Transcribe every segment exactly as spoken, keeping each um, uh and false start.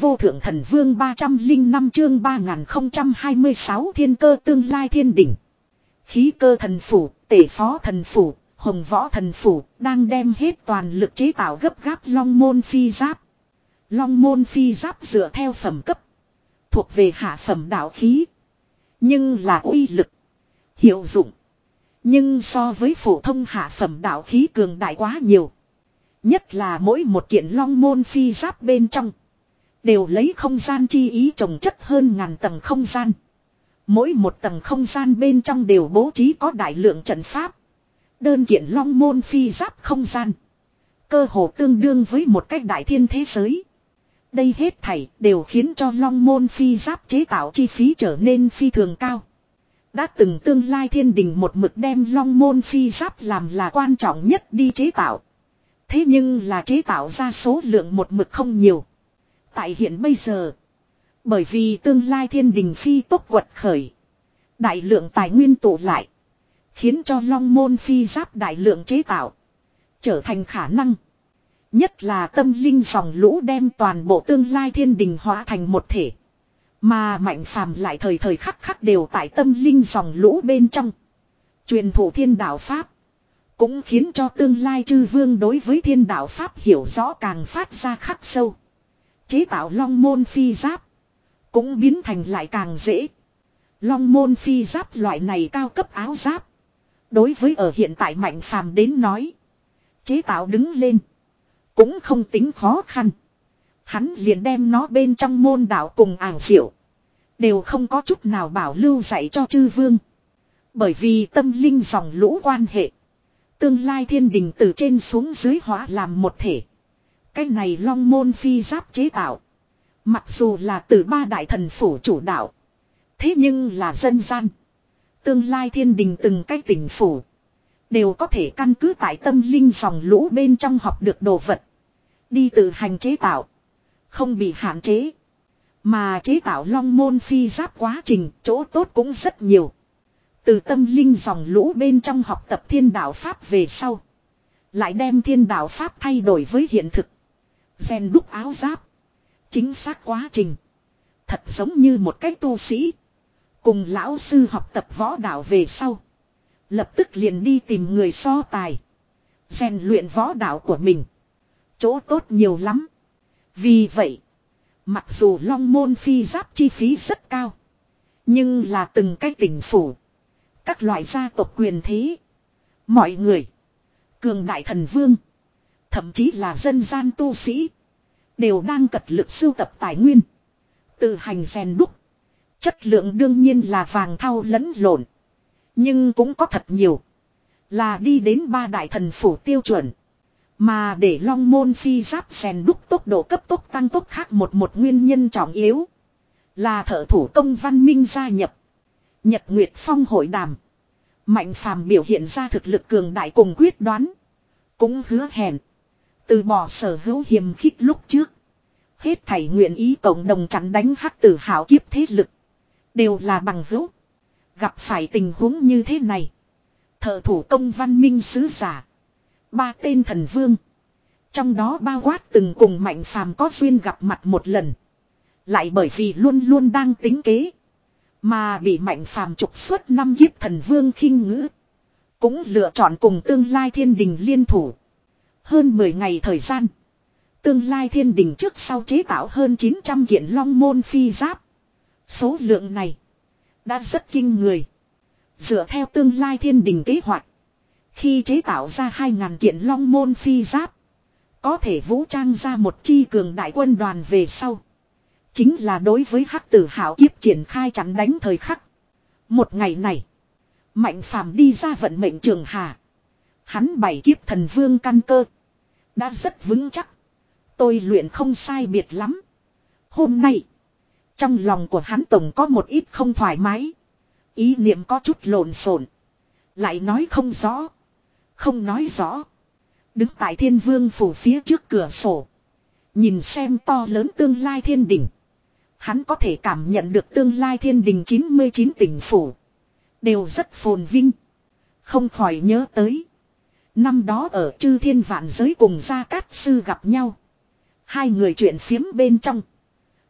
vô thượng thần vương ba trăm linh năm chương ba nghìn không trăm hai mươi sáu thiên cơ tương lai thiên đỉnh. Khí cơ thần phủ, tể phó thần phủ, hồng võ thần phủ đang đem hết toàn lực chế tạo gấp gáp long môn phi giáp. Long môn phi giáp dựa theo phẩm cấp, thuộc về hạ phẩm đạo khí. Nhưng là uy lực, hiệu dụng, nhưng so với phổ thông hạ phẩm đạo khí cường đại quá nhiều. Nhất là mỗi một kiện long môn phi giáp bên trong đều lấy không gian chi ý trồng chất hơn ngàn tầng không gian. Mỗi một tầng không gian bên trong đều bố trí có đại lượng trận pháp. Đơn kiện long môn phi giáp không gian, cơ hồ tương đương với một cách đại thiên thế giới. Đây hết thảy đều khiến cho long môn phi giáp chế tạo chi phí trở nên phi thường cao. Đã từng tương lai thiên đình một mực đem long môn phi giáp làm là quan trọng nhất đi chế tạo. Thế nhưng là chế tạo ra số lượng một mực không nhiều. Tại hiện bây giờ, bởi vì tương lai thiên đình phi tốc quật khởi, đại lượng tài nguyên tụ lại, khiến cho long môn phi giáp đại lượng chế tạo trở thành khả năng. Nhất là tâm linh dòng lũ đem toàn bộ tương lai thiên đình hóa thành một thể. Mà Mạnh Phàm lại thời thời khắc khắc đều tại tâm linh dòng lũ bên trong truyền thụ thiên đạo pháp, cũng khiến cho tương lai chư vương đối với thiên đạo pháp hiểu rõ càng phát ra khắc sâu. Chế tạo long môn phi giáp cũng biến thành lại càng dễ. Long môn phi giáp loại này cao cấp áo giáp, đối với ở hiện tại Mạnh Phàm đến nói, chế tạo đứng lên cũng không tính khó khăn. Hắn liền đem nó bên trong môn đạo cùng ảo diệu đều không có chút nào bảo lưu dạy cho chư vương. Bởi vì tâm linh dòng lũ quan hệ, tương lai thiên đình từ trên xuống dưới hóa làm một thể. Cái này long môn phi giáp chế tạo, mặc dù là từ ba đại thần phủ chủ đạo, thế nhưng là dân gian, tương lai thiên đình từng cái tỉnh phủ đều có thể căn cứ tại tâm linh dòng lũ bên trong học được đồ vật, đi tự hành chế tạo, không bị hạn chế. Mà chế tạo long môn phi giáp quá trình chỗ tốt cũng rất nhiều. Từ tâm linh dòng lũ bên trong học tập thiên đạo pháp về sau, lại đem thiên đạo pháp thay đổi với hiện thực, rèn đúc áo giáp. Chính xác quá trình thật giống như một cái tu sĩ cùng lão sư học tập võ đạo về sau, lập tức liền đi tìm người so tài, rèn luyện võ đạo của mình. Chỗ tốt nhiều lắm. Vì vậy, mặc dù long môn phi giáp chi phí rất cao, nhưng là từng cái tỉnh phủ, các loại gia tộc quyền thế, mọi người, cường đại thần vương, thậm chí là dân gian tu sĩ, đều đang cật lực sưu tập tài nguyên, tự hành rèn đúc. Chất lượng đương nhiên là vàng thau lẫn lộn, nhưng cũng có thật nhiều là đi đến ba đại thần phủ tiêu chuẩn. Mà để long môn phi giáp rèn đúc tốc độ cấp tốc tăng tốc khác một một nguyên nhân trọng yếu là thợ thủ công văn minh gia nhập. Nhật Nguyệt Phong hội đàm, Mạnh Phàm biểu hiện ra thực lực cường đại cùng quyết đoán, cũng hứa hẹn từ bỏ sở hữu hiềm khích lúc trước, hết thảy nguyện ý cộng đồng chặn đánh hắc tử hảo kiếp thế lực đều là bằng hữu. Gặp phải tình huống như thế này, thợ thủ công văn minh sứ giả, ba tên thần vương, trong đó bao quát từng cùng Mạnh Phàm có duyên gặp mặt một lần, lại bởi vì luôn luôn đang tính kế mà bị Mạnh Phàm trục xuất năm kiếp thần vương khinh ngữ, cũng lựa chọn cùng tương lai thiên đình liên thủ. Hơn mười ngày thời gian, tương lai thiên đình trước sau chế tạo hơn chín trăm kiện long môn phi giáp. Số lượng này đã rất kinh người. Dựa theo tương lai thiên đình kế hoạch, khi chế tạo ra hai nghìn kiện long môn phi giáp, có thể vũ trang ra một chi cường đại quân đoàn về sau, chính là đối với hắc tử hảo kiếp triển khai chặn đánh thời khắc. Một ngày này, Mạnh Phàm đi ra vận mệnh trường hà. Hắn bảy kiếp thần vương căn cơ đã rất vững chắc, tôi luyện không sai biệt lắm. Hôm nay, trong lòng của hắn tổng có một ít không thoải mái, ý niệm có chút lộn xộn, lại nói không rõ, không nói rõ. Đứng tại thiên vương phủ phía trước cửa sổ, nhìn xem to lớn tương lai thiên đình, hắn có thể cảm nhận được tương lai thiên đình chín mươi chín tỉnh phủ đều rất phồn vinh. Không khỏi nhớ tới năm đó ở chư thiên vạn giới cùng Gia Cát Sư gặp nhau, hai người chuyện phiếm bên trong,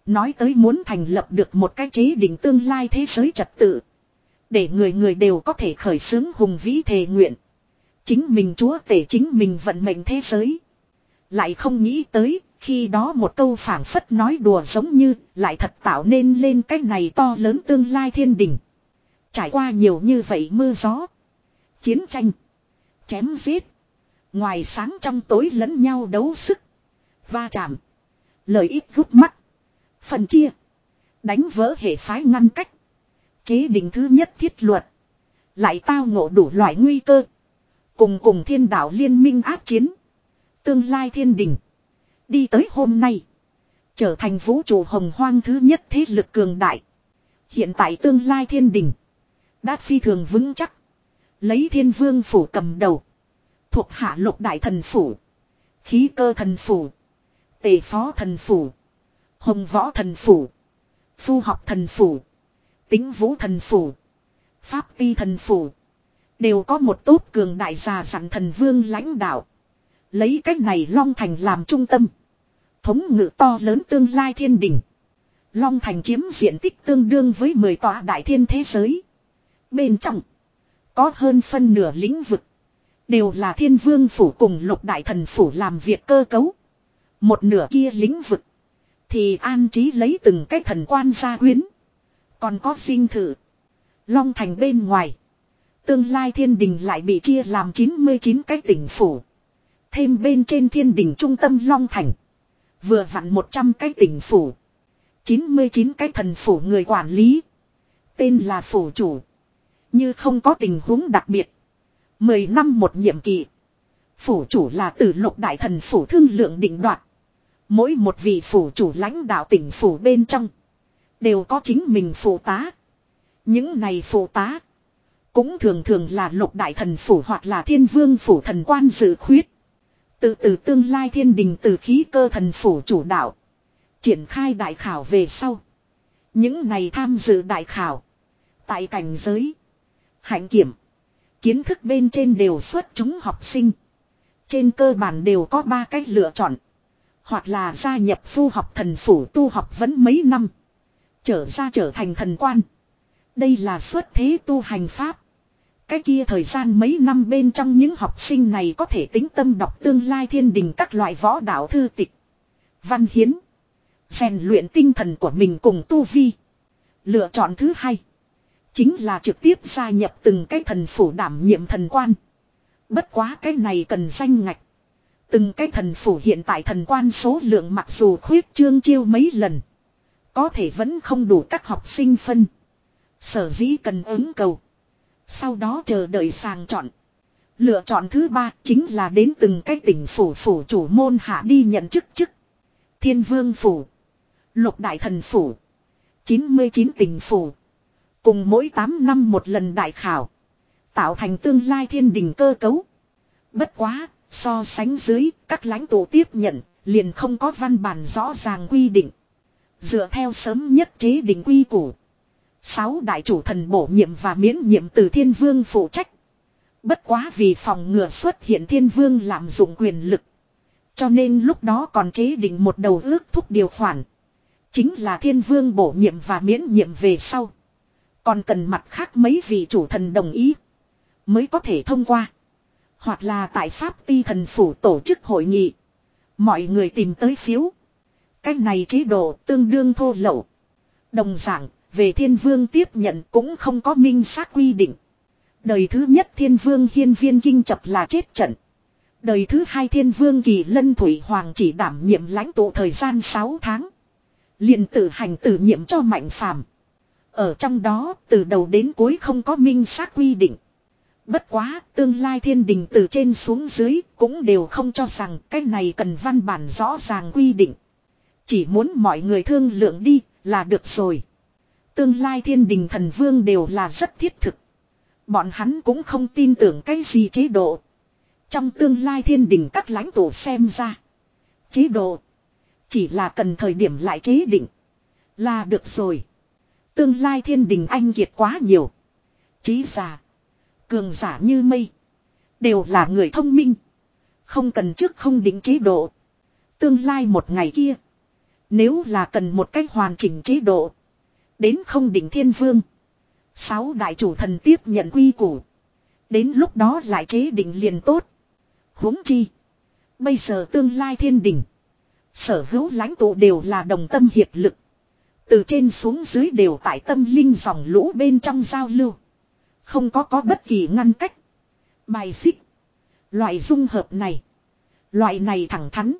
Nói tới muốn thành lập được một cái chế định tương lai thế giới trật tự. Để người người đều có thể khởi xướng hùng vĩ thề nguyện. Chính mình chúa tể chính mình vận mệnh thế giới. Lại không nghĩ tới, khi đó một câu phảng phất nói đùa giống như, lại thật tạo nên lên cái này to lớn tương lai thiên đình. Trải qua nhiều như vậy mưa gió, chiến tranh, chém giết, ngoài sáng trong tối lẫn nhau đấu sức, va chạm, lợi ích gút mắt, phân chia, đánh vỡ hệ phái ngăn cách, chế định thứ nhất thiết luật, lại tao ngộ đủ loại nguy cơ, cùng cùng thiên đạo liên minh áp chiến, tương lai thiên đình, đi tới hôm nay, trở thành vũ trụ hồng hoang thứ nhất thế lực cường đại. Hiện tại tương lai thiên đình đã phi thường vững chắc, lấy thiên vương phủ cầm đầu, thuộc hạ lục đại thần phủ, khí cơ thần phủ, tề phó thần phủ, hồng võ thần phủ, phu học thần phủ, tính vũ thần phủ, pháp ti thần phủ, đều có một tốt cường đại già dặn thần vương lãnh đạo. Lấy cách này Long Thành làm trung tâm, thống ngự to lớn tương lai thiên đình. Long Thành chiếm diện tích tương đương với mười tòa đại thiên thế giới. Bên trong có hơn phân nửa lĩnh vực đều là thiên vương phủ cùng lục đại thần phủ làm việc cơ cấu. Một nửa kia lĩnh vực thì an trí lấy từng cái thần quan gia quyến, còn có sinh thử. Long Thành bên ngoài, tương lai thiên đình lại bị chia làm chín mươi chín cái tỉnh phủ. Thêm bên trên thiên đình trung tâm Long Thành, vừa vặn một trăm cái tỉnh phủ, chín mươi chín cái thần phủ người quản lý, tên là phủ chủ. Như không có tình huống đặc biệt, mười năm một nhiệm kỳ, phủ chủ là từ lục đại thần phủ thương lượng định đoạt. Mỗi một vị phủ chủ lãnh đạo tỉnh phủ bên trong đều có chính mình phụ tá. Những này phụ tá cũng thường thường là lục đại thần phủ hoặc là thiên vương phủ thần quan dự khuyết. Từ từ tương lai thiên đình từ khí cơ thần phủ chủ đạo, triển khai đại khảo về sau, những này tham dự đại khảo, tại cảnh giới, hạnh kiểm, kiến thức bên trên đều xuất chúng học sinh. Trên cơ bản đều có ba cách lựa chọn. Hoặc là gia nhập phu học thần phủ tu học vẫn mấy năm, trở ra trở thành thần quan. Đây là xuất thế tu hành pháp. Cái kia thời gian mấy năm bên trong những học sinh này có thể tĩnh tâm đọc tương lai thiên đình các loại võ đạo thư tịch, văn hiến, rèn luyện tinh thần của mình cùng tu vi. Lựa chọn thứ hai chính là trực tiếp gia nhập từng cái thần phủ đảm nhiệm thần quan. Bất quá cái này cần danh ngạch. Từng cái thần phủ hiện tại thần quan số lượng mặc dù khuyết trương chiêu mấy lần, có thể vẫn không đủ các học sinh phân. Sở dĩ cần ứng cầu, sau đó chờ đợi sàng chọn. Lựa chọn thứ ba chính là đến từng cái tỉnh phủ phủ chủ môn hạ đi nhận chức chức. Thiên vương phủ, lục đại thần phủ, chín mươi chín tỉnh phủ, cùng mỗi tám năm một lần đại khảo, tạo thành tương lai thiên đình cơ cấu. Bất quá, so sánh dưới, các lãnh tụ tiếp nhận, liền không có văn bản rõ ràng quy định. Dựa theo sớm nhất chế định quy củ, sáu đại chủ thần bổ nhiệm và miễn nhiệm từ thiên vương phụ trách. Bất quá vì phòng ngừa xuất hiện thiên vương lạm dụng quyền lực, cho nên lúc đó còn chế định một đầu ước thúc điều khoản. Chính là thiên vương bổ nhiệm và miễn nhiệm về sau, còn cần mặt khác mấy vị chủ thần đồng ý mới có thể thông qua. Hoặc là tại pháp ti thần phủ tổ chức hội nghị, mọi người tìm tới phiếu. Cách này chế độ tương đương thô lậu. Đồng dạng, về thiên vương tiếp nhận cũng không có minh xác quy định. Đời thứ nhất thiên vương hiên viên kinh chập là chết trận. Đời thứ hai thiên vương kỳ lân thủy hoàng chỉ đảm nhiệm lãnh tụ thời gian sáu tháng. Liền tự hành tự nhiệm cho Mạnh Phàm. Ở trong đó, từ đầu đến cuối không có minh xác quy định. Bất quá, tương lai thiên đình từ trên xuống dưới cũng đều không cho rằng cái này cần văn bản rõ ràng quy định. Chỉ muốn mọi người thương lượng đi là được rồi. Tương lai thiên đình thần vương đều là rất thiết thực. Bọn hắn cũng không tin tưởng cái gì chế độ. Trong tương lai thiên đình các lãnh tụ xem ra, chế độ chỉ là cần thời điểm lại chế định là được rồi. Tương lai thiên đình anh kiệt quá nhiều, trí giả, cường giả như mây, đều là người thông minh, không cần trước không định chế độ. Tương lai một ngày kia, Nếu là cần một cách hoàn chỉnh chế độ. Đến không đỉnh thiên vương. Sáu đại chủ thần tiếp nhận quy củ. Đến lúc đó lại chế định liền tốt. Huống chi. Bây giờ tương lai thiên đỉnh. Sở hữu lãnh tụ đều là đồng tâm hiệp lực. Từ trên xuống dưới đều tại tâm linh dòng lũ bên trong giao lưu. Không có có bất kỳ ngăn cách. Bài xích. Loại dung hợp này. Loại này thẳng thắn.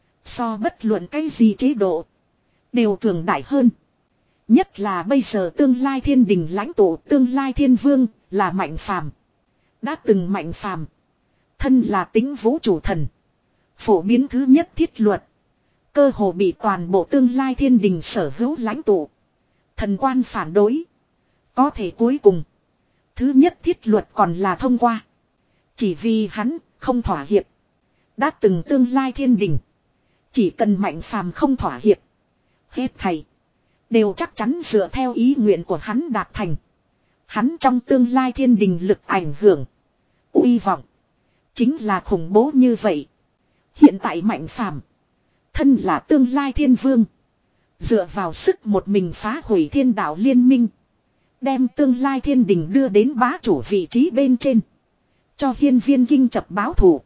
So bất luận cái gì chế độ. Đều cường đại hơn. Nhất là bây giờ tương lai thiên đình lãnh tụ tương lai thiên vương là Mạnh Phàm. Đã từng Mạnh Phàm. Thân là tính vũ trụ thần. Phổ biến thứ nhất thiết luật. Cơ hồ bị toàn bộ tương lai thiên đình sở hữu lãnh tụ. Thần quan phản đối. Có thể cuối cùng. Thứ nhất thiết luật còn là thông qua. Chỉ vì hắn không thỏa hiệp. Đã từng tương lai thiên đình. Chỉ cần Mạnh Phàm không thỏa hiệp. Hết thầy. Đều chắc chắn dựa theo ý nguyện của hắn đạt thành. Hắn trong tương lai thiên đình lực ảnh hưởng. Uy vọng. Chính là khủng bố như vậy. Hiện tại Mạnh Phàm. Thân là tương lai thiên vương. Dựa vào sức một mình phá hủy thiên đạo liên minh. Đem tương lai thiên đình đưa đến bá chủ vị trí bên trên. Cho hiên viên kinh chập báo thù.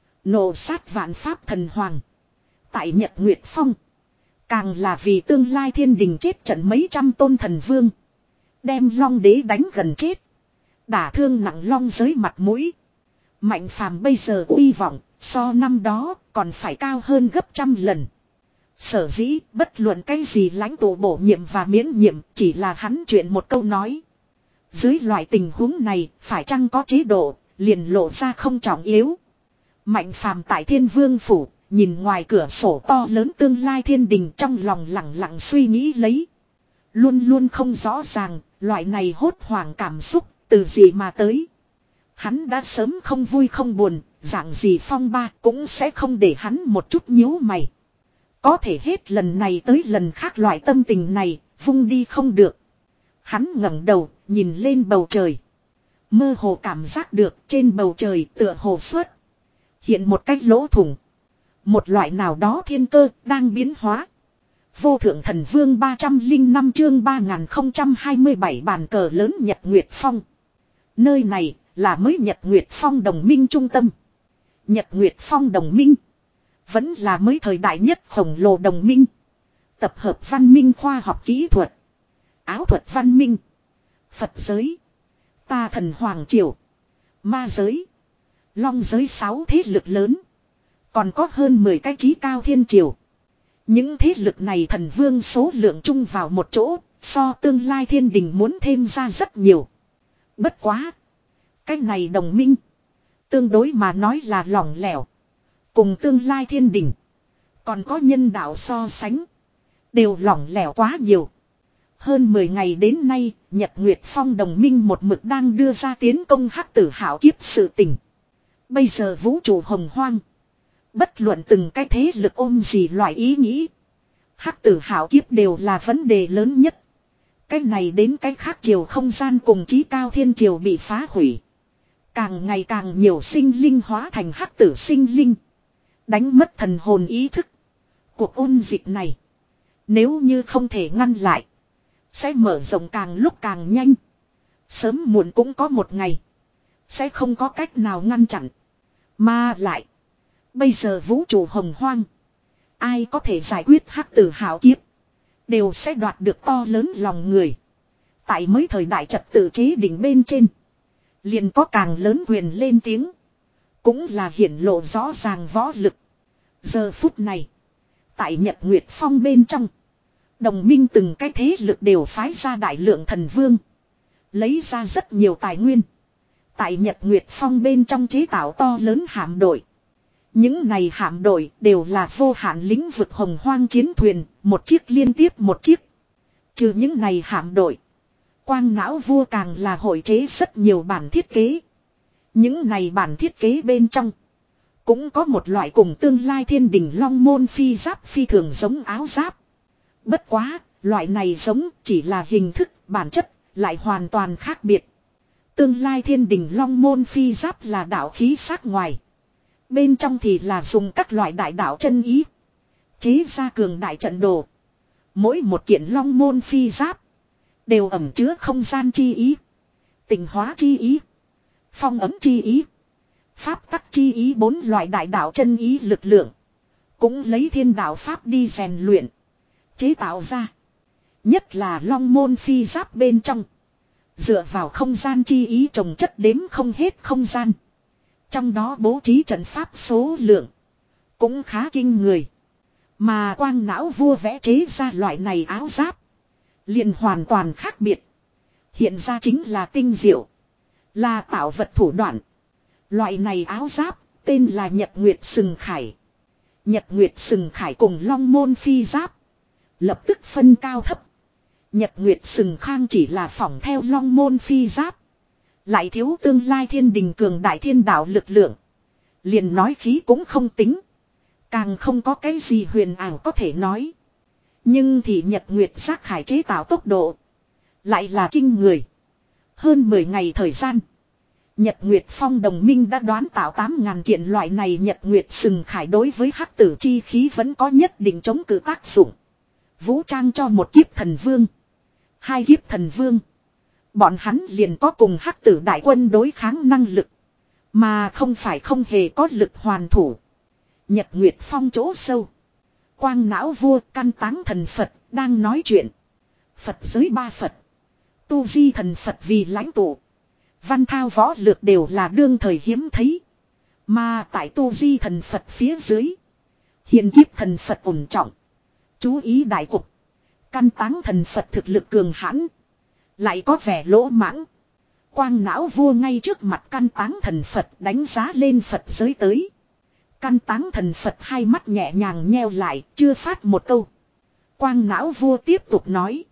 Nộ sát vạn pháp thần hoàng. Tại Nhật Nguyệt Phong. Càng là vì tương lai thiên đình chết trận mấy trăm tôn thần vương. Đem long đế đánh gần chết. Đả thương nặng long giới mặt mũi. Mạnh Phàm bây giờ uy vọng. So năm đó còn phải cao hơn gấp trăm lần. Sở dĩ bất luận cái gì lãnh tụ bổ nhiệm và miễn nhiệm chỉ là hắn chuyện một câu nói. Dưới loại tình huống này phải chăng có chế độ liền lộ ra không trọng yếu. Mạnh Phàm tại Thiên Vương Phủ nhìn ngoài cửa sổ to lớn tương lai thiên đình trong lòng lặng lặng suy nghĩ lấy. Luôn luôn không rõ ràng loại này hốt hoảng cảm xúc từ gì mà tới. Hắn đã sớm không vui không buồn, dạng gì phong ba cũng sẽ không để hắn một chút nhíu mày. Có thể hết lần này tới lần khác loại tâm tình này, vung đi không được. Hắn ngẩng đầu, nhìn lên bầu trời. Mơ hồ cảm giác được trên bầu trời tựa hồ xuất. Hiện một cách lỗ thủng. Một loại nào đó thiên cơ đang biến hóa. Vô thượng thần vương ba trăm lẻ năm chương ba nghìn không trăm hai mươi bảy bàn cờ lớn Nhật Nguyệt Phong. Nơi này là mới Nhật Nguyệt Phong đồng minh trung tâm. Nhật Nguyệt Phong đồng minh. Vẫn là mới thời đại nhất khổng lồ đồng minh. Tập hợp văn minh khoa học kỹ thuật. Áo thuật văn minh. Phật giới. Ta thần Hoàng Triều. Ma giới. Long giới sáu thế lực lớn. Còn có hơn mười cái chí cao thiên triều. Những thế lực này thần vương số lượng chung vào một chỗ. So tương lai thiên đình muốn thêm ra rất nhiều. Bất quá. Cái này đồng minh. Tương đối mà nói là lỏng lẻo. Cùng tương lai thiên đình. Còn có nhân đạo so sánh. Đều lỏng lẻo quá nhiều. Hơn mười ngày đến nay, Nhật Nguyệt Phong đồng minh một mực đang đưa ra tiến công hắc tử hảo kiếp sự tình. Bây giờ vũ trụ hồng hoang. Bất luận từng cái thế lực ôm gì loại ý nghĩ. Hắc tử hảo kiếp đều là vấn đề lớn nhất. Cái này đến cái khác chiều không gian cùng chí cao thiên triều bị phá hủy. Càng ngày càng nhiều sinh linh hóa thành hắc tử sinh linh. Đánh mất thần hồn ý thức. Cuộc ôn dịch này. Nếu như không thể ngăn lại. Sẽ mở rộng càng lúc càng nhanh. Sớm muộn cũng có một ngày. Sẽ không có cách nào ngăn chặn. Mà lại. Bây giờ vũ trụ hồng hoang. Ai có thể giải quyết hắc tử hảo kiếp. Đều sẽ đoạt được to lớn lòng người. Tại mới thời đại trật tự chế định bên trên. Liền có càng lớn quyền lên tiếng. Cũng là hiển lộ rõ ràng võ lực. Giờ phút này. Tại Nhật Nguyệt Phong bên trong. Đồng minh từng cái thế lực đều phái ra đại lượng thần vương. Lấy ra rất nhiều tài nguyên. Tại Nhật Nguyệt Phong bên trong chế tạo to lớn hạm đội. Những này hạm đội đều là vô hạn lĩnh vực hồng hoang chiến thuyền. Một chiếc liên tiếp một chiếc. Trừ những này hạm đội. Quang não vua càng là hội chế rất nhiều bản thiết kế. Những này bản thiết kế bên trong. Cũng có một loại cùng tương lai thiên đình long môn phi giáp phi thường giống áo giáp. Bất quá, loại này giống chỉ là hình thức, bản chất, lại hoàn toàn khác biệt. Tương lai thiên đình long môn phi giáp là đạo khí sắc ngoài. Bên trong thì là dùng các loại đại đạo chân ý. Chế ra cường đại trận đồ. Mỗi một kiện long môn phi giáp. Đều ẩn chứa không gian chi ý. Tình hóa chi ý. Phong ấm chi ý. Pháp tắc chi ý, bốn loại đại đạo chân ý lực lượng. Cũng lấy thiên đạo pháp đi rèn luyện. Chế tạo ra. Nhất là long môn phi giáp bên trong. Dựa vào không gian chi ý trồng chất đếm không hết không gian. Trong đó bố trí trận pháp số lượng. Cũng khá kinh người. Mà quang não vua vẽ chế ra loại này áo giáp. Liền hoàn toàn khác biệt. Hiện ra chính là tinh diệu. Là tạo vật thủ đoạn. Loại này áo giáp tên là Nhật Nguyệt Sừng Khải. Nhật Nguyệt Sừng Khải cùng long môn phi giáp. Lập tức phân cao thấp. Nhật Nguyệt Sừng Khang chỉ là phỏng theo long môn phi giáp. Lại thiếu tương lai thiên đình cường đại thiên đạo lực lượng. Liền nói khí cũng không tính. Càng không có cái gì huyền ảo có thể nói. Nhưng thì Nhật Nguyệt Giác Khải chế tạo tốc độ. Lại là kinh người. Hơn mười ngày thời gian. Nhật Nguyệt Phong đồng minh đã đoán tạo tám ngàn kiện loại này Nhật Nguyệt Sừng Khải, đối với hắc tử chi khí vẫn có nhất định chống cự tác dụng. Vũ trang cho một kiếp thần vương. Hai kiếp thần vương. Bọn hắn liền có cùng hắc tử đại quân đối kháng năng lực. Mà không phải không hề có lực hoàn thủ. Nhật Nguyệt Phong chỗ sâu. Quang não vua căn táng thần Phật đang nói chuyện. Phật giới ba Phật. Tu di thần Phật vì lãnh tụ. Văn thao võ lược đều là đương thời hiếm thấy. Mà tại tu di thần Phật phía dưới. Hiền kiếp thần Phật ổn trọng. Chú ý đại cục. Căn táng thần Phật thực lực cường hãn. Lại có vẻ lỗ mãng. Quang não vua ngay trước mặt căn táng thần Phật đánh giá lên Phật giới tới. Căn táng thần Phật hai mắt nhẹ nhàng nheo lại, chưa phát một câu. Quang não vua tiếp tục nói.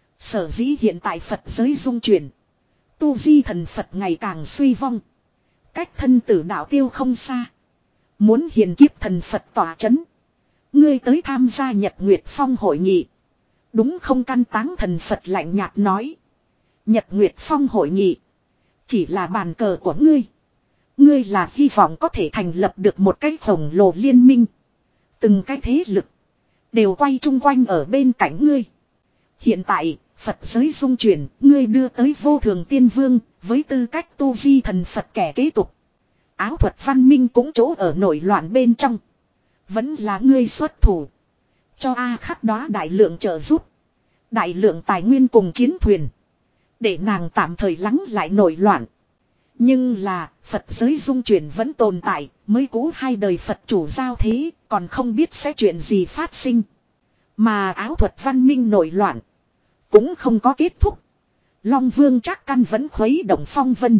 Sở dĩ hiện tại Phật giới dung chuyển. Tu di thần Phật ngày càng suy vong. Cách thân tử đạo tiêu không xa. Muốn hiền kiếp thần Phật tỏa chấn. Ngươi tới tham gia Nhật Nguyệt Phong hội nghị. Đúng không? Căn táng thần Phật lạnh nhạt nói. Nhật Nguyệt Phong hội nghị. Chỉ là bàn cờ của ngươi. Ngươi là hy vọng có thể thành lập được một cái khổng lồ liên minh. Từng cái thế lực. Đều quay chung quanh ở bên cạnh ngươi. Hiện tại, Phật giới dung chuyển, ngươi đưa tới vô thường tiên vương, với tư cách tu di thần Phật kẻ kế tục. Áo thuật văn minh cũng chỗ ở nổi loạn bên trong. Vẫn là ngươi xuất thủ. Cho A Khắc đó đại lượng trợ giúp. Đại lượng tài nguyên cùng chiến thuyền. Để nàng tạm thời lắng lại nổi loạn. Nhưng là, Phật giới dung chuyển vẫn tồn tại, mới cũ hai đời Phật chủ giao thế, còn không biết sẽ chuyện gì phát sinh. Mà áo thuật văn minh nổi loạn. Cũng không có kết thúc. Long Vương Trác Căn vẫn khuấy động phong vân.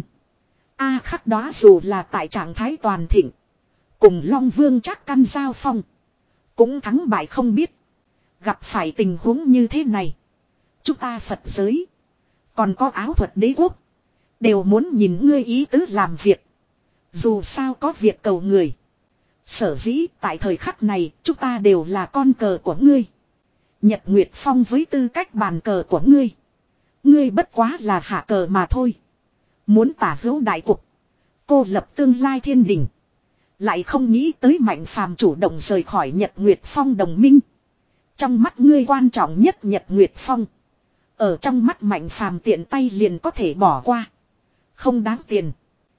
A Khắc đó dù là tại trạng thái toàn thịnh. Cùng Long Vương Trác Căn giao phong. Cũng thắng bại không biết. Gặp phải tình huống như thế này. Chúng ta Phật giới. Còn có áo thuật đế quốc. Đều muốn nhìn ngươi ý tứ làm việc. Dù sao có việc cầu người. Sở dĩ tại thời khắc này chúng ta đều là con cờ của ngươi. Nhật Nguyệt Phong với tư cách bàn cờ của ngươi. Ngươi bất quá là hạ cờ mà thôi. Muốn tả hữu đại cục. Cô lập tương lai thiên đình. Lại không nghĩ tới Mạnh Phàm chủ động rời khỏi Nhật Nguyệt Phong đồng minh. Trong mắt ngươi quan trọng nhất Nhật Nguyệt Phong. Ở trong mắt Mạnh Phàm tiện tay liền có thể bỏ qua. Không đáng tiền.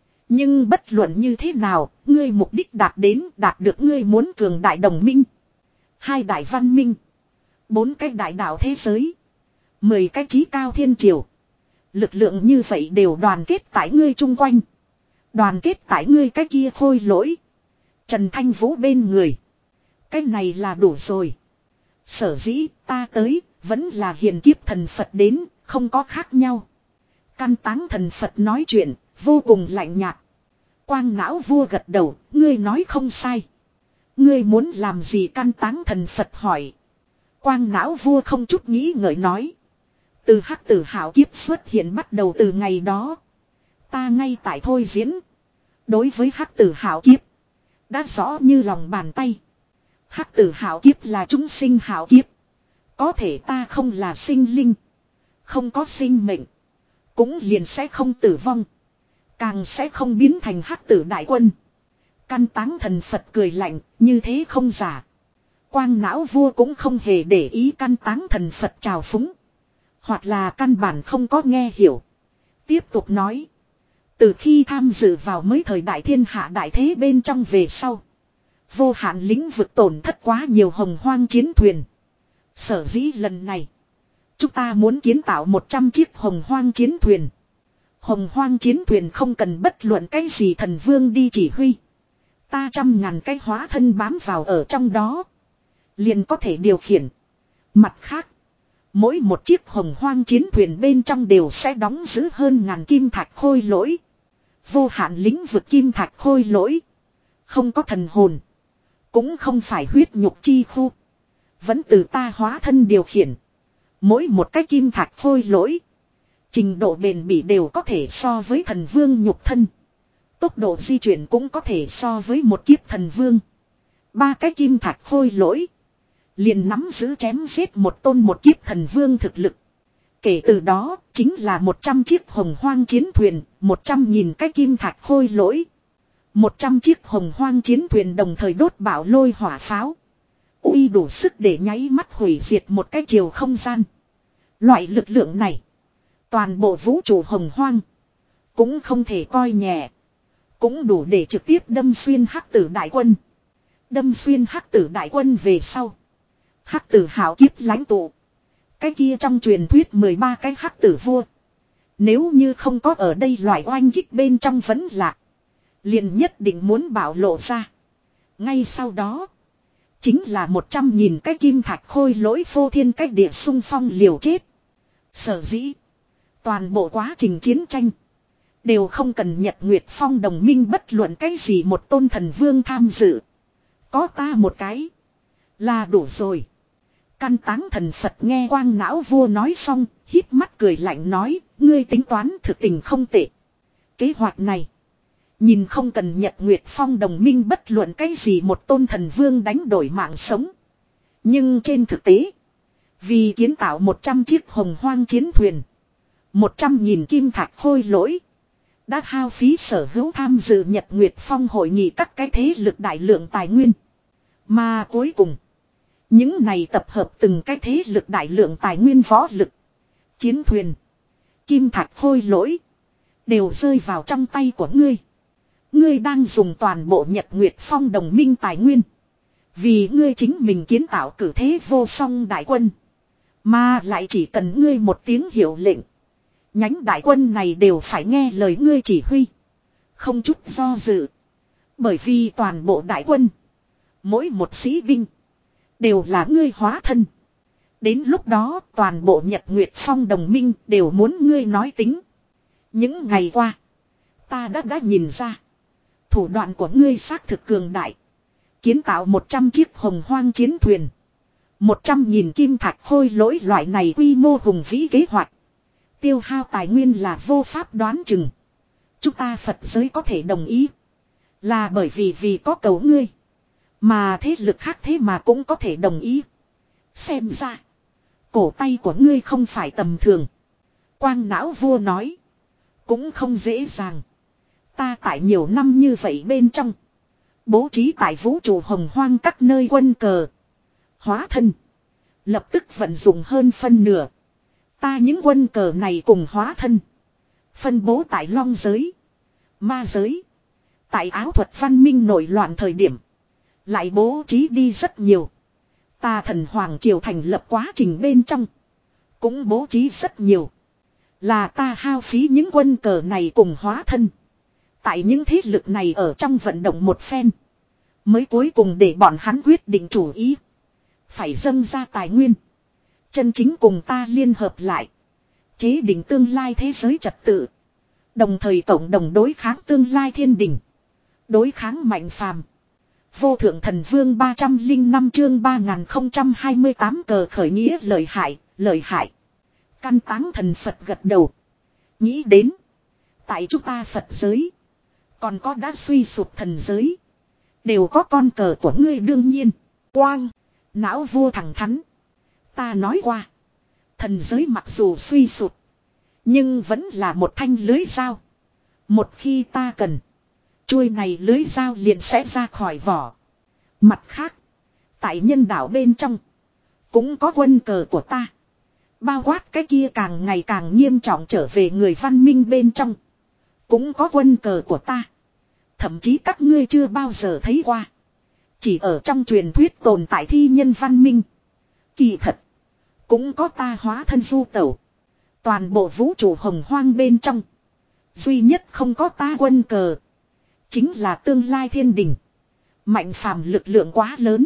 Nhưng bất luận như thế nào, ngươi mục đích đạt đến, đạt được ngươi muốn cường đại đồng minh. Hai đại văn minh. Bốn cái đại đạo thế giới. Mười cái chí cao thiên triều. Lực lượng như vậy đều đoàn kết tại ngươi chung quanh. Đoàn kết tại ngươi cái kia khôi lỗi. Trần Thanh Vũ bên người. Cái này là đủ rồi. Sở dĩ ta tới, vẫn là hiền kiếp thần Phật đến, không có khác nhau. Căn táng thần Phật nói chuyện, vô cùng lạnh nhạt. Quang não vua gật đầu, ngươi nói không sai. Ngươi muốn làm gì? Căn táng thần Phật hỏi. Quang não vua không chút nghĩ ngợi nói. Từ hắc tử hảo kiếp xuất hiện bắt đầu từ ngày đó. Ta ngay tại thôi diễn. Đối với hắc tử hảo kiếp. Đã rõ như lòng bàn tay. Hắc tử hảo kiếp là chúng sinh hảo kiếp. Có thể ta không là sinh linh. Không có sinh mệnh. Cũng liền sẽ không tử vong. Càng sẽ không biến thành hắc tử đại quân. Căn táng thần Phật cười lạnh, như thế không giả. Quang não vua cũng không hề để ý căn táng thần Phật trào phúng. Hoặc là căn bản không có nghe hiểu. Tiếp tục nói. Từ khi tham dự vào mới thời đại thiên hạ đại thế bên trong về sau. Vô hạn lĩnh vực tổn thất quá nhiều hồng hoang chiến thuyền. Sở dĩ lần này. Chúng ta muốn kiến tạo một trăm chiếc hồng hoang chiến thuyền. Hồng hoang chiến thuyền không cần bất luận cái gì thần vương đi chỉ huy. Ta trăm ngàn cái hóa thân bám vào ở trong đó. Liền có thể điều khiển. Mặt khác. Mỗi một chiếc hồng hoang chiến thuyền bên trong đều sẽ đóng giữ hơn ngàn kim thạch khôi lỗi. Vô hạn lĩnh vực kim thạch khôi lỗi. Không có thần hồn. Cũng không phải huyết nhục chi khu. Vẫn từ ta hóa thân điều khiển. Mỗi một cái kim thạch khôi lỗi. Trình độ bền bỉ đều có thể so với thần vương nhục thân. Tốc độ di chuyển cũng có thể so với một kiếp thần vương. Ba cái kim thạch khôi lỗi. Liền nắm giữ chém giết một tôn một kiếp thần vương thực lực. Kể từ đó, chính là một trăm chiếc hồng hoang chiến thuyền, một trăm nghìn cái kim thạch khôi lỗi. một trăm chiếc hồng hoang chiến thuyền đồng thời đốt bão lôi hỏa pháo. Uy đủ sức để nháy mắt hủy diệt một cái chiều không gian. Loại lực lượng này, toàn bộ vũ trụ hồng hoang, cũng không thể coi nhẹ. Cũng đủ để trực tiếp đâm xuyên hắc tử đại quân. Đâm xuyên hắc tử đại quân về sau. Hắc tử hảo kiếp lãnh tụ. Cái kia trong truyền thuyết mười ba cái hắc tử vua. Nếu như không có ở đây loại oanh kích bên trong vẫn lạ. Liền nhất định muốn bảo lộ ra. Ngay sau đó. Chính là một trăm nghìn cái kim thạch khôi lỗi phô thiên cách địa xung phong liều chết. Sở dĩ. Toàn bộ quá trình chiến tranh. Đều không cần Nhật Nguyệt Phong đồng minh bất luận cái gì một tôn thần vương tham dự. Có ta một cái. Là đủ rồi. Căn táng thần Phật nghe Quang não vua nói xong. Híp mắt cười lạnh nói. Ngươi tính toán thực tình không tệ. Kế hoạch này. Nhìn không cần Nhật Nguyệt Phong đồng minh bất luận cái gì một tôn thần vương đánh đổi mạng sống. Nhưng trên thực tế. Vì kiến tạo một trăm chiếc hồng hoang chiến thuyền. một trăm nghìn kim thạch khôi lỗi. Đã hao phí sở hữu tham dự Nhật Nguyệt Phong hội nghị các cái thế lực đại lượng tài nguyên. Mà cuối cùng. Những này tập hợp từng cái thế lực đại lượng tài nguyên võ lực. Chiến thuyền. Kim thạch khôi lỗi. Đều rơi vào trong tay của ngươi. Ngươi đang dùng toàn bộ Nhật Nguyệt Phong đồng minh tài nguyên. Vì ngươi chính mình kiến tạo cử thế vô song đại quân. Mà lại chỉ cần ngươi một tiếng hiệu lệnh. Nhánh đại quân này đều phải nghe lời ngươi chỉ huy. Không chút do dự. Bởi vì toàn bộ đại quân. Mỗi một sĩ binh. Đều là ngươi hóa thân. Đến lúc đó toàn bộ Nhật Nguyệt Phong đồng minh đều muốn ngươi nói tính. Những ngày qua. Ta đã đã nhìn ra. Thủ đoạn của ngươi xác thực cường đại. Kiến tạo một trăm chiếc hồng hoang chiến thuyền. Một trăm nghìn kim thạch khôi lỗi loại này quy mô hùng vĩ kế hoạch. Tiêu hao tài nguyên là vô pháp đoán chừng. Chúng ta Phật giới có thể đồng ý. Là bởi vì vì có cầu ngươi. Mà thế lực khác thế mà cũng có thể đồng ý. Xem ra. Cổ tay của ngươi không phải tầm thường. Quang não vua nói. Cũng không dễ dàng. Ta tại nhiều năm như vậy bên trong. Bố trí tại vũ trụ hồng hoang các nơi quân cờ. Hóa thân. Lập tức vận dụng hơn phân nửa. Ta những quân cờ này cùng hóa thân. Phân bố tại long giới. Ma giới. Tại áo thuật văn minh nổi loạn thời điểm. Lại bố trí đi rất nhiều. Ta thần hoàng triều thành lập quá trình bên trong. Cũng bố trí rất nhiều. Là ta hao phí những quân cờ này cùng hóa thân. Tại những thế lực này ở trong vận động một phen. Mới cuối cùng để bọn hắn quyết định chủ ý. Phải dâng ra tài nguyên. Chân chính cùng ta liên hợp lại. Chế định tương lai thế giới trật tự. Đồng thời cộng đồng đối kháng tương lai thiên đình. Đối kháng mạnh phàm. Vô thượng thần vương ba trăm lẻ năm chương ba nghìn không trăm hai mươi tám cờ khởi nghĩa lợi hại, lợi hại. Căn táng thần Phật gật đầu. Nghĩ đến. Tại chúng ta Phật giới. Còn có đã suy sụp thần giới. Đều có con cờ của ngươi đương nhiên. Quang. Não vua thẳng thắn. Ta nói qua. Thần giới mặc dù suy sụp. Nhưng vẫn là một thanh lưới dao. Một khi ta cần. Chuôi này lưới dao liền sẽ ra khỏi vỏ. Mặt khác. Tại nhân đạo bên trong. Cũng có quân cờ của ta. Bao quát cái kia càng ngày càng nghiêm trọng trở về người văn minh bên trong. Cũng có quân cờ của ta. Thậm chí các ngươi chưa bao giờ thấy qua. Chỉ ở trong truyền thuyết tồn tại thi nhân văn minh. Kỳ thật. Cũng có ta hóa thân du tẩu. Toàn bộ vũ trụ hồng hoang bên trong. Duy nhất không có ta quân cờ. Chính là tương lai thiên đình. Mạnh phàm lực lượng quá lớn.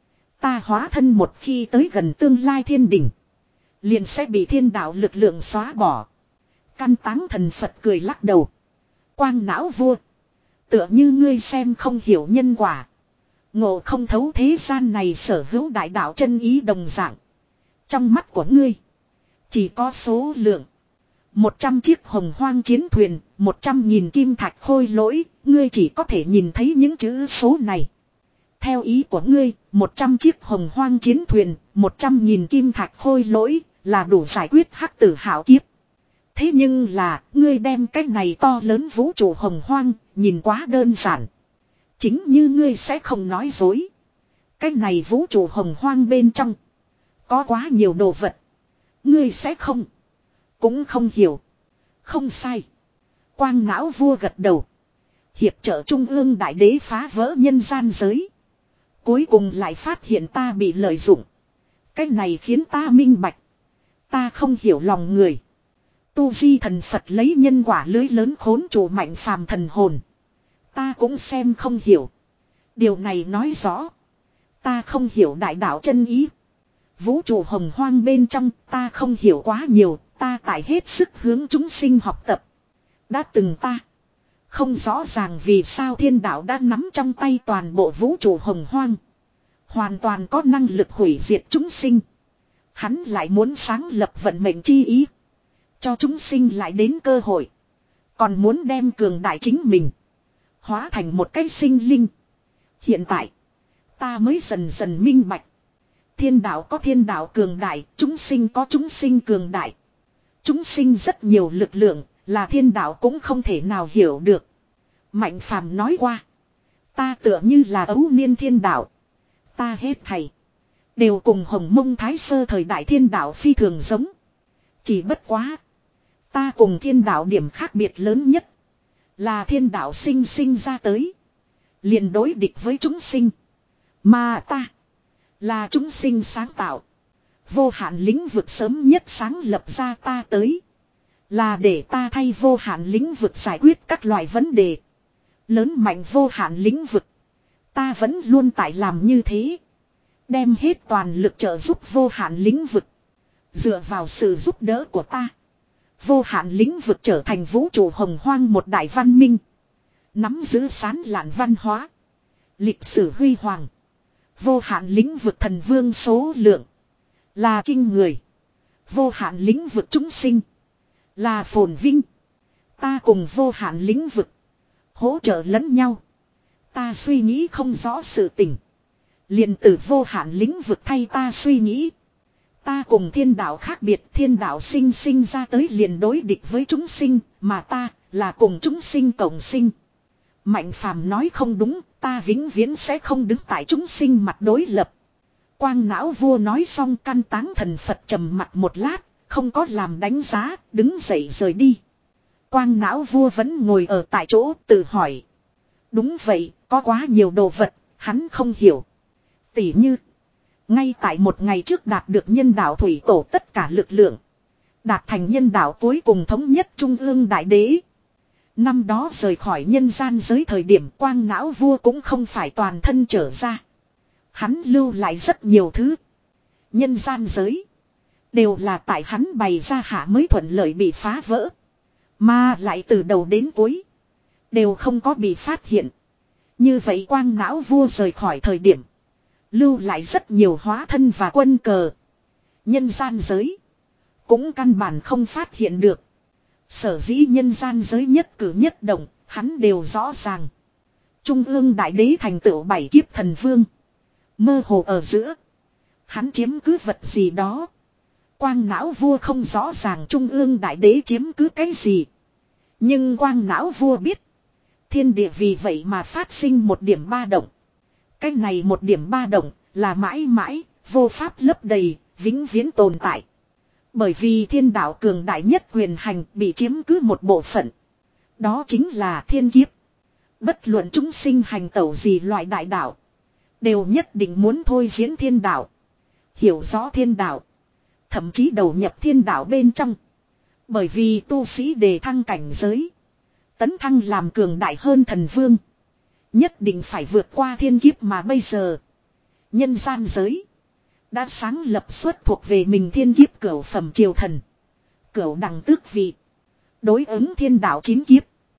Ta hóa thân một khi tới gần tương lai thiên đình. Liền sẽ bị thiên đạo lực lượng xóa bỏ. Căn táng thần Phật cười lắc đầu. Quang não vua. Tựa như ngươi xem không hiểu nhân quả. Ngộ không thấu thế gian này sở hữu đại đạo chân ý đồng dạng. Trong mắt của ngươi. Chỉ có số lượng. Một trăm chiếc hồng hoang chiến thuyền. Một trăm nghìn kim thạch khôi lỗi. Ngươi chỉ có thể nhìn thấy những chữ số này. Theo ý của ngươi. Một trăm chiếc hồng hoang chiến thuyền. Một trăm nghìn kim thạch khôi lỗi. Là đủ giải quyết hắc tử hảo kiếp. Thế nhưng là. Ngươi đem cái này to lớn vũ trụ hồng hoang. Nhìn quá đơn giản. Chính như ngươi sẽ không nói dối. Cái này vũ trụ hồng hoang bên trong. Có quá nhiều đồ vật. Ngươi sẽ không. Cũng không hiểu. Không sai. Quang não vua gật đầu. Hiệp trợ trung ương đại đế phá vỡ nhân gian giới. Cuối cùng lại phát hiện ta bị lợi dụng. Cái này khiến ta minh bạch. Ta không hiểu lòng người. Tu di thần Phật lấy nhân quả lưới lớn khốn trụ mạnh phàm thần hồn. Ta cũng xem không hiểu. Điều này nói rõ. Ta không hiểu đại đạo chân ý. Vũ trụ hồng hoang bên trong ta không hiểu quá nhiều. Ta tại hết sức hướng chúng sinh học tập. Đã từng ta. Không rõ ràng vì sao thiên đạo đã nắm trong tay toàn bộ vũ trụ hồng hoang. Hoàn toàn có năng lực hủy diệt chúng sinh. Hắn lại muốn sáng lập vận mệnh chi ý. Cho chúng sinh lại đến cơ hội. Còn muốn đem cường đại chính mình. Hóa thành một cái sinh linh. Hiện tại. Ta mới dần dần minh bạch. Thiên đạo có thiên đạo cường đại. Chúng sinh có chúng sinh cường đại. Chúng sinh rất nhiều lực lượng. Là thiên đạo cũng không thể nào hiểu được. Mạnh phàm nói qua. Ta tựa như là ấu niên thiên đạo. Ta hết thầy. Đều cùng hồng mông thái sơ thời đại thiên đạo phi thường giống. Chỉ bất quá. Ta cùng thiên đạo điểm khác biệt lớn nhất. Là thiên đạo sinh sinh ra tới. Liền đối địch với chúng sinh. Mà ta. Là chúng sinh sáng tạo. Vô hạn lĩnh vực sớm nhất sáng lập ra ta tới. Là để ta thay vô hạn lĩnh vực giải quyết các loại vấn đề. Lớn mạnh vô hạn lĩnh vực. Ta vẫn luôn tại làm như thế. Đem hết toàn lực trợ giúp vô hạn lĩnh vực. Dựa vào sự giúp đỡ của ta. Vô hạn lĩnh vực trở thành vũ trụ hồng hoang một đại văn minh. Nắm giữ sán lạn văn hóa. Lịch sử huy hoàng. Vô hạn lĩnh vực thần vương số lượng. Là kinh người. Vô hạn lĩnh vực chúng sinh. Là phồn vinh. Ta cùng vô hạn lĩnh vực. Hỗ trợ lẫn nhau. Ta suy nghĩ không rõ sự tình. Liền từ vô hạn lĩnh vực thay ta suy nghĩ. Ta cùng thiên đạo khác biệt. Thiên đạo sinh sinh ra tới liền đối địch với chúng sinh. Mà ta là cùng chúng sinh cộng sinh. Mạnh phàm nói không đúng. Ta vĩnh viễn sẽ không đứng tại chúng sinh mặt đối lập. Quang não vua nói xong căn táng thần Phật trầm mặt một lát. Không có làm đánh giá. Đứng dậy rời đi. Quang não vua vẫn ngồi ở tại chỗ tự hỏi. Đúng vậy. Có quá nhiều đồ vật. Hắn không hiểu. Tỉ như. Ngay tại một ngày trước đạt được nhân đạo thủy tổ tất cả lực lượng. Đạt thành nhân đạo cuối cùng thống nhất trung ương đại đế. Năm đó rời khỏi nhân gian giới thời điểm quang não vua cũng không phải toàn thân trở ra. Hắn lưu lại rất nhiều thứ. Nhân gian giới. Đều là tại hắn bày ra hạ mới thuận lợi bị phá vỡ. Mà lại từ đầu đến cuối. Đều không có bị phát hiện. Như vậy quang não vua rời khỏi thời điểm. Lưu lại rất nhiều hóa thân và quân cờ. Nhân gian giới. Cũng căn bản không phát hiện được. Sở dĩ nhân gian giới nhất cử nhất động. Hắn đều rõ ràng. Trung ương đại đế thành tựu bảy kiếp thần vương. Mơ hồ ở giữa. Hắn chiếm cứ vật gì đó. Quang não vua không rõ ràng trung ương đại đế chiếm cứ cái gì. Nhưng quang não vua biết. Thiên địa vì vậy mà phát sinh một điểm ba động. Cái này một điểm ba động là mãi mãi, vô pháp lấp đầy, vĩnh viễn tồn tại. Bởi vì thiên đạo cường đại nhất quyền hành bị chiếm cứ một bộ phận. Đó chính là thiên kiếp. Bất luận chúng sinh hành tẩu gì loại đại đạo. Đều nhất định muốn thôi diễn thiên đạo. Hiểu rõ thiên đạo. Thậm chí đầu nhập thiên đạo bên trong. Bởi vì tu sĩ đề thăng cảnh giới. Tấn thăng làm cường đại hơn thần vương. Nhất định phải vượt qua thiên kiếp mà bây giờ. Nhân gian giới. Đã sáng lập xuất thuộc về mình thiên kiếp cửu phẩm triều thần. Cửu đẳng tước vị. Đối ứng thiên đạo chín kiếp.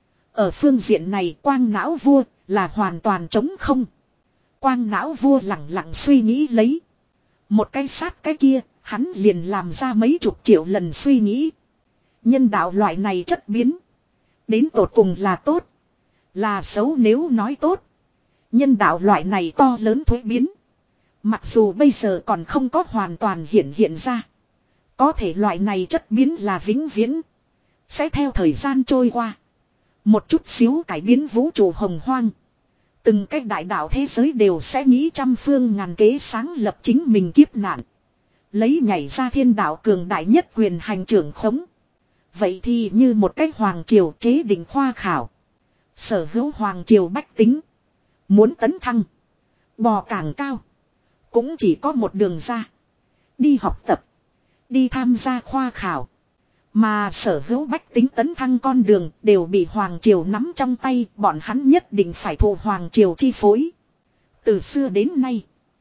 Ở phương diện này quang não vua là hoàn toàn trống không. Quang não vua lặng lặng suy nghĩ lấy. Một cái sát cái kia, hắn liền làm ra mấy chục triệu lần suy nghĩ. Nhân đạo loại này chất biến. Đến tột cùng là tốt. Là xấu nếu nói tốt. Nhân đạo loại này to lớn thuế biến. Mặc dù bây giờ còn không có hoàn toàn hiện hiện ra. Có thể loại này chất biến là vĩnh viễn. Sẽ theo thời gian trôi qua. Một chút xíu cải biến vũ trụ hồng hoang. Từng cách đại đạo thế giới đều sẽ nghĩ trăm phương ngàn kế sáng lập chính mình kiếp nạn. Lấy nhảy ra thiên đạo cường đại nhất quyền hành trưởng khống. Vậy thì như một cách hoàng triều chế định khoa khảo. Sở hữu hoàng triều bách tính. Muốn tấn thăng. Bò càng cao. Cũng chỉ có một đường ra. Đi học tập. Đi tham gia khoa khảo. Mà sở hữu bách tính tấn thăng con đường đều bị Hoàng Triều nắm trong tay. Bọn hắn nhất định phải thụ Hoàng Triều chi phối. Từ xưa đến nay.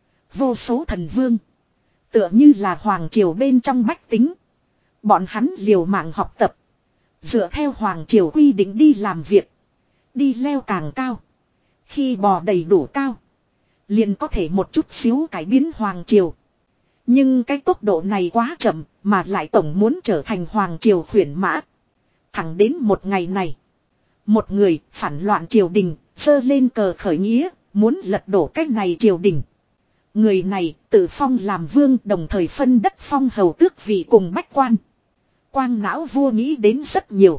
Vô số thần vương. Tựa như là Hoàng Triều bên trong bách tính. Bọn hắn liều mạng học tập. Dựa theo Hoàng Triều quy định đi làm việc. Đi leo càng cao. Khi bò đầy đủ cao. Liền có thể một chút xíu cải biến Hoàng Triều. Nhưng cái tốc độ này quá chậm mà lại tổng muốn trở thành Hoàng Triều khuyển mã. Thẳng đến một ngày này. Một người phản loạn triều đình, giơ lên cờ khởi nghĩa, muốn lật đổ cái này triều đình. Người này tự phong làm vương đồng thời phân đất phong hầu tước vị cùng bách quan. Quang não vua nghĩ đến rất nhiều.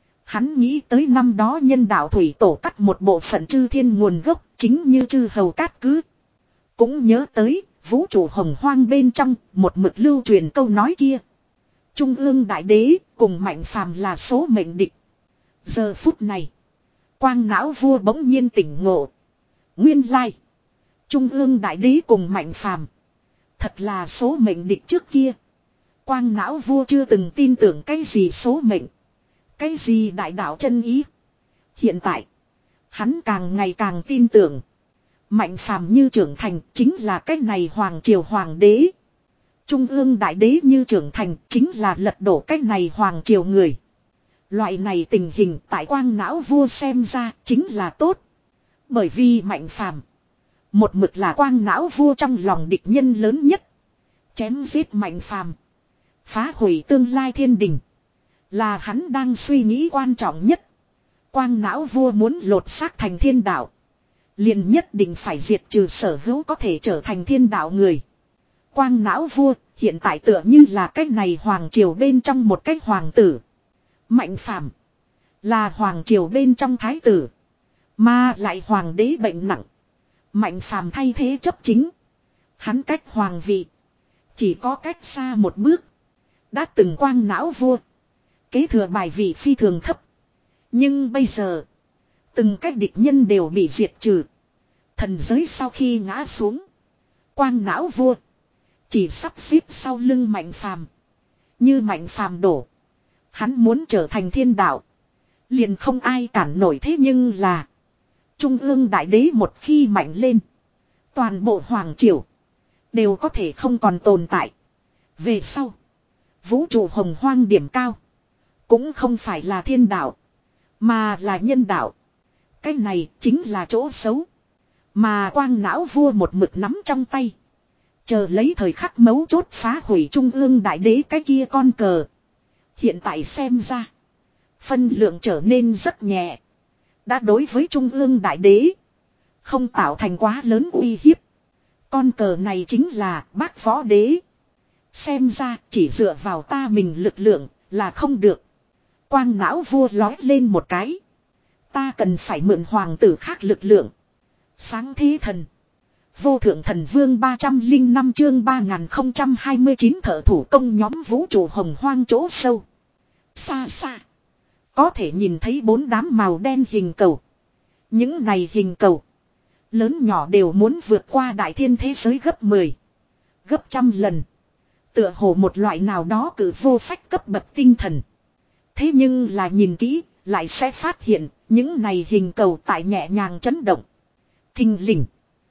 Hắn nghĩ tới năm đó nhân đạo thủy tổ cắt một bộ phận chư thiên nguồn gốc chính như chư hầu cát cứ. Cũng nhớ tới vũ trụ hồng hoang bên trong một mực lưu truyền câu nói kia. Trung ương đại đế cùng mạnh phàm là số mệnh địch. Giờ phút này. Quang não vua bỗng nhiên tỉnh ngộ. Nguyên lai. Trung ương đại đế cùng mạnh phàm. Thật là số mệnh địch trước kia. Quang não vua chưa từng tin tưởng cái gì số mệnh. Cái gì đại đạo chân ý. Hiện tại. Hắn càng ngày càng tin tưởng. Mạnh phàm như trưởng thành chính là cái này hoàng triều hoàng đế. Trung ương đại đế như trưởng thành chính là lật đổ cái này hoàng triều người. Loại này tình hình tại quang não vua xem ra chính là tốt. Bởi vì mạnh phàm. Một mực là quang não vua trong lòng địch nhân lớn nhất. Chém giết mạnh phàm. Phá hủy tương lai thiên đình. Là hắn đang suy nghĩ quan trọng nhất. Quang não vua muốn lột xác thành thiên đạo. Liền nhất định phải diệt trừ sở hữu có thể trở thành thiên đạo người. Quang não vua hiện tại tựa như là cái này hoàng triều bên trong một cái hoàng tử. Mạnh phàm là hoàng triều bên trong thái tử. Mà lại hoàng đế bệnh nặng. Mạnh phàm thay thế chấp chính. Hắn cách hoàng vị. Chỉ có cách xa một bước. Đã từng quang não vua. Kế thừa bài vị phi thường thấp. Nhưng bây giờ. Từng cách địch nhân đều bị diệt trừ. Thần giới sau khi ngã xuống. Quang não vua. Chỉ sắp xếp sau lưng mạnh phàm. Như mạnh phàm đổ. Hắn muốn trở thành thiên đạo. Liền không ai cản nổi thế nhưng là. Trung ương đại đế một khi mạnh lên. Toàn bộ hoàng triều. Đều có thể không còn tồn tại. Về sau. Vũ trụ hồng hoang điểm cao. Cũng không phải là thiên đạo. Mà là nhân đạo. Cái này chính là chỗ xấu. Mà quang não vua một mực nắm trong tay. Chờ lấy thời khắc mấu chốt phá hủy trung ương đại đế cái kia con cờ. Hiện tại xem ra. Phân lượng trở nên rất nhẹ. Đã đối với trung ương đại đế. Không tạo thành quá lớn uy hiếp. Con cờ này chính là bác võ đế. Xem ra chỉ dựa vào ta mình lực lượng là không được. Quang não vua lói lên một cái. Ta cần phải mượn hoàng tử khác lực lượng. Sáng thế thần. Vô thượng thần vương ba trăm linh năm chương ba nghìn không trăm hai mươi chín thợ thủ công nhóm vũ trụ hồng hoang chỗ sâu. Xa xa. Có thể nhìn thấy bốn đám màu đen hình cầu. Những này hình cầu. Lớn nhỏ đều muốn vượt qua đại thiên thế giới gấp mười. Gấp trăm lần. Tựa hồ một loại nào đó cử vô phách cấp bậc tinh thần. Thế nhưng là nhìn kỹ. Lại sẽ phát hiện. Những này hình cầu tại nhẹ nhàng chấn động. Thình lình.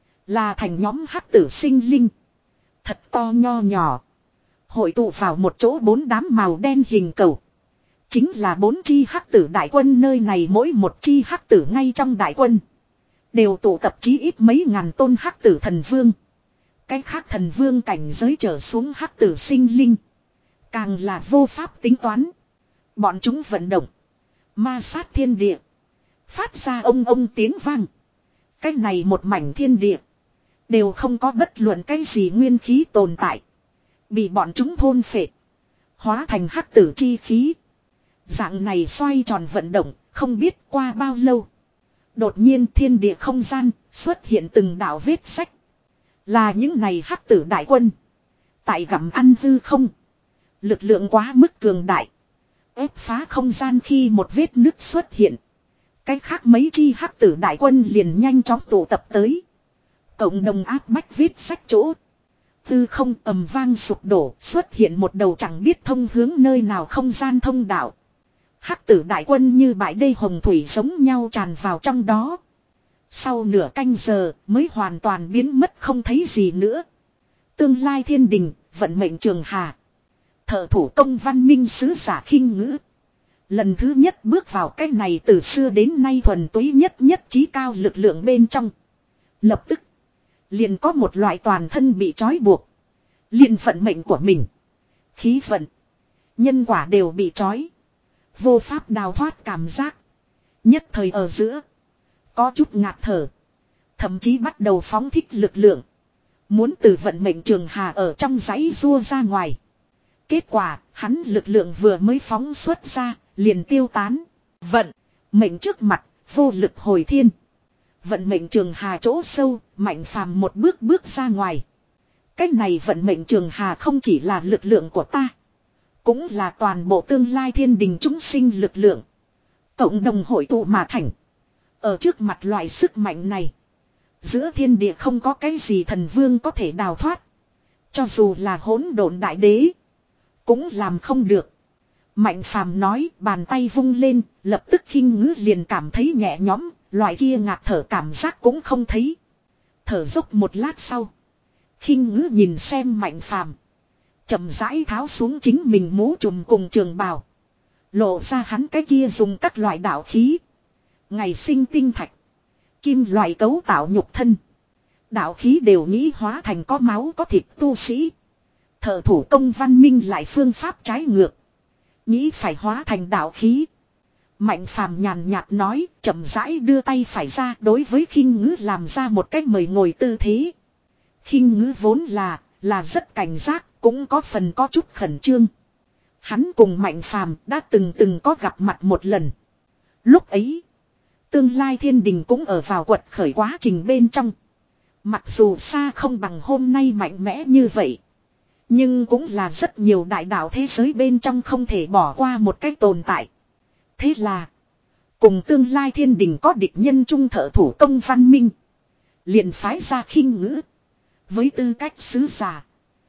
Là thành nhóm hắc tử sinh linh. Thật to nho nhỏ. Hội tụ vào một chỗ bốn đám màu đen hình cầu. Chính là bốn chi hắc tử đại quân, nơi này mỗi một chi hắc tử ngay trong đại quân. Đều tụ tập chí ít mấy ngàn tôn hắc tử thần vương. Cái khác thần vương cảnh giới trở xuống hắc tử sinh linh. Càng là vô pháp tính toán. Bọn chúng vận động. Ma sát thiên địa. Phát ra ông ông tiếng vang. Cái này một mảnh thiên địa. Đều không có bất luận cái gì nguyên khí tồn tại. Bị bọn chúng thôn phệ. Hóa thành hắc tử chi khí. Dạng này xoay tròn vận động. Không biết qua bao lâu. Đột nhiên thiên địa không gian xuất hiện từng đạo vết sách. Là những này hắc tử đại quân. Tại gặm ăn hư không. Lực lượng quá mức cường đại. Ép phá không gian khi một vết nứt xuất hiện. Cái khác mấy chi hắc tử đại quân liền nhanh chóng tụ tập tới. Cộng đồng áp bách vết sách chỗ. Tư không ầm vang sụp đổ, xuất hiện một đầu chẳng biết thông hướng nơi nào không gian thông đạo. Hắc tử đại quân như bãi đê hồng thủy giống nhau tràn vào trong đó. Sau nửa canh giờ mới hoàn toàn biến mất không thấy gì nữa. Tương lai thiên đình, vận mệnh trường hà. Thợ thủ công văn minh sứ giả khinh ngữ. Lần thứ nhất bước vào cái này từ xưa đến nay thuần túy nhất nhất trí cao lực lượng bên trong. Lập tức. Liền có một loại toàn thân bị trói buộc. Liền vận mệnh của mình. Khí vận. Nhân quả đều bị trói. Vô pháp đào thoát cảm giác. Nhất thời ở giữa. Có chút ngạt thở. Thậm chí bắt đầu phóng thích lực lượng. Muốn từ vận mệnh trường hà ở trong dãy rua ra ngoài. Kết quả hắn lực lượng vừa mới phóng xuất ra. Liền tiêu tán. Vận. Mệnh trước mặt. Vô lực hồi thiên. Vận mệnh trường hà chỗ sâu, Mạnh Phàm một bước bước ra ngoài. Cách này vận mệnh trường hà không chỉ là lực lượng của ta. Cũng là toàn bộ tương lai thiên đình chúng sinh lực lượng. Cộng đồng hội tụ mà thành. Ở trước mặt loại sức mạnh này. Giữa thiên địa không có cái gì thần vương có thể đào thoát. Cho dù là hỗn độn đại đế. Cũng làm không được. Mạnh Phàm nói, bàn tay vung lên, lập tức khinh ngữ liền cảm thấy nhẹ nhõm. Loại kia ngạt thở cảm giác cũng không thấy. Thở dốc một lát sau. Khinh ngữ nhìn xem Mạnh Phàm, chậm rãi tháo xuống chính mình mũ trùm cùng trường bào. Lộ ra hắn cái kia dùng các loại đạo khí. Ngày sinh tinh thạch. Kim loại cấu tạo nhục thân. Đạo khí đều nghĩ hóa thành có máu có thịt tu sĩ. Thợ thủ công văn minh lại phương pháp trái ngược. Nghĩ phải hóa thành đạo khí. Mạnh Phàm nhàn nhạt nói, chậm rãi đưa tay phải ra đối với khinh ngữ làm ra một cách mời ngồi tư thế. Khinh ngữ vốn là, là rất cảnh giác, cũng có phần có chút khẩn trương. Hắn cùng Mạnh Phàm đã từng từng có gặp mặt một lần. Lúc ấy, tương lai thiên đình cũng ở vào quật khởi quá trình bên trong. Mặc dù xa không bằng hôm nay mạnh mẽ như vậy. Nhưng cũng là rất nhiều đại đạo thế giới bên trong không thể bỏ qua một cách tồn tại. Thế là, cùng tương lai thiên đình có địch nhân trung thợ thủ công văn minh. Liền phái ra khinh ngữ. Với tư cách sứ giả.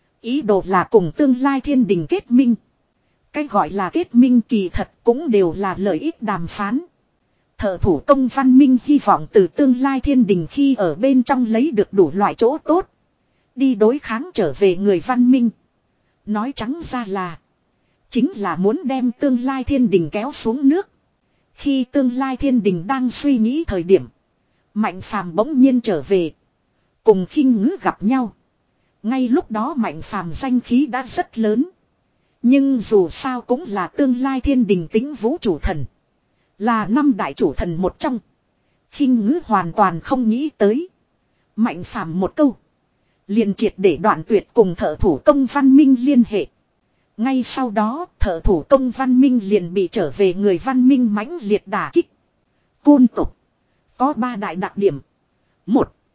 Ý đồ là cùng tương lai thiên đình kết minh. Cái gọi là kết minh kỳ thật cũng đều là lợi ích đàm phán. Thợ thủ công văn minh hy vọng từ tương lai thiên đình khi ở bên trong lấy được đủ loại chỗ tốt. Đi đối kháng trở về người văn minh. Nói trắng ra là. Chính là muốn đem tương lai thiên đình kéo xuống nước. Khi tương lai thiên đình đang suy nghĩ thời điểm. Mạnh Phàm bỗng nhiên trở về. Cùng khinh ngữ gặp nhau. Ngay lúc đó Mạnh Phàm danh khí đã rất lớn. Nhưng dù sao cũng là tương lai thiên đình tính vũ chủ thần. Là năm đại chủ thần một trong. Khinh ngữ hoàn toàn không nghĩ tới. Mạnh Phàm một câu. Liền triệt để đoạn tuyệt cùng thợ thủ công văn minh liên hệ. Ngay sau đó thợ thủ công văn minh liền bị trở về người văn minh mãnh liệt đả kích. Côn tục. Có ba đại đặc điểm. Một.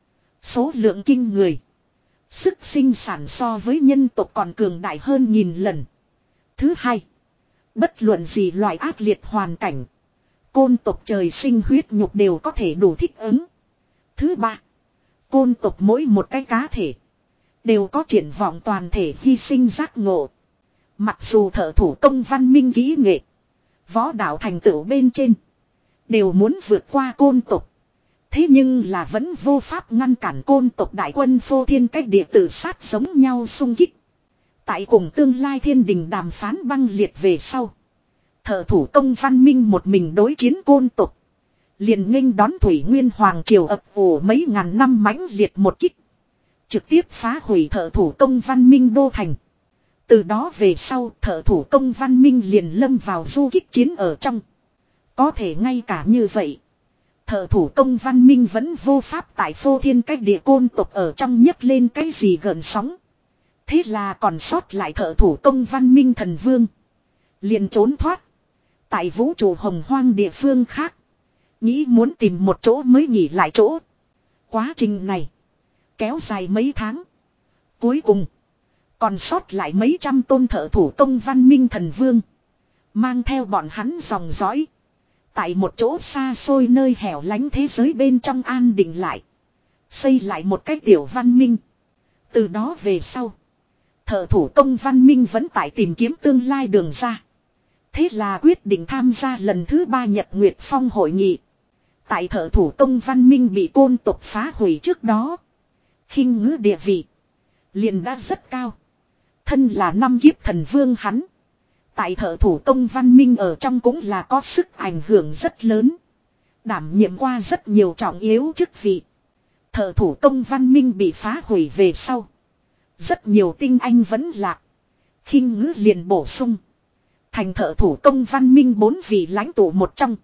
Số lượng kinh người. Sức sinh sản so với nhân tộc còn cường đại hơn nghìn lần. Thứ hai. Bất luận gì loại ác liệt hoàn cảnh. Côn tộc trời sinh huyết nhục đều có thể đủ thích ứng. Thứ ba. Côn tộc mỗi một cái cá thể. Đều có triển vọng toàn thể hy sinh giác ngộ. Mặc dù thợ thủ công văn minh kỹ nghệ. Võ đạo thành tựu bên trên. Đều muốn vượt qua côn tộc. Thế nhưng là vẫn vô pháp ngăn cản côn tộc đại quân phô thiên cách địa tự sát giống nhau xung kích. Tại cùng tương lai thiên đình đàm phán băng liệt về sau. Thợ thủ công văn minh một mình đối chiến côn tộc. Liền nghênh đón Thủy Nguyên Hoàng Triều ập ủ mấy ngàn năm mãnh liệt một kích. Trực tiếp phá hủy thợ thủ công văn minh đô thành. Từ đó về sau thợ thủ công văn minh liền lâm vào du kích chiến ở trong. Có thể ngay cả như vậy. Thợ thủ công văn minh vẫn vô pháp tại phô thiên cách địa côn tộc ở trong nhấc lên cái gì gợn sóng. Thế là còn sót lại thợ thủ công văn minh thần vương. Liền trốn thoát. Tại vũ trụ hồng hoang địa phương khác. Nghĩ muốn tìm một chỗ mới nghỉ lại chỗ. Quá trình này. Kéo dài mấy tháng. Cuối cùng. Còn sót lại mấy trăm tôn thợ thủ công văn minh thần vương. Mang theo bọn hắn dòng dõi. Tại một chỗ xa xôi nơi hẻo lánh thế giới bên trong an định lại. Xây lại một cái tiểu văn minh. Từ đó về sau. Thợ thủ công văn minh vẫn tại tìm kiếm tương lai đường ra. Thế là quyết định tham gia lần thứ ba Nhật Nguyệt Phong hội nghị. Tại thợ thủ công văn minh bị côn tộc phá hủy trước đó. Khinh ngữ địa vị. Liền đã rất cao. Thân là năm kiếp thần vương hắn. Tại thợ thủ công văn minh ở trong cũng là có sức ảnh hưởng rất lớn. Đảm nhiệm qua rất nhiều trọng yếu chức vị. Thợ thủ công văn minh bị phá hủy về sau. Rất nhiều tinh anh vẫn lạc. Khinh ngữ liền bổ sung. Thành thợ thủ công văn minh bốn vị lãnh tụ một trong.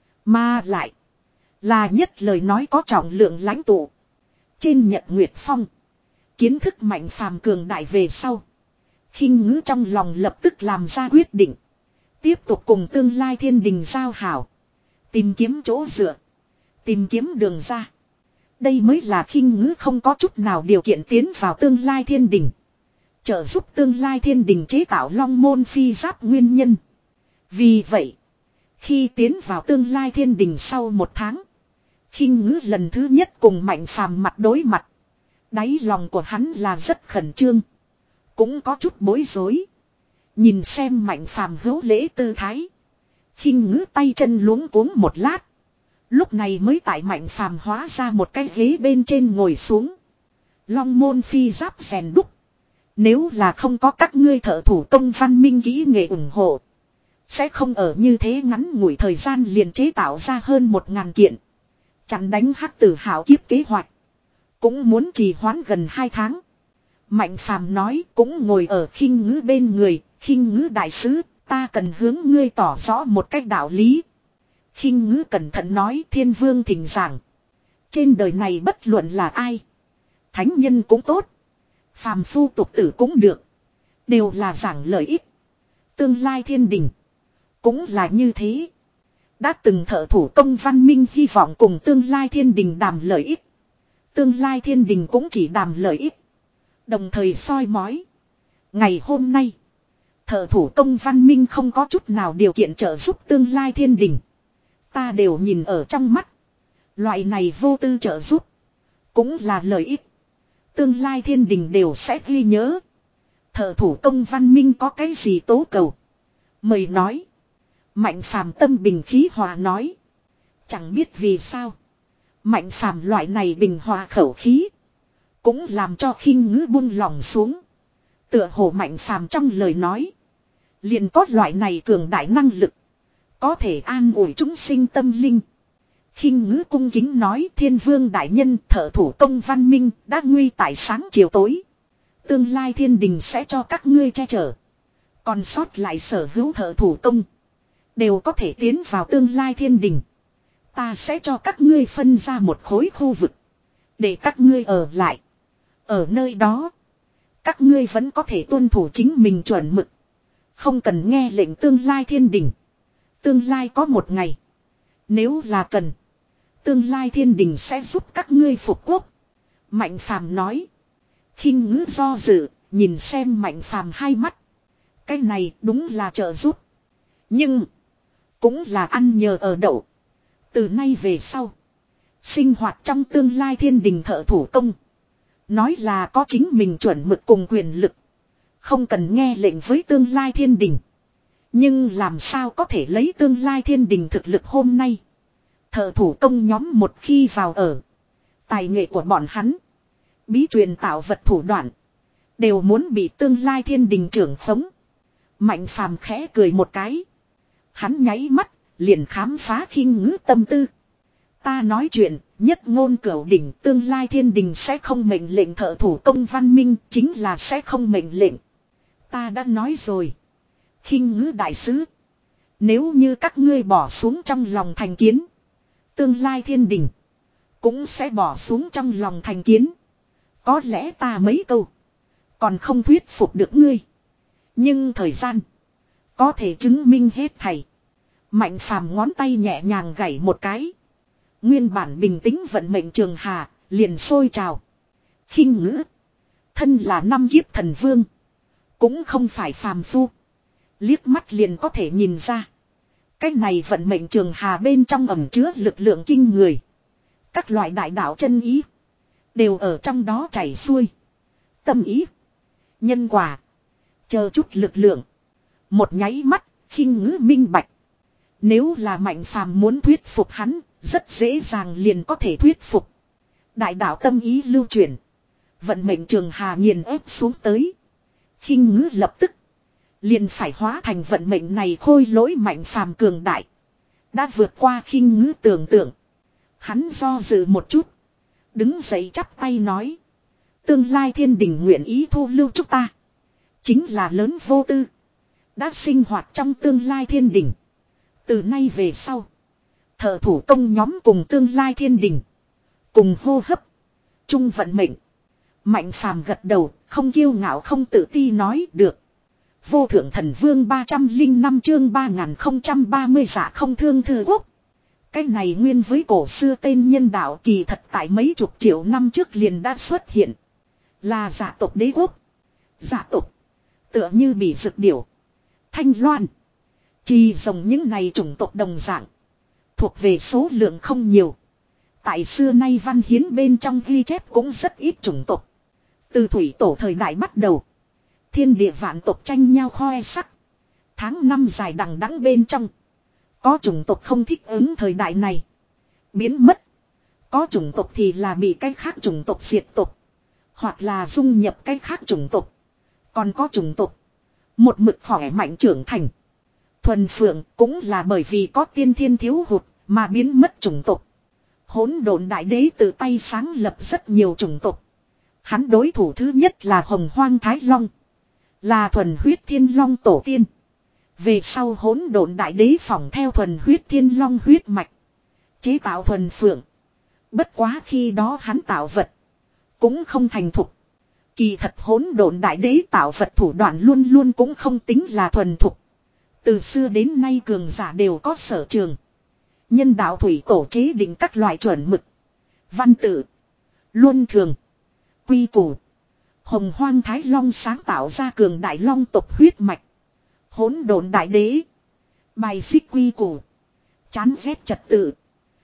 Mà lại. Là nhất lời nói có trọng lượng lãnh tụ. Trên Nhật Nguyệt Phong. Kiến thức mạnh phàm cường đại về sau. Khinh ngữ trong lòng lập tức làm ra quyết định. Tiếp tục cùng tương lai thiên đình giao hảo. Tìm kiếm chỗ dựa. Tìm kiếm đường ra. Đây mới là khinh ngữ không có chút nào điều kiện tiến vào tương lai thiên đình. Trợ giúp tương lai thiên đình chế tạo long môn phi giáp nguyên nhân. Vì vậy. Khi tiến vào tương lai thiên đình sau một tháng. Khinh ngữ lần thứ nhất cùng Mạnh Phàm mặt đối mặt. Đáy lòng của hắn là rất khẩn trương. Cũng có chút bối rối. Nhìn xem Mạnh Phàm hữu lễ tư thái. Khinh ngữ tay chân luống cuống một lát. Lúc này mới tại Mạnh Phàm hóa ra một cái ghế bên trên ngồi xuống. Long môn phi giáp rèn đúc. Nếu là không có các ngươi thợ thủ công văn minh kỹ nghệ ủng hộ. Sẽ không ở như thế ngắn ngủi thời gian liền chế tạo ra hơn một ngàn kiện. Chặn đánh hắc tử hảo kiếp kế hoạch. Cũng muốn trì hoãn gần hai tháng. Mạnh Phàm nói cũng ngồi ở khinh ngữ bên người. Khinh ngữ đại sứ, ta cần hướng ngươi tỏ rõ một cách đạo lý. Khinh ngữ cẩn thận nói thiên vương thỉnh giảng. Trên đời này bất luận là ai. Thánh nhân cũng tốt. Phàm phu tục tử cũng được. Đều là giảng lợi ích. Tương lai thiên đình. Cũng là như thế. Đã từng thợ thủ công văn minh hy vọng cùng tương lai thiên đình đàm lợi ích. Tương lai thiên đình cũng chỉ đàm lợi ích. Đồng thời soi mói. Ngày hôm nay. Thợ thủ công văn minh không có chút nào điều kiện trợ giúp tương lai thiên đình. Ta đều nhìn ở trong mắt. Loại này vô tư trợ giúp. Cũng là lợi ích. Tương lai thiên đình đều sẽ ghi nhớ. Thợ thủ công văn minh có cái gì tố cầu. Mời nói. Mạnh Phàm tâm bình khí hòa nói. Chẳng biết vì sao. Mạnh Phàm loại này bình hòa khẩu khí. Cũng làm cho khinh ngữ buông lòng xuống. Tựa hồ Mạnh Phàm trong lời nói. Liền có loại này cường đại năng lực. Có thể an ủi chúng sinh tâm linh. Khinh ngữ cung kính nói thiên vương đại nhân thợ thủ công văn minh đã nguy tại sáng chiều tối. Tương lai thiên đình sẽ cho các ngươi che chở. Còn sót lại sở hữu thợ thủ công. Đều có thể tiến vào tương lai thiên đình. Ta sẽ cho các ngươi phân ra một khối khu vực. Để các ngươi ở lại. Ở nơi đó. Các ngươi vẫn có thể tuân thủ chính mình chuẩn mực. Không cần nghe lệnh tương lai thiên đình. Tương lai có một ngày. Nếu là cần. Tương lai thiên đình sẽ giúp các ngươi phục quốc. Mạnh Phàm nói. Khinh Ngữ do dự, nhìn xem Mạnh Phàm hai mắt. Cái này đúng là trợ giúp. Nhưng, cũng là ăn nhờ ở đậu. Từ nay về sau, sinh hoạt trong tương lai thiên đình thợ thủ công. Nói là có chính mình chuẩn mực cùng quyền lực. Không cần nghe lệnh với tương lai thiên đình. Nhưng làm sao có thể lấy tương lai thiên đình thực lực hôm nay. Thợ thủ công nhóm một khi vào ở. Tài nghệ của bọn hắn. Bí truyền tạo vật thủ đoạn. Đều muốn bị tương lai thiên đình trưởng phóng. Mạnh Phàm khẽ cười một cái. Hắn nháy mắt, liền khám phá Khinh Ngữ tâm tư. Ta nói chuyện, nhất ngôn cửu đỉnh tương lai thiên đình sẽ không mệnh lệnh thợ thủ công văn minh, chính là sẽ không mệnh lệnh. Ta đã nói rồi. Khinh Ngữ đại sứ. Nếu như các ngươi bỏ xuống trong lòng thành kiến. Tương lai thiên đình. Cũng sẽ bỏ xuống trong lòng thành kiến. Có lẽ ta mấy câu. Còn không thuyết phục được ngươi. Nhưng thời gian. Có thể chứng minh hết thảy. Mạnh Phàm ngón tay nhẹ nhàng gảy một cái. Nguyên bản bình tĩnh vận mệnh trường hà. Liền sôi trào. Khinh Ngữ. Thân là năm kiếp thần vương. Cũng không phải phàm phu. Liếc mắt liền có thể nhìn ra. Cái này vận mệnh trường hà bên trong ẩn chứa lực lượng kinh người. Các loại đại đạo chân ý. Đều ở trong đó chảy xuôi. Tâm ý. Nhân quả. Chờ chút lực lượng. Một nháy mắt, Khinh Ngữ minh bạch. Nếu là Mạnh Phàm muốn thuyết phục hắn, rất dễ dàng liền có thể thuyết phục. Đại đạo tâm ý lưu chuyển. Vận mệnh trường hà nghiền ép xuống tới. Khinh Ngữ lập tức. Liền phải hóa thành vận mệnh này khôi lỗi Mạnh Phàm cường đại. Đã vượt qua Khinh Ngữ tưởng tượng. Hắn do dự một chút. Đứng dậy chắp tay nói. Tương lai thiên đình nguyện ý thu lưu chúng ta. Chính là lớn vô tư. Đã sinh hoạt trong tương lai thiên đình. Từ nay về sau. Thợ thủ công nhóm cùng tương lai thiên đình. Cùng hô hấp. Chung vận mệnh. Mạnh Phàm gật đầu. Không kiêu ngạo không tự ti nói được. Vô thượng thần vương ba trăm linh năm chương ba nghìn không trăm ba mươi giả không thương thư quốc. Cái này nguyên với cổ xưa tên nhân đạo kỳ thật tại mấy chục triệu năm trước liền đã xuất hiện. Là giả tộc đế quốc. Giả tộc. Tựa như bị dược điểu. Thanh loan. Chỉ rồng những này chủng tộc đồng dạng. Thuộc về số lượng không nhiều. Tại xưa nay văn hiến bên trong ghi chép cũng rất ít chủng tộc. Từ thủy tổ thời đại bắt đầu. Thiên địa vạn tộc tranh nhau khoe sắc. Tháng năm dài đằng đẵng bên trong. Có chủng tộc không thích ứng thời đại này. Biến mất. Có chủng tộc thì là bị cái khác chủng tộc diệt tộc. Hoặc là dung nhập cái khác chủng tộc. Còn có chủng tộc. Một mực khỏe mạnh trưởng thành. Thuần phượng cũng là bởi vì có tiên thiên thiếu hụt mà biến mất chủng tộc. Hỗn độn đại đế tự tay sáng lập rất nhiều chủng tộc. Hắn đối thủ thứ nhất là Hồng Hoang Thái Long. Là thuần huyết thiên long tổ tiên. Về sau hỗn độn đại đế phỏng theo thuần huyết thiên long huyết mạch. Chế tạo thuần phượng. Bất quá khi đó hắn tạo vật. Cũng không thành thục. Kỳ thật hỗn độn đại đế tạo vật thủ đoạn luôn luôn cũng không tính là thuần thục. Từ xưa đến nay cường giả đều có sở trường. Nhân đạo thủy tổ chế định các loại chuẩn mực. Văn tự. Luân thường. Quy củ. Hồng Hoang Thái Long sáng tạo ra cường đại long tộc huyết mạch. Hỗn độn đại đế. Bài xích quy củ. Chán ghét trật tự.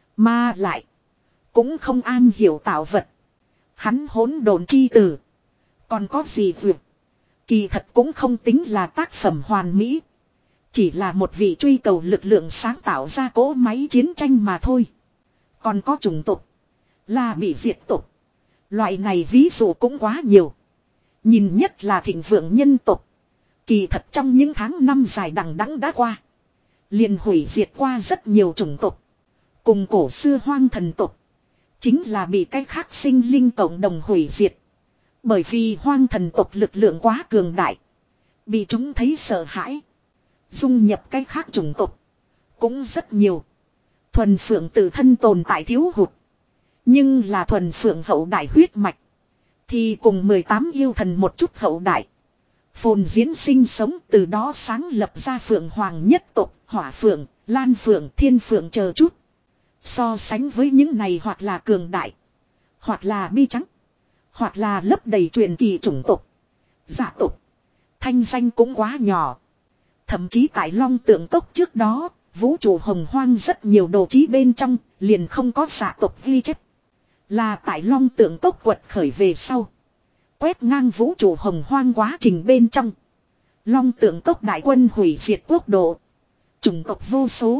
Mà lại. Cũng không an hiểu tạo vật. Hắn hỗn độn chi tử. Còn có gì vượt. Kỳ thật cũng không tính là tác phẩm hoàn mỹ. Chỉ là một vị truy cầu lực lượng sáng tạo ra cỗ máy chiến tranh mà thôi. Còn có chủng tộc. Là bị diệt tộc. Loại này ví dụ cũng quá nhiều. Nhìn nhất là thịnh vượng nhân tộc. Kỳ thật trong những tháng năm dài đằng đẵng đã qua. Liền hủy diệt qua rất nhiều chủng tộc. Cùng cổ xưa hoang thần tộc. Chính là bị cái khác sinh linh cộng đồng hủy diệt. Bởi vì hoang thần tộc lực lượng quá cường đại. Bị chúng thấy sợ hãi. Dung nhập cái khác chủng tộc. Cũng rất nhiều. Thuần phượng tự thân tồn tại thiếu hụt. Nhưng là thuần phượng hậu đại huyết mạch. Thì cùng mười tám yêu thần một chút hậu đại. Phồn diễn sinh sống từ đó sáng lập ra phượng hoàng nhất tộc, hỏa phượng, lan phượng, thiên phượng chờ chút. So sánh với những này hoặc là cường đại. Hoặc là bi trắng. Hoặc là lấp đầy truyền kỳ chủng tộc. Dạ tộc. Thanh danh cũng quá nhỏ. Thậm chí tại Long Tượng Cốc trước đó, vũ trụ hồng hoang rất nhiều đồ trí bên trong, liền không có dạ tộc ghi chép. Là tại Long Tượng Cốc quật khởi về sau. Quét ngang vũ trụ hồng hoang quá trình bên trong. Long Tượng Cốc đại quân hủy diệt quốc độ. Chủng tộc vô số.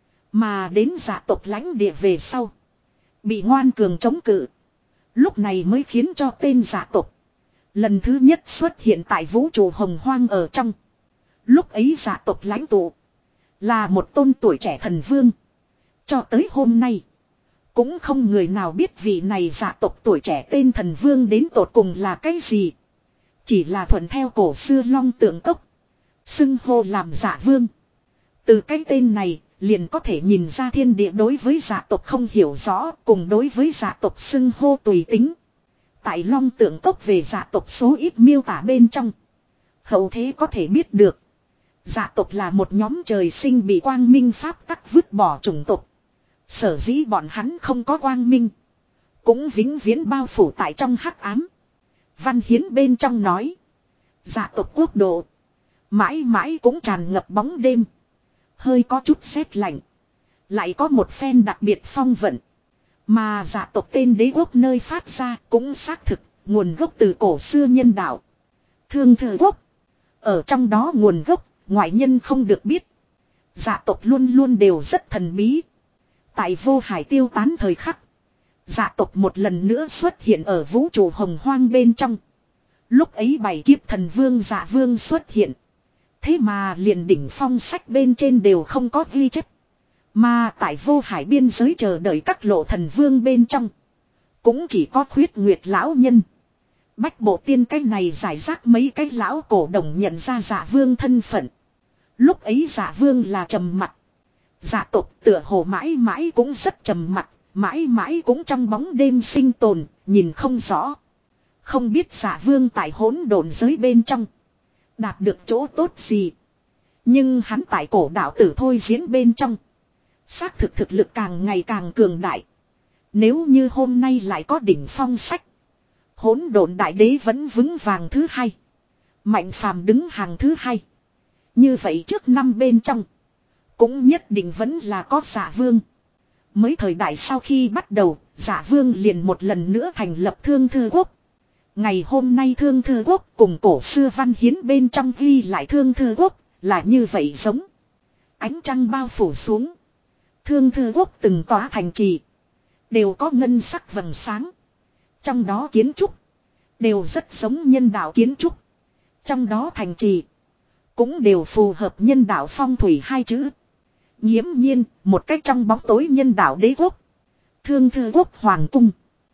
Mà đến dạ tộc lãnh địa về sau. Bị ngoan cường chống cự. Lúc này mới khiến cho tên dạ tộc. Lần thứ nhất xuất hiện tại vũ trụ hồng hoang ở trong. Lúc ấy dạ tộc lãnh tụ. Là một tôn tuổi trẻ thần vương. Cho tới hôm nay. Cũng không người nào biết vị này dạ tộc tuổi trẻ tên thần vương đến tột cùng là cái gì. Chỉ là thuận theo cổ xưa Long Tượng Cốc. Xưng hô làm dạ vương. Từ cái tên này liền có thể nhìn ra thiên địa đối với dạ tộc không hiểu rõ. Cùng đối với dạ tộc xưng hô tùy tính. Tại Long Tượng Cốc về dạ tộc số ít miêu tả bên trong. Hậu thế có thể biết được. Dạ tộc là một nhóm trời sinh bị quang minh pháp tắc vứt bỏ chủng tộc. Sở dĩ bọn hắn không có quang minh. Cũng vĩnh viễn bao phủ tại trong hắc ám. Văn Hiến bên trong nói. Dạ tộc quốc độ. Mãi mãi cũng tràn ngập bóng đêm. Hơi có chút rét lạnh. Lại có một phen đặc biệt phong vận. Mà dạ tộc tên đế quốc nơi phát ra cũng xác thực. Nguồn gốc từ cổ xưa nhân đạo. Thương Thư Quốc. Ở trong đó nguồn gốc. Ngoại nhân không được biết. Dạ tộc luôn luôn đều rất thần bí. Tại vô hải tiêu tán thời khắc. Dạ tộc một lần nữa xuất hiện ở vũ trụ hồng hoang bên trong. Lúc ấy bảy kiếp thần vương dạ vương xuất hiện. Thế mà liền đỉnh phong sách bên trên đều không có ghi chép. Mà tại vô hải biên giới chờ đợi các lộ thần vương bên trong. Cũng chỉ có khuyết nguyệt lão nhân. Bách bộ tiên cái này giải rác mấy cái lão cổ đồng nhận ra dạ vương thân phận. Lúc ấy dạ vương là trầm mặc. Dạ tộc tựa hồ mãi mãi cũng rất trầm mặc. Mãi mãi cũng trong bóng đêm sinh tồn. Nhìn không rõ. Không biết dạ vương tại hỗn độn giới bên trong. Đạt được chỗ tốt gì. Nhưng hắn tại cổ đạo tử thôi diễn bên trong. Xác thực thực lực càng ngày càng cường đại. Nếu như hôm nay lại có đỉnh phong sách. Hỗn độn đại đế vẫn vững vàng thứ hai. Mạnh phàm đứng hàng thứ hai. Như vậy trước năm bên trong. Cũng nhất định vẫn là có dạ vương. Mới thời đại sau khi bắt đầu. Dạ vương liền một lần nữa thành lập Thương Thư Quốc. Ngày hôm nay Thương Thư Quốc cùng cổ xưa Văn Hiến bên trong ghi lại Thương Thư Quốc. Là như vậy giống. Ánh trăng bao phủ xuống. Thương Thư Quốc từng tỏa thành trì. Đều có ngân sắc vầng sáng. Trong đó kiến trúc. Đều rất giống nhân đạo kiến trúc. Trong đó thành trì. Cũng đều phù hợp nhân đạo phong thủy hai chữ. Nghiễm nhiên một cách trong bóng tối nhân đạo đế quốc. Thương Thư Quốc Hoàng Cung.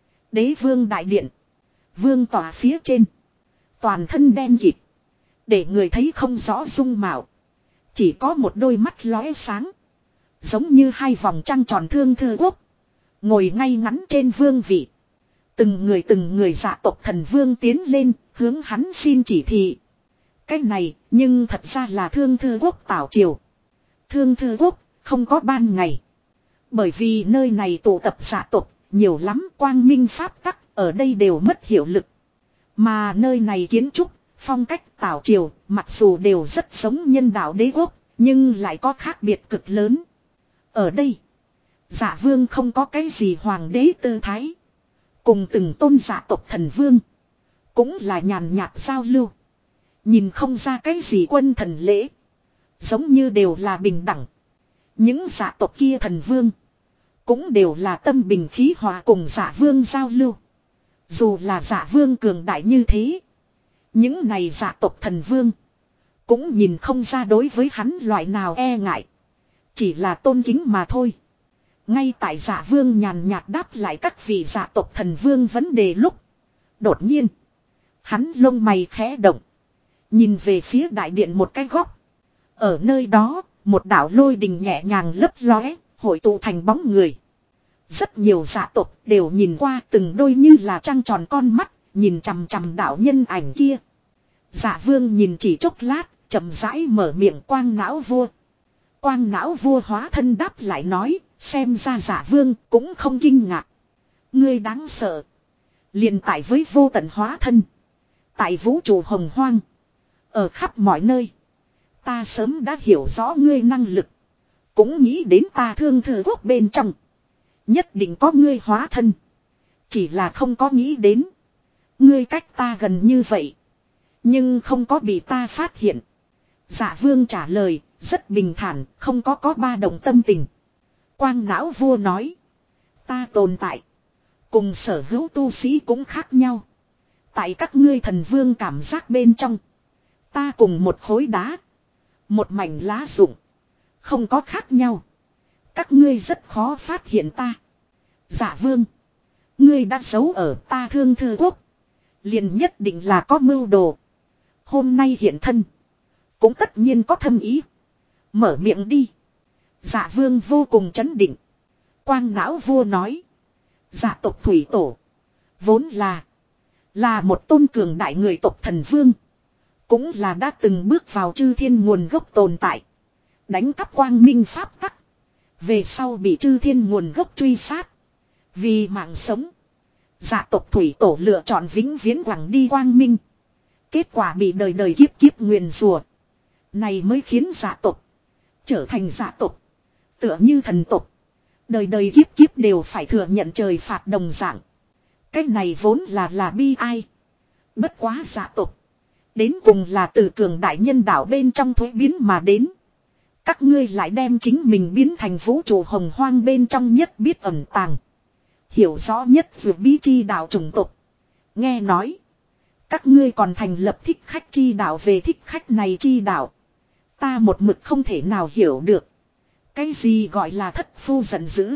Đế vương đại điện. Vương tỏa phía trên. Toàn thân đen kịt. Để người thấy không rõ dung mạo. Chỉ có một đôi mắt lóe sáng. Giống như hai vòng trăng tròn Thương Thư Quốc. Ngồi ngay ngắn trên vương vị. Từng người từng người dạ tộc thần vương tiến lên. Hướng hắn xin chỉ thị. Cái này nhưng thật ra là Thương Thư Quốc tảo triều. Thương Thư Quốc không có ban ngày. Bởi vì nơi này tụ tập dạ tộc. Nhiều lắm quang minh pháp tắc. Ở đây đều mất hiệu lực. Mà nơi này kiến trúc. Phong cách tảo triều. Mặc dù đều rất giống nhân đạo đế quốc. Nhưng lại có khác biệt cực lớn. Ở đây. Dạ vương không có cái gì hoàng đế tư thái. Cùng từng tôn dạ tộc thần vương. Cũng là nhàn nhạt giao lưu. Nhìn không ra cái gì quân thần lễ. Giống như đều là bình đẳng. Những dạ tộc kia thần vương. Cũng đều là tâm bình khí hòa cùng dạ vương giao lưu. Dù là dạ vương cường đại như thế. Những này dạ tộc thần vương. Cũng nhìn không ra đối với hắn loại nào e ngại. Chỉ là tôn kính mà thôi. Ngay tại dạ vương nhàn nhạt đáp lại các vị dạ tộc thần vương vấn đề lúc. Đột nhiên. Hắn lông mày khẽ động. Nhìn về phía đại điện một cái góc. Ở nơi đó, một đạo lôi đình nhẹ nhàng lấp lóe, hội tụ thành bóng người. Rất nhiều dạ tộc đều nhìn qua từng đôi như là trăng tròn con mắt, nhìn chằm chằm đạo nhân ảnh kia. Dạ vương nhìn chỉ chốc lát, chậm rãi mở miệng Quang Não Vua. Quang Não Vua hóa thân đáp lại nói, xem ra dạ vương cũng không kinh ngạc. Ngươi đáng sợ. liền tại với vô tận hóa thân. Tại vũ trụ hồng hoang. Ở khắp mọi nơi. Ta sớm đã hiểu rõ ngươi năng lực. Cũng nghĩ đến ta thương thư quốc bên trong. Nhất định có ngươi hóa thân. Chỉ là không có nghĩ đến. Ngươi cách ta gần như vậy. Nhưng không có bị ta phát hiện. Dạ vương trả lời. Rất bình thản. Không có có ba động tâm tình. Quang não vua nói. Ta tồn tại. Cùng sở hữu tu sĩ cũng khác nhau. Tại các ngươi thần vương cảm giác bên trong. Ta cùng một khối đá. Một mảnh lá rụng. Không có khác nhau. Các ngươi rất khó phát hiện ta. Dạ vương. Ngươi đã giấu ở ta thương thư quốc. Liền nhất định là có mưu đồ. Hôm nay hiện thân. Cũng tất nhiên có thâm ý. Mở miệng đi. Dạ vương vô cùng chấn định. Quang não vua nói. Dạ tộc thủy tổ. Vốn là. Là một tôn cường đại người tộc thần vương. Cũng là đã từng bước vào chư thiên nguồn gốc tồn tại. Đánh cắp quang minh pháp tắc. Về sau bị chư thiên nguồn gốc truy sát. Vì mạng sống. Dạ tộc thủy tổ lựa chọn vĩnh viễn quẳng đi quang minh. Kết quả bị đời đời kiếp kiếp nguyền rủa. Này mới khiến dạ tộc trở thành dạ tộc. Tựa như thần tộc. Đời đời kiếp kiếp đều phải thừa nhận trời phạt đồng dạng. Cái này vốn là là bi ai. Bất quá dạ tộc. Đến cùng là từ cường đại nhân đạo bên trong thuế biến mà đến. Các ngươi lại đem chính mình biến thành vũ trụ hồng hoang bên trong nhất biết ẩn tàng. Hiểu rõ nhất vượt bí chi đạo chủng tộc. Nghe nói. Các ngươi còn thành lập thích khách chi đạo về thích khách này chi đạo. Ta một mực không thể nào hiểu được. Cái gì gọi là thất phu giận dữ.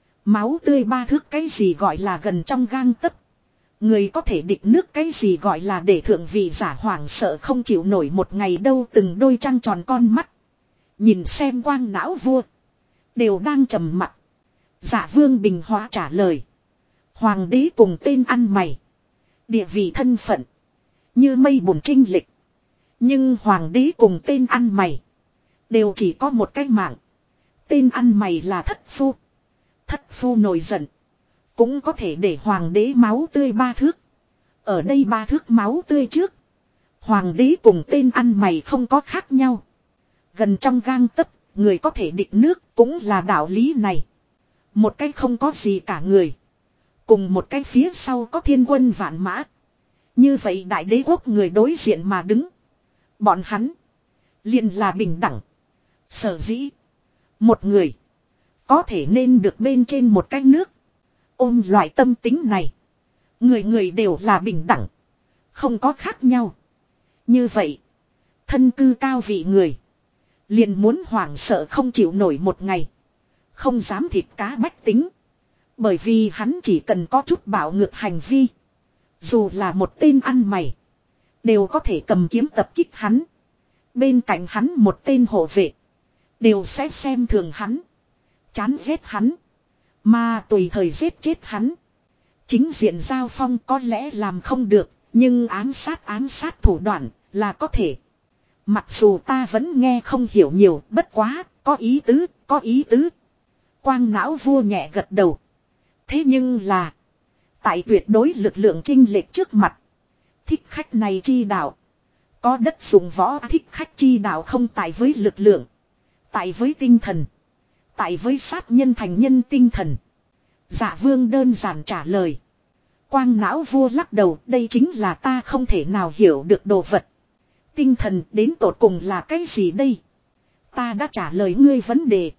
Máu tươi ba thước cái gì gọi là gần trong gang tấc. Người có thể địch nước cái gì gọi là để thượng vị giả hoảng sợ không chịu nổi một ngày đâu từng đôi trăng tròn con mắt. Nhìn xem quang não vua. Đều đang trầm mặc. Dạ vương bình hóa trả lời. Hoàng đế cùng tên ăn mày. Địa vị thân phận. Như mây bùn trinh lịch. Nhưng hoàng đế cùng tên ăn mày. Đều chỉ có một cái mạng. Tên ăn mày là thất phu. Thất phu nổi giận. Cũng có thể để hoàng đế máu tươi ba thước. Ở đây ba thước máu tươi trước. Hoàng đế cùng tên ăn mày không có khác nhau. Gần trong gang tấc, người có thể địch nước cũng là đạo lý này. Một cái không có gì cả người. Cùng một cái phía sau có thiên quân vạn mã. Như vậy đại đế quốc người đối diện mà đứng. Bọn hắn. Liền là bình đẳng. Sở dĩ. Một người. Có thể nên được bên trên một cái nước. Ôm loại tâm tính này. Người người đều là bình đẳng. Không có khác nhau. Như vậy. Thân cư cao vị người. Liền muốn hoảng sợ không chịu nổi một ngày. Không dám thịt cá bách tính. Bởi vì hắn chỉ cần có chút bạo ngược hành vi. Dù là một tên ăn mày. Đều có thể cầm kiếm tập kích hắn. Bên cạnh hắn một tên hộ vệ. Đều sẽ xem thường hắn. Chán ghét hắn. Mà tùy thời giết chết hắn. Chính diện giao phong có lẽ làm không được. Nhưng ám sát ám sát thủ đoạn là có thể. Mặc dù ta vẫn nghe không hiểu nhiều. Bất quá có ý tứ có ý tứ. Quang não vua nhẹ gật đầu. Thế nhưng là. Tại tuyệt đối lực lượng chinh lệch trước mặt. Thích khách này chi đạo. Có đất dùng võ thích khách chi đạo không tại với lực lượng. Tại với tinh thần. Tại với sát nhân thành nhân tinh thần. Dạ vương đơn giản trả lời. Quang não vua lắc đầu. Đây chính là ta không thể nào hiểu được đồ vật. Tinh thần đến tột cùng là cái gì đây? Ta đã trả lời ngươi vấn đề.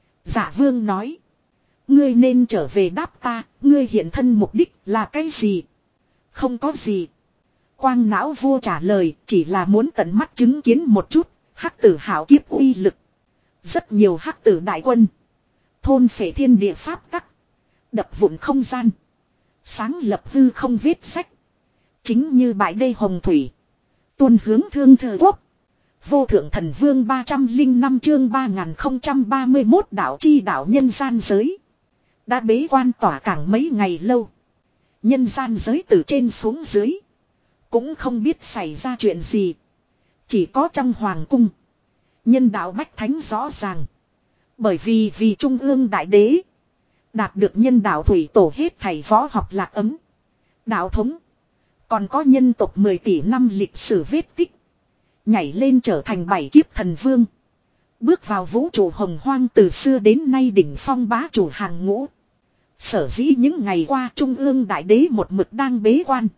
Dạ vương nói. Ngươi nên trở về đáp ta. Ngươi hiện thân mục đích là cái gì? Không có gì. Quang não vua trả lời. Chỉ là muốn tận mắt chứng kiến một chút. Hắc tử hảo kiếp uy lực. Rất nhiều hắc tử đại quân. Thôn phệ thiên địa pháp tắc. Đập vụn không gian. Sáng lập hư không viết sách. Chính như bãi đê hồng thủy. Tuôn hướng thương thư quốc. Vô thượng thần vương ba trăm linh năm chương ba nghìn không trăm ba mươi mốt đạo chi đạo nhân gian giới. Đã bế quan tỏa cảng mấy ngày lâu. Nhân gian giới từ trên xuống dưới. Cũng không biết xảy ra chuyện gì. Chỉ có trong hoàng cung. Nhân đạo bách thánh rõ ràng. Bởi vì vì trung ương đại đế. Đạt được nhân đạo thủy tổ hết thảy võ học lạc ấm. Đạo thống. Còn có nhân tộc mười tỷ năm lịch sử vết tích. Nhảy lên trở thành bảy kiếp thần vương. Bước vào vũ trụ hồng hoang từ xưa đến nay đỉnh phong bá chủ hàng ngũ. Sở dĩ những ngày qua Trung ương Đại Đế một mực đang bế quan.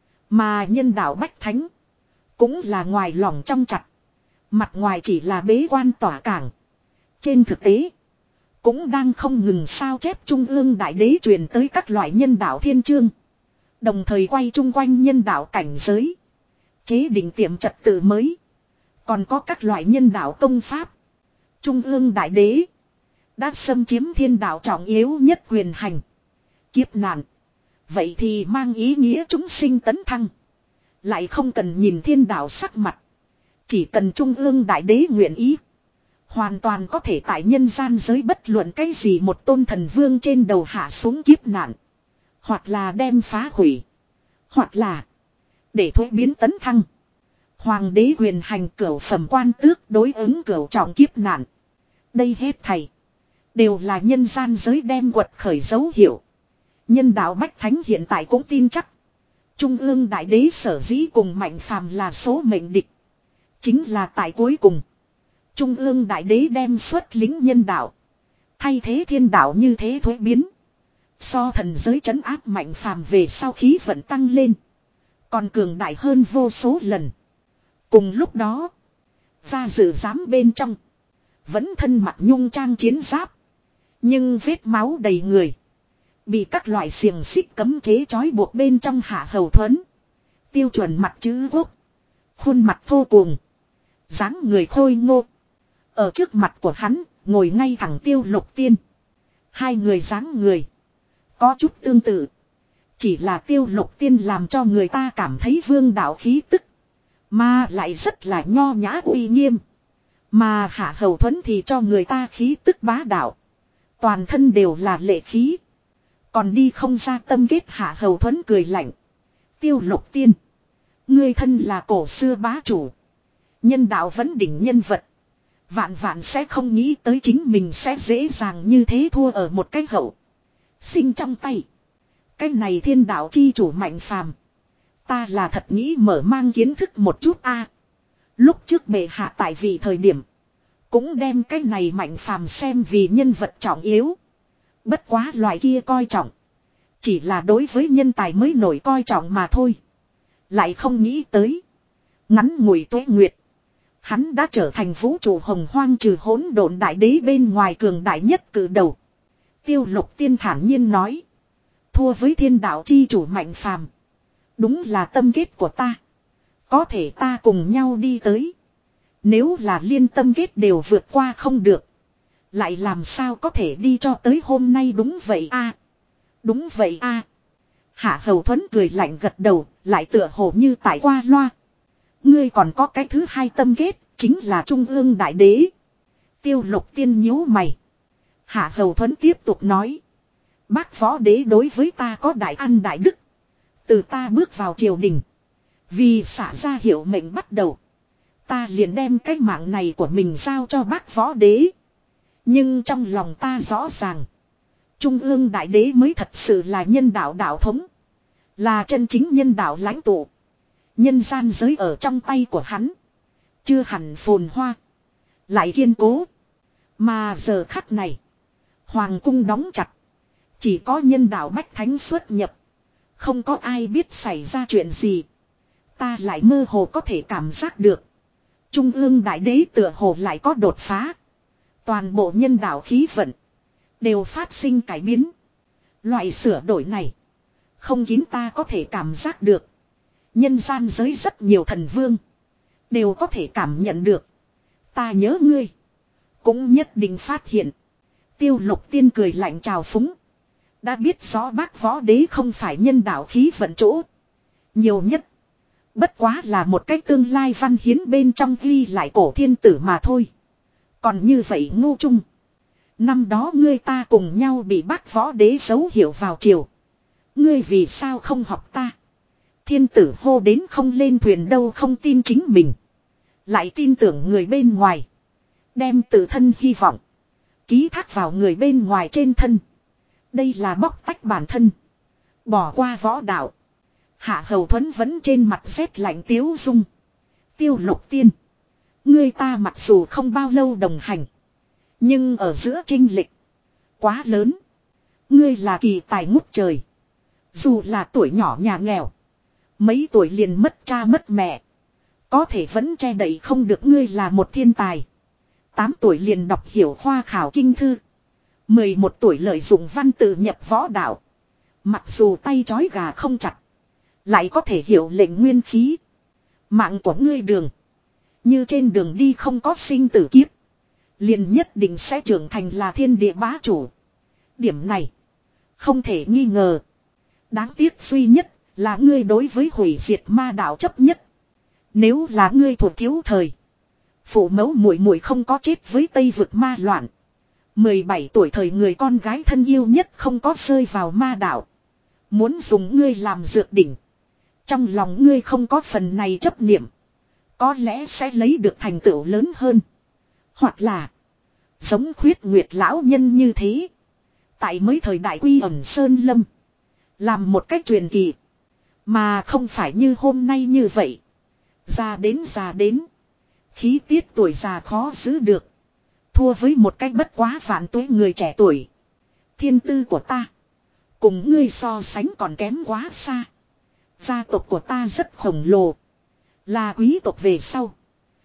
Mà nhân đạo Bách Thánh. Cũng là ngoài lòng trong chặt. Mặt ngoài chỉ là bế quan tỏa cảng. Trên thực tế. Cũng đang không ngừng sao chép Trung ương Đại Đế truyền tới các loại nhân đạo thiên chương. Đồng thời quay chung quanh nhân đạo cảnh giới. Chế định tiệm trật tự mới. Còn có các loại nhân đạo công pháp. Trung ương Đại Đế. Đã xâm chiếm thiên đạo trọng yếu nhất quyền hành. Kiếp nạn. Vậy thì mang ý nghĩa chúng sinh tấn thăng. Lại không cần nhìn thiên đạo sắc mặt. Chỉ cần Trung ương Đại Đế nguyện ý. Hoàn toàn có thể tại nhân gian giới bất luận cái gì một tôn thần vương trên đầu hạ xuống kiếp nạn. Hoặc là đem phá hủy. Hoặc là để thuế biến tấn thăng. Hoàng đế quyền hành cửu phẩm quan tước đối ứng cửu trọng kiếp nạn. Đây hết thầy. Đều là nhân gian giới đem quật khởi dấu hiệu. Nhân đạo Bách Thánh hiện tại cũng tin chắc. Trung ương Đại Đế sở dĩ cùng mạnh phàm là số mệnh địch. Chính là tại cuối cùng. Trung ương Đại Đế đem xuất lính nhân đạo. Thay thế thiên đạo như thế thuế biến. So thần giới trấn áp mạnh phàm về sau khí vận tăng lên. Còn cường đại hơn vô số lần. Cùng lúc đó. Ra dự giám bên trong. Vẫn thân mặc nhung trang chiến giáp. Nhưng vết máu đầy người. Bị các loại xiềng xích cấm chế trói buộc bên trong Hạ Hầu Thuấn. Tiêu chuẩn mặt chữ quốc. Khuôn mặt vô cùng. dáng người khôi ngô. Ở trước mặt của hắn, ngồi ngay thẳng Tiêu Lục Tiên. Hai người dáng người. Có chút tương tự. Chỉ là Tiêu Lục Tiên làm cho người ta cảm thấy vương đạo khí tức. Mà lại rất là nho nhã uy nghiêm. Mà Hạ Hầu Thuấn thì cho người ta khí tức bá đạo. Toàn thân đều là lệ khí. Còn đi không ra tâm kết Hạ Hầu Thuấn cười lạnh. Tiêu Lục Tiên. Ngươi thân là cổ xưa bá chủ. Nhân đạo vẫn đỉnh nhân vật. Vạn vạn sẽ không nghĩ tới chính mình sẽ dễ dàng như thế thua ở một cái hậu. Sinh trong tay. Cái này thiên đạo chi chủ mạnh phàm. Ta là thật nghĩ mở mang kiến thức một chút a. Lúc trước bệ hạ tại vị thời điểm. Cũng đem cái này mạnh phàm xem vì nhân vật trọng yếu. Bất quá loại kia coi trọng. Chỉ là đối với nhân tài mới nổi coi trọng mà thôi. Lại không nghĩ tới. Ngắn ngủi tuế nguyệt. Hắn đã trở thành vũ trụ hồng hoang trừ hỗn độn đại đế bên ngoài cường đại nhất cử đầu. Tiêu Lục Tiên thản nhiên nói. Thua với thiên đạo chi chủ mạnh phàm. Đúng là tâm kết của ta. Có thể ta cùng nhau đi tới. Nếu là liên tâm kết đều vượt qua không được. Lại làm sao có thể đi cho tới hôm nay đúng vậy a? Đúng vậy a. Hạ Hầu Thuấn cười lạnh gật đầu, lại tựa hồ như tại qua loa. Ngươi còn có cái thứ hai tâm kết, chính là Trung ương Đại Đế. Tiêu Lục Tiên nhíu mày. Hạ Hầu Thuấn tiếp tục nói. Bác Võ Đế đối với ta có đại ăn đại đức. Từ ta bước vào triều đình. Vì xả ra hiệu mệnh bắt đầu. Ta liền đem cái mạng này của mình giao cho bác Võ Đế. Nhưng trong lòng ta rõ ràng. Trung ương Đại Đế mới thật sự là nhân đạo đạo thống. Là chân chính nhân đạo lãnh tụ. Nhân gian giới ở trong tay của hắn. Chưa hẳn phồn hoa. Lại kiên cố. Mà giờ khắc này. Hoàng cung đóng chặt. Chỉ có nhân đạo Bách Thánh xuất nhập. Không có ai biết xảy ra chuyện gì. Ta lại mơ hồ có thể cảm giác được. Trung ương Đại Đế tựa hồ lại có đột phá. Toàn bộ nhân đạo khí vận. Đều phát sinh cải biến. Loại sửa đổi này. Không kín ta có thể cảm giác được. Nhân gian giới rất nhiều thần vương. Đều có thể cảm nhận được. Ta nhớ ngươi. Cũng nhất định phát hiện. Tiêu Lục Tiên cười lạnh chào phúng. Đã biết rõ bác Võ Đế không phải nhân đạo khí vận chỗ. Nhiều nhất. Bất quá là một cái tương lai văn hiến bên trong ghi lại cổ thiên tử mà thôi. Còn như vậy ngu trung. Năm đó ngươi ta cùng nhau bị bác Võ Đế giấu hiểu vào triều. Ngươi vì sao không học ta? Thiên tử hô đến không lên thuyền đâu, không tin chính mình. Lại tin tưởng người bên ngoài. Đem tự thân hy vọng. Ký thác vào người bên ngoài trên thân. Đây là bóc tách bản thân. Bỏ qua võ đạo. Hạ Hầu Thuấn vẫn trên mặt rét lạnh tiếu dung. Tiêu Lục Tiên. Ngươi ta mặc dù không bao lâu đồng hành. Nhưng ở giữa chênh lệch quá lớn. Ngươi là kỳ tài ngút trời. Dù là tuổi nhỏ nhà nghèo. Mấy tuổi liền mất cha mất mẹ. Có thể vẫn che đậy không được ngươi là một thiên tài. Tám tuổi liền đọc hiểu khoa khảo kinh thư. Mười một tuổi lợi dụng văn tự nhập võ đạo. Mặc dù tay trói gà không chặt. Lại có thể hiểu lệnh nguyên khí. Mạng của ngươi đường. Như trên đường đi không có sinh tử kiếp. Liền nhất định sẽ trưởng thành là thiên địa bá chủ. Điểm này. Không thể nghi ngờ. Đáng tiếc duy nhất là ngươi đối với hủy diệt ma đạo chấp nhất. Nếu là ngươi thuộc thiếu thời. Phụ mẫu muội muội không có chết với Tây vực ma loạn. mười bảy tuổi thời người con gái thân yêu nhất không có rơi vào ma đạo. Muốn dùng ngươi làm dược đỉnh. Trong lòng ngươi không có phần này chấp niệm. Có lẽ sẽ lấy được thành tựu lớn hơn. Hoặc là. Giống Khuyết Nguyệt lão nhân như thế. Tại mấy thời đại quy ẩn sơn lâm. Làm một cách truyền kỳ. Mà không phải như hôm nay như vậy. Già đến già đến. Khí tiết tuổi già khó giữ được. Thua với một cách bất quá vạn tuế người trẻ tuổi. Thiên tư của ta. Cùng ngươi so sánh còn kém quá xa. Gia tộc của ta rất khổng lồ. Là quý tộc về sau.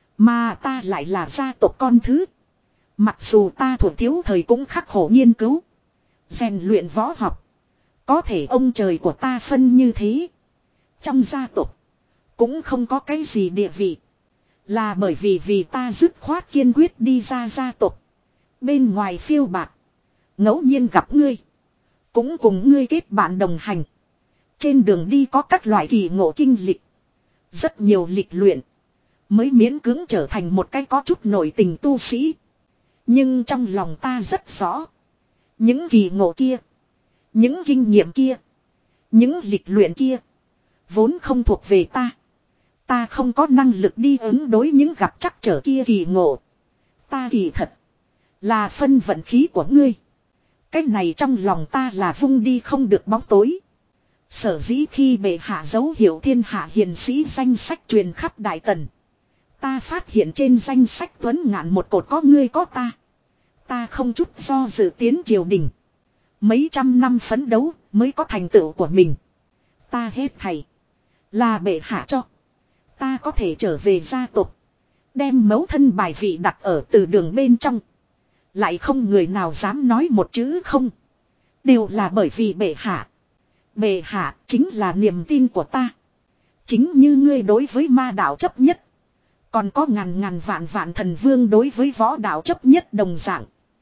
Mà ta lại là gia tộc con thứ. Mặc dù ta thuộc thiếu thời cũng khắc khổ nghiên cứu. Rèn luyện võ học. Có thể ông trời của ta phân như thế. Trong gia tộc. Cũng không có cái gì địa vị. Là bởi vì vì ta dứt khoát kiên quyết đi ra gia tộc. Bên ngoài phiêu bạt. Ngẫu nhiên gặp ngươi. Cũng cùng ngươi kết bạn đồng hành. Trên đường đi có các loại kỳ ngộ kinh lịch. Rất nhiều lịch luyện. Mới miễn cưỡng trở thành một cái có chút nổi tình tu sĩ. Nhưng trong lòng ta rất rõ. Những kỳ ngộ kia. Những kinh nghiệm kia. Những lịch luyện kia. Vốn không thuộc về ta. Ta không có năng lực đi ứng đối những gặp chắc trở kia kỳ ngộ. Ta kỳ thật. Là phân vận khí của ngươi. Cái này trong lòng ta là vung đi không được bóng tối. Sở dĩ khi bệ hạ dấu hiệu thiên hạ hiền sĩ danh sách truyền khắp Đại Tần. Ta phát hiện trên danh sách tuấn ngạn một cột có ngươi có ta. Ta không chút do dự tiến triều đình. Mấy trăm năm phấn đấu mới có thành tựu của mình. Ta hết thầy. Là bệ hạ cho. Ta có thể trở về gia tộc. Đem mẫu thân bài vị đặt ở từ đường bên trong. Lại không người nào dám nói một chữ không. Đều là bởi vì bệ hạ. Bệ hạ chính là niềm tin của ta. Chính như ngươi đối với ma đạo chấp nhất. Còn có ngàn ngàn vạn vạn thần vương đối với võ đạo chấp nhất đồng dạng.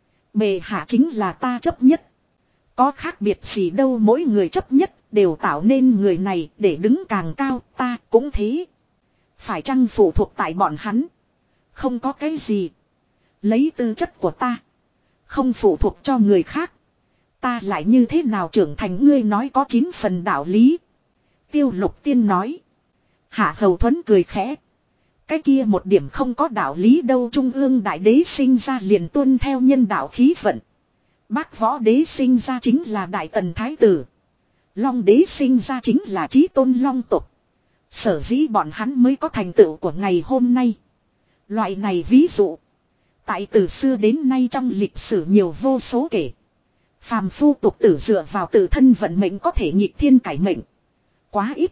Bệ hạ chính là ta chấp nhất. Có khác biệt gì đâu, mỗi người chấp nhất đều tạo nên người này để đứng càng cao, ta cũng thế. Phải chăng phụ thuộc tại bọn hắn? Không có cái gì. Lấy tư chất của ta. Không phụ thuộc cho người khác. Ta lại như thế nào trưởng thành, ngươi nói có chín phần đạo lý. Tiêu Lục Tiên nói. Hạ Hầu Thuấn cười khẽ. Cái kia một điểm không có đạo lý đâu, Trung ương đại đế sinh ra liền tuân theo nhân đạo khí vận. Bác Võ đế sinh ra chính là Đại Tần Thái Tử. Long đế sinh ra chính là Chí Tôn Long tộc. Sở dĩ bọn hắn mới có thành tựu của ngày hôm nay. Loại này ví dụ. Tại từ xưa đến nay trong lịch sử nhiều vô số kể. Phàm phu tục tử dựa vào tự thân vận mệnh có thể nghịch thiên cải mệnh. Quá ít.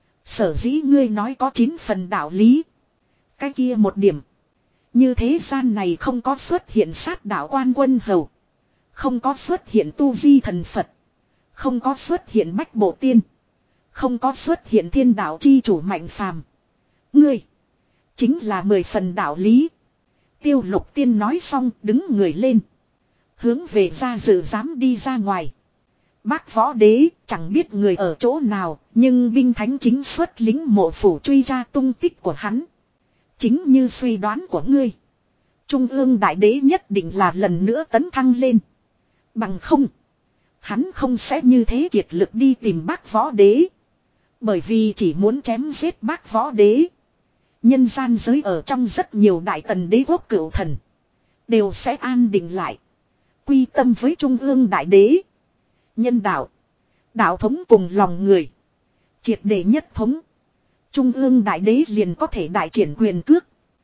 Sở dĩ ngươi nói có chín phần đạo lý. Cái kia một điểm. Như thế gian này không có xuất hiện sát đạo quan quân hầu. Không có xuất hiện tu di thần Phật. Không có xuất hiện bách bộ tiên. Không có xuất hiện thiên đạo chi chủ mạnh phàm. Ngươi. Chính là mười phần đạo lý. Tiêu Lục Tiên nói xong đứng người lên. Hướng về ra dự dám đi ra ngoài. Bác Võ đế chẳng biết người ở chỗ nào. Nhưng binh thánh chính xuất lính mộ phủ truy ra tung tích của hắn. Chính như suy đoán của ngươi. Trung ương đại đế nhất định là lần nữa tấn thăng lên. Bằng không. Hắn không sẽ như thế kiệt lực đi tìm Bác Võ đế. Bởi vì chỉ muốn chém giết Bác Võ đế. Nhân gian giới ở trong rất nhiều Đại Tần đế quốc cửu thần. Đều sẽ an định lại. Quy tâm với Trung ương đại đế. Nhân đạo. Đạo thống cùng lòng người. Triệt để nhất thống. Trung ương đại đế liền có thể đại triển quyền cước.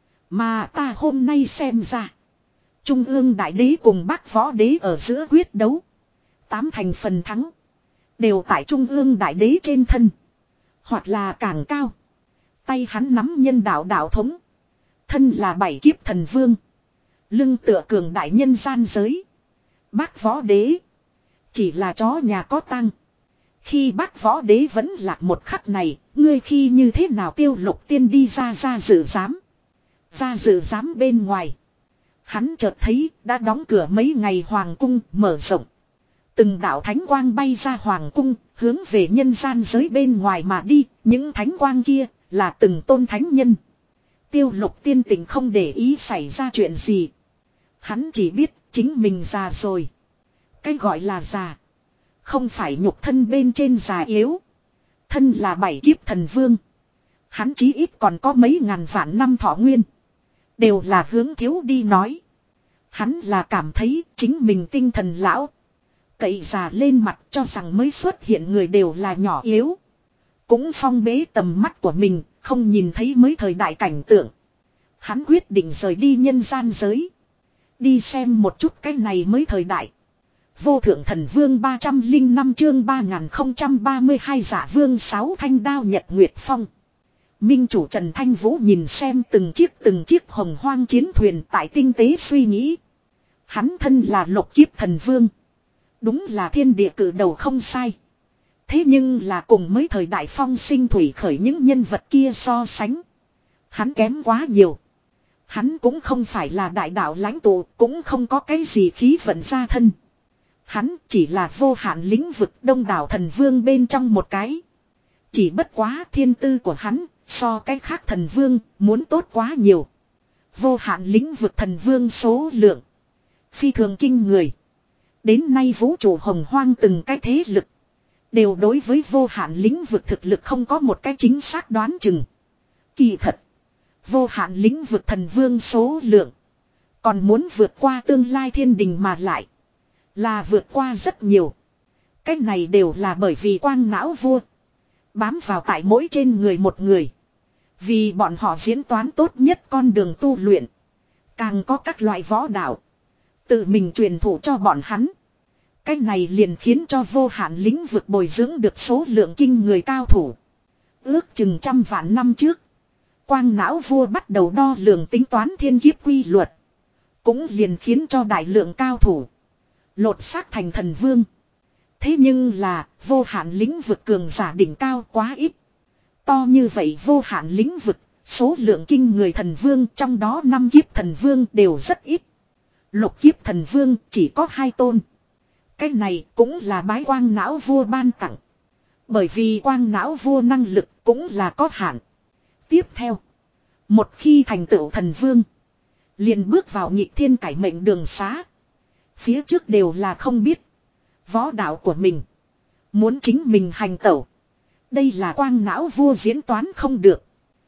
Mà ta hôm nay xem ra. Trung ương đại đế cùng Bắc võ đế ở giữa quyết đấu. Tám thành phần thắng. Đều tại Trung ương đại đế trên thân. Hoặc là càng cao. Tay hắn nắm nhân đạo đạo thống. Thân là bảy kiếp thần vương. Lưng tựa cường đại nhân gian giới. Bắc võ đế. Chỉ là chó nhà có tăng. Khi Bắc võ đế vẫn lạc một khắc này. Ngươi khi như thế nào Tiêu Lục Tiên đi ra ra dự giám. Ra dự giám bên ngoài. Hắn chợt thấy đã đóng cửa mấy ngày hoàng cung mở rộng. Từng đạo thánh quang bay ra hoàng cung, hướng về nhân gian giới bên ngoài mà đi, những thánh quang kia là từng tôn thánh nhân. Tiêu Lục Tiên tình không để ý xảy ra chuyện gì. Hắn chỉ biết chính mình già rồi. Cái gọi là già, không phải nhục thân bên trên già yếu. Thân là bảy kiếp thần vương. Hắn chí ít còn có mấy ngàn vạn năm thọ nguyên. Đều là hướng thiếu đi nói. Hắn là cảm thấy chính mình tinh thần lão. Cậy già lên mặt cho rằng mới xuất hiện người đều là nhỏ yếu. Cũng phong bế tầm mắt của mình, không nhìn thấy mới thời đại cảnh tượng. Hắn quyết định rời đi nhân gian giới. Đi xem một chút cái này mới thời đại. Vô thượng thần vương ba trăm linh năm chương ba nghìn không trăm ba mươi hai giả vương sáu thanh đao nhật nguyệt phong. Minh chủ Trần Thanh Vũ nhìn xem từng chiếc từng chiếc hồng hoang chiến thuyền tại tinh tế suy nghĩ. Hắn thân là lục kiếp thần vương. Đúng là thiên địa cử đầu không sai. Thế nhưng là cùng mới thời đại phong sinh thủy khởi những nhân vật kia so sánh. Hắn kém quá nhiều. Hắn cũng không phải là đại đạo lãnh tụ, cũng không có cái gì khí vận ra thân. Hắn chỉ là vô hạn lĩnh vực đông đảo thần vương bên trong một cái. Chỉ bất quá thiên tư của hắn, so cái khác thần vương, muốn tốt quá nhiều. Vô hạn lĩnh vực thần vương số lượng. Phi thường kinh người. Đến nay vũ trụ hồng hoang từng cái thế lực. Đều đối với vô hạn lĩnh vực thực lực không có một cái chính xác đoán chừng. Kỳ thật. Vô hạn lĩnh vực thần vương số lượng. Còn muốn vượt qua tương lai thiên đình mà lại. Là vượt qua rất nhiều. Cái này đều là bởi vì quang não vua. Bám vào tại mỗi trên người một người. Vì bọn họ diễn toán tốt nhất con đường tu luyện. Càng có các loại võ đạo. Tự mình truyền thụ cho bọn hắn. Cái này liền khiến cho vô hạn lĩnh vực bồi dưỡng được số lượng kinh người cao thủ. Ước chừng trăm vạn năm trước. Quang não vua bắt đầu đo lường tính toán thiên kiếp quy luật. Cũng liền khiến cho đại lượng cao thủ. Lột xác thành thần vương. Thế nhưng là vô hạn lĩnh vực cường giả đỉnh cao quá ít. To như vậy vô hạn lĩnh vực. Số lượng kinh người thần vương trong đó năm kiếp thần vương đều rất ít. Lục kiếp thần vương chỉ có hai tôn. Cái này cũng là bái quang não vua ban tặng. Bởi vì quang não vua năng lực cũng là có hạn. Tiếp theo. Một khi thành tựu thần vương. Liền bước vào nhịp thiên cải mệnh đường xá. Phía trước đều là không biết. Võ đạo của mình. Muốn chính mình hành tẩu. Đây là quang não vua diễn toán không được.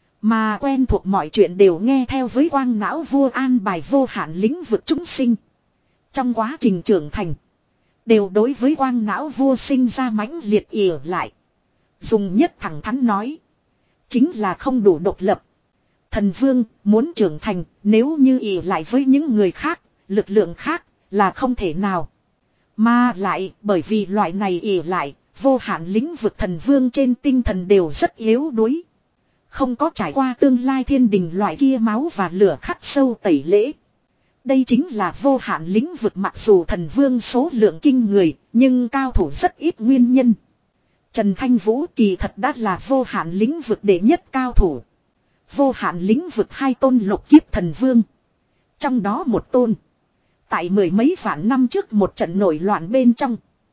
Mà quen thuộc mọi chuyện đều nghe theo với quang não vua an bài vô hạn lĩnh vực chúng sinh. Trong quá trình trưởng thành. Đều đối với quang não vua sinh ra mãnh liệt ỉa lại. Dùng nhất thẳng thắn nói. Chính là không đủ độc lập. Thần vương muốn trưởng thành nếu như ỉ lại với những người khác, lực lượng khác là không thể nào. Mà lại bởi vì loại này ỉ lại, vô hạn lĩnh vực thần vương trên tinh thần đều rất yếu đuối. Không có trải qua tương lai thiên đình loại kia máu và lửa khắc sâu tẩy lễ. Đây chính là vô hạn lĩnh vực mặc dù thần vương số lượng kinh người, nhưng cao thủ rất ít nguyên nhân. Trần Thanh Vũ kỳ thật đã là vô hạn lĩnh vực đệ nhất cao thủ. Vô hạn lĩnh vực hai tôn lục kiếp thần vương. Trong đó một tôn. Tại mười mấy vạn năm trước một trận nổi loạn bên trong.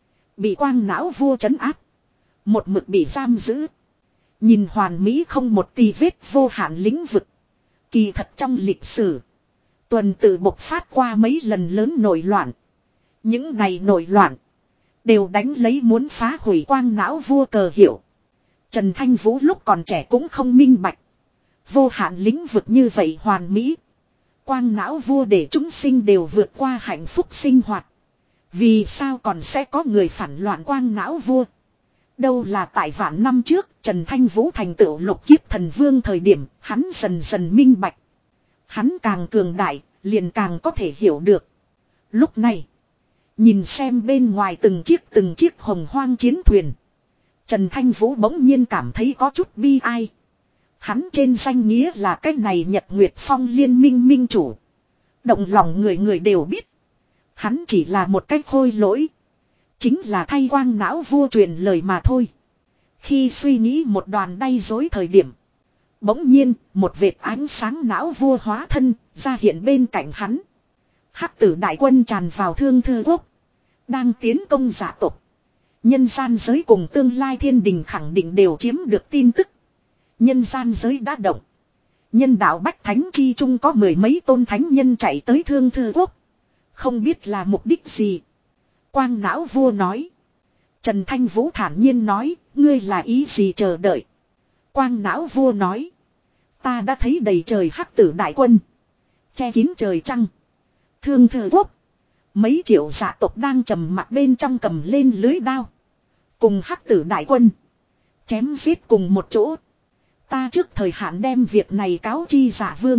Bị quang não vua trấn áp. Một mực bị giam giữ. Nhìn hoàn mỹ không một tì vết vô hạn lĩnh vực. Kỳ thật trong lịch sử. Tuần tự bộc phát qua mấy lần lớn nổi loạn. Những này nổi loạn. Đều đánh lấy muốn phá hủy quang não vua cờ hiệu. Trần Thanh Vũ lúc còn trẻ cũng không minh bạch. Vô hạn lĩnh vực như vậy hoàn mỹ. Quang não vua để chúng sinh đều vượt qua hạnh phúc sinh hoạt. Vì sao còn sẽ có người phản loạn quang não vua. Đâu là tại vạn năm trước, Trần Thanh Vũ thành tựu lục kiếp thần vương thời điểm, hắn dần dần minh bạch. Hắn càng cường đại, liền càng có thể hiểu được. Lúc này, nhìn xem bên ngoài từng chiếc từng chiếc hồng hoang chiến thuyền. Trần Thanh Vũ bỗng nhiên cảm thấy có chút bi ai. Hắn trên danh nghĩa là cái này Nhật Nguyệt Phong liên minh minh chủ. Động lòng người người đều biết. Hắn chỉ là một cái khôi lỗi. Chính là thay quang não vua truyền lời mà thôi. Khi suy nghĩ một đoàn đay dối thời điểm. Bỗng nhiên, một vệt ánh sáng não vua hóa thân, ra hiện bên cạnh hắn. Hắc tử đại quân tràn vào Thương Thư Quốc. Đang tiến công giả tộc. Nhân gian giới cùng tương lai thiên đình khẳng định đều chiếm được tin tức. Nhân gian giới đã động. Nhân đạo Bách Thánh Chi Trung có mười mấy tôn thánh nhân chạy tới Thương Thư Quốc. Không biết là mục đích gì. Quang não vua nói. Trần Thanh Vũ thản nhiên nói, ngươi là ý gì chờ đợi. Quang não vua nói. Ta đã thấy đầy trời hắc tử đại quân. Che kín trời trăng. Thương Thư Quốc. Mấy triệu dạ tộc đang trầm mặt bên trong cầm lên lưới đao. Cùng hắc tử đại quân. Chém giết cùng một chỗ. Ta trước thời hạn đem việc này cáo chi Dạ Vương.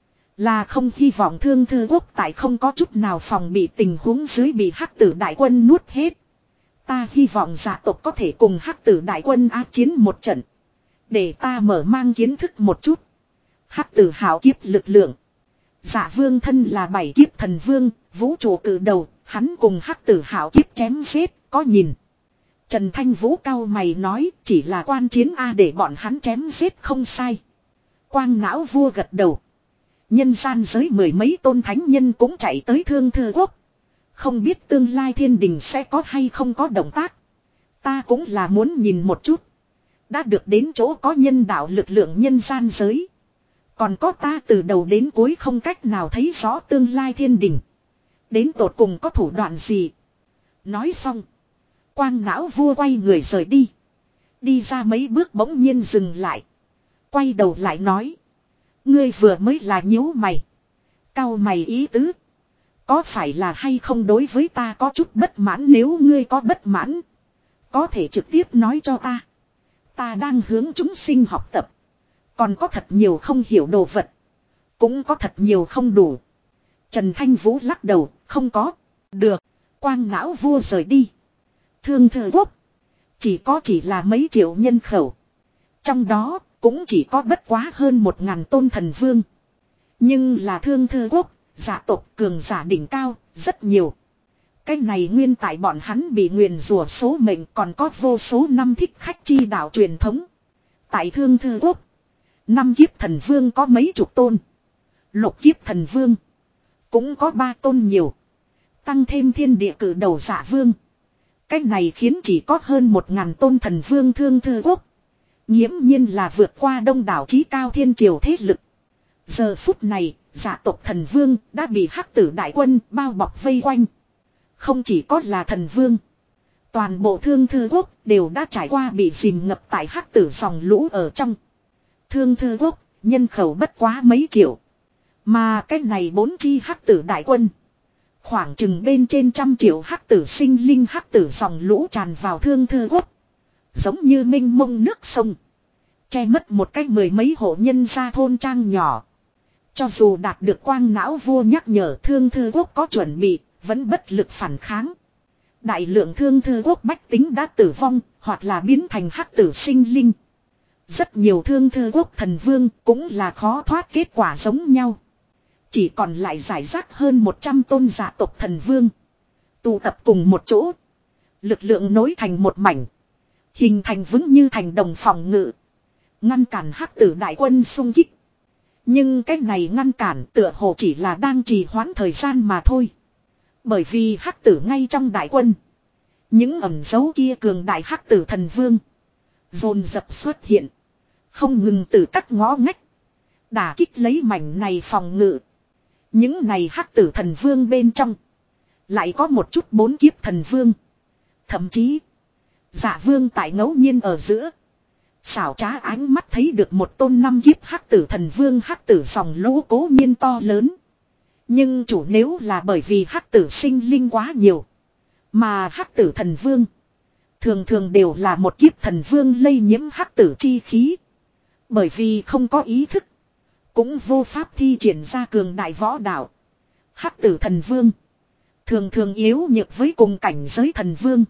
Là không hy vọng Thương Thư Quốc tại không có chút nào phòng bị tình huống dưới bị hắc tử đại quân nuốt hết. Ta hy vọng dạ tộc có thể cùng hắc tử đại quân ác chiến một trận. Để ta mở mang kiến thức một chút. Hắc tử hảo kiếp lực lượng. Dạ Vương thân là bảy kiếp thần vương, vũ trụ cử đầu, hắn cùng hắc tử hảo kiếp chém giết, có nhìn. Trần Thanh Vũ cao mày nói, chỉ là quan chiến A để bọn hắn chém giết không sai. Quang não vua gật đầu. Nhân gian giới mười mấy tôn thánh nhân cũng chạy tới Thương Thư Quốc. Không biết tương lai thiên đình sẽ có hay không có động tác. Ta cũng là muốn nhìn một chút. Đã được đến chỗ có nhân đạo lực lượng nhân gian giới. Còn có ta từ đầu đến cuối không cách nào thấy rõ tương lai thiên đình. Đến tột cùng có thủ đoạn gì. Nói xong. Quang não vua quay người rời đi. Đi ra mấy bước bỗng nhiên dừng lại. Quay đầu lại nói. Ngươi vừa mới là nhíu mày. Cau mày ý tứ. Có phải là hay không đối với ta có chút bất mãn, nếu ngươi có bất mãn. Có thể trực tiếp nói cho ta. Ta đang hướng chúng sinh học tập. Còn có thật nhiều không hiểu đồ vật. Cũng có thật nhiều không đủ. Trần Thanh Vũ lắc đầu, không có. Được. Quang não vua rời đi. Thương Thư Quốc. Chỉ có chỉ là mấy triệu nhân khẩu. Trong đó cũng chỉ có bất quá hơn một ngàn tôn thần vương. Nhưng là Thương Thư Quốc, giả tộc cường giả đỉnh cao, rất nhiều. Cái này nguyên tại bọn hắn bị nguyền rủa số mệnh, còn có vô số năm thích khách chi đạo truyền thống. Tại Thương Thư Quốc, năm kiếp thần vương có mấy chục tôn. Lục kiếp thần vương cũng có ba tôn nhiều. Tăng thêm thiên địa cử đầu Dạ Vương. Cái này khiến chỉ có hơn một ngàn tôn thần vương Thương Thư Quốc. Nghiễm nhiên là vượt qua đông đảo chí cao thiên triều thế lực. Giờ phút này, dạ tộc thần vương đã bị hắc tử đại quân bao bọc vây quanh. Không chỉ có là thần vương. Toàn bộ Thương Thư Quốc đều đã trải qua bị dìm ngập tại hắc tử dòng lũ ở trong. Thương Thư Quốc, nhân khẩu bất quá mấy triệu. Mà cái này bốn chi hắc tử đại quân. Khoảng chừng bên trên trăm triệu hắc tử sinh linh hắc tử dòng lũ tràn vào Thương Thư Quốc. Giống như mênh mông nước sông. Che mất một cách mười mấy hộ nhân gia thôn trang nhỏ. Cho dù đạt được quang não vua nhắc nhở Thương Thư Quốc có chuẩn bị, vẫn bất lực phản kháng. Đại lượng Thương Thư Quốc bách tính đã tử vong, hoặc là biến thành hắc tử sinh linh. Rất nhiều Thương Thư Quốc thần vương cũng là khó thoát kết quả giống nhau. Chỉ còn lại giải rác hơn một trăm tôn giả tộc thần vương. Tụ tập cùng một chỗ. Lực lượng nối thành một mảnh. Hình thành vững như thành đồng phòng ngự. Ngăn cản hắc tử đại quân xung kích. Nhưng cái này ngăn cản tựa hồ chỉ là đang trì hoãn thời gian mà thôi. Bởi vì hắc tử ngay trong đại quân. Những ẩn dấu kia cường đại hắc tử thần vương. Dồn dập xuất hiện. Không ngừng từ các ngõ ngách. Đả kích lấy mảnh này phòng ngự. Những này hắc tử thần vương bên trong. Lại có một chút bốn kiếp thần vương. Thậm chí. Dạ Vương tại ngẫu nhiên ở giữa. Xảo trá ánh mắt thấy được một tôn năm kiếp hắc tử thần vương hắc tử dòng lũ cố nhiên to lớn. Nhưng chủ nếu là bởi vì hắc tử sinh linh quá nhiều. Mà hắc tử thần vương. Thường thường đều là một kiếp thần vương lây nhiễm hắc tử chi khí. Bởi vì không có ý thức. Cũng vô pháp thi triển ra cường đại võ đạo. Hắc tử thần vương. Thường thường yếu nhược với cùng cảnh giới thần vương.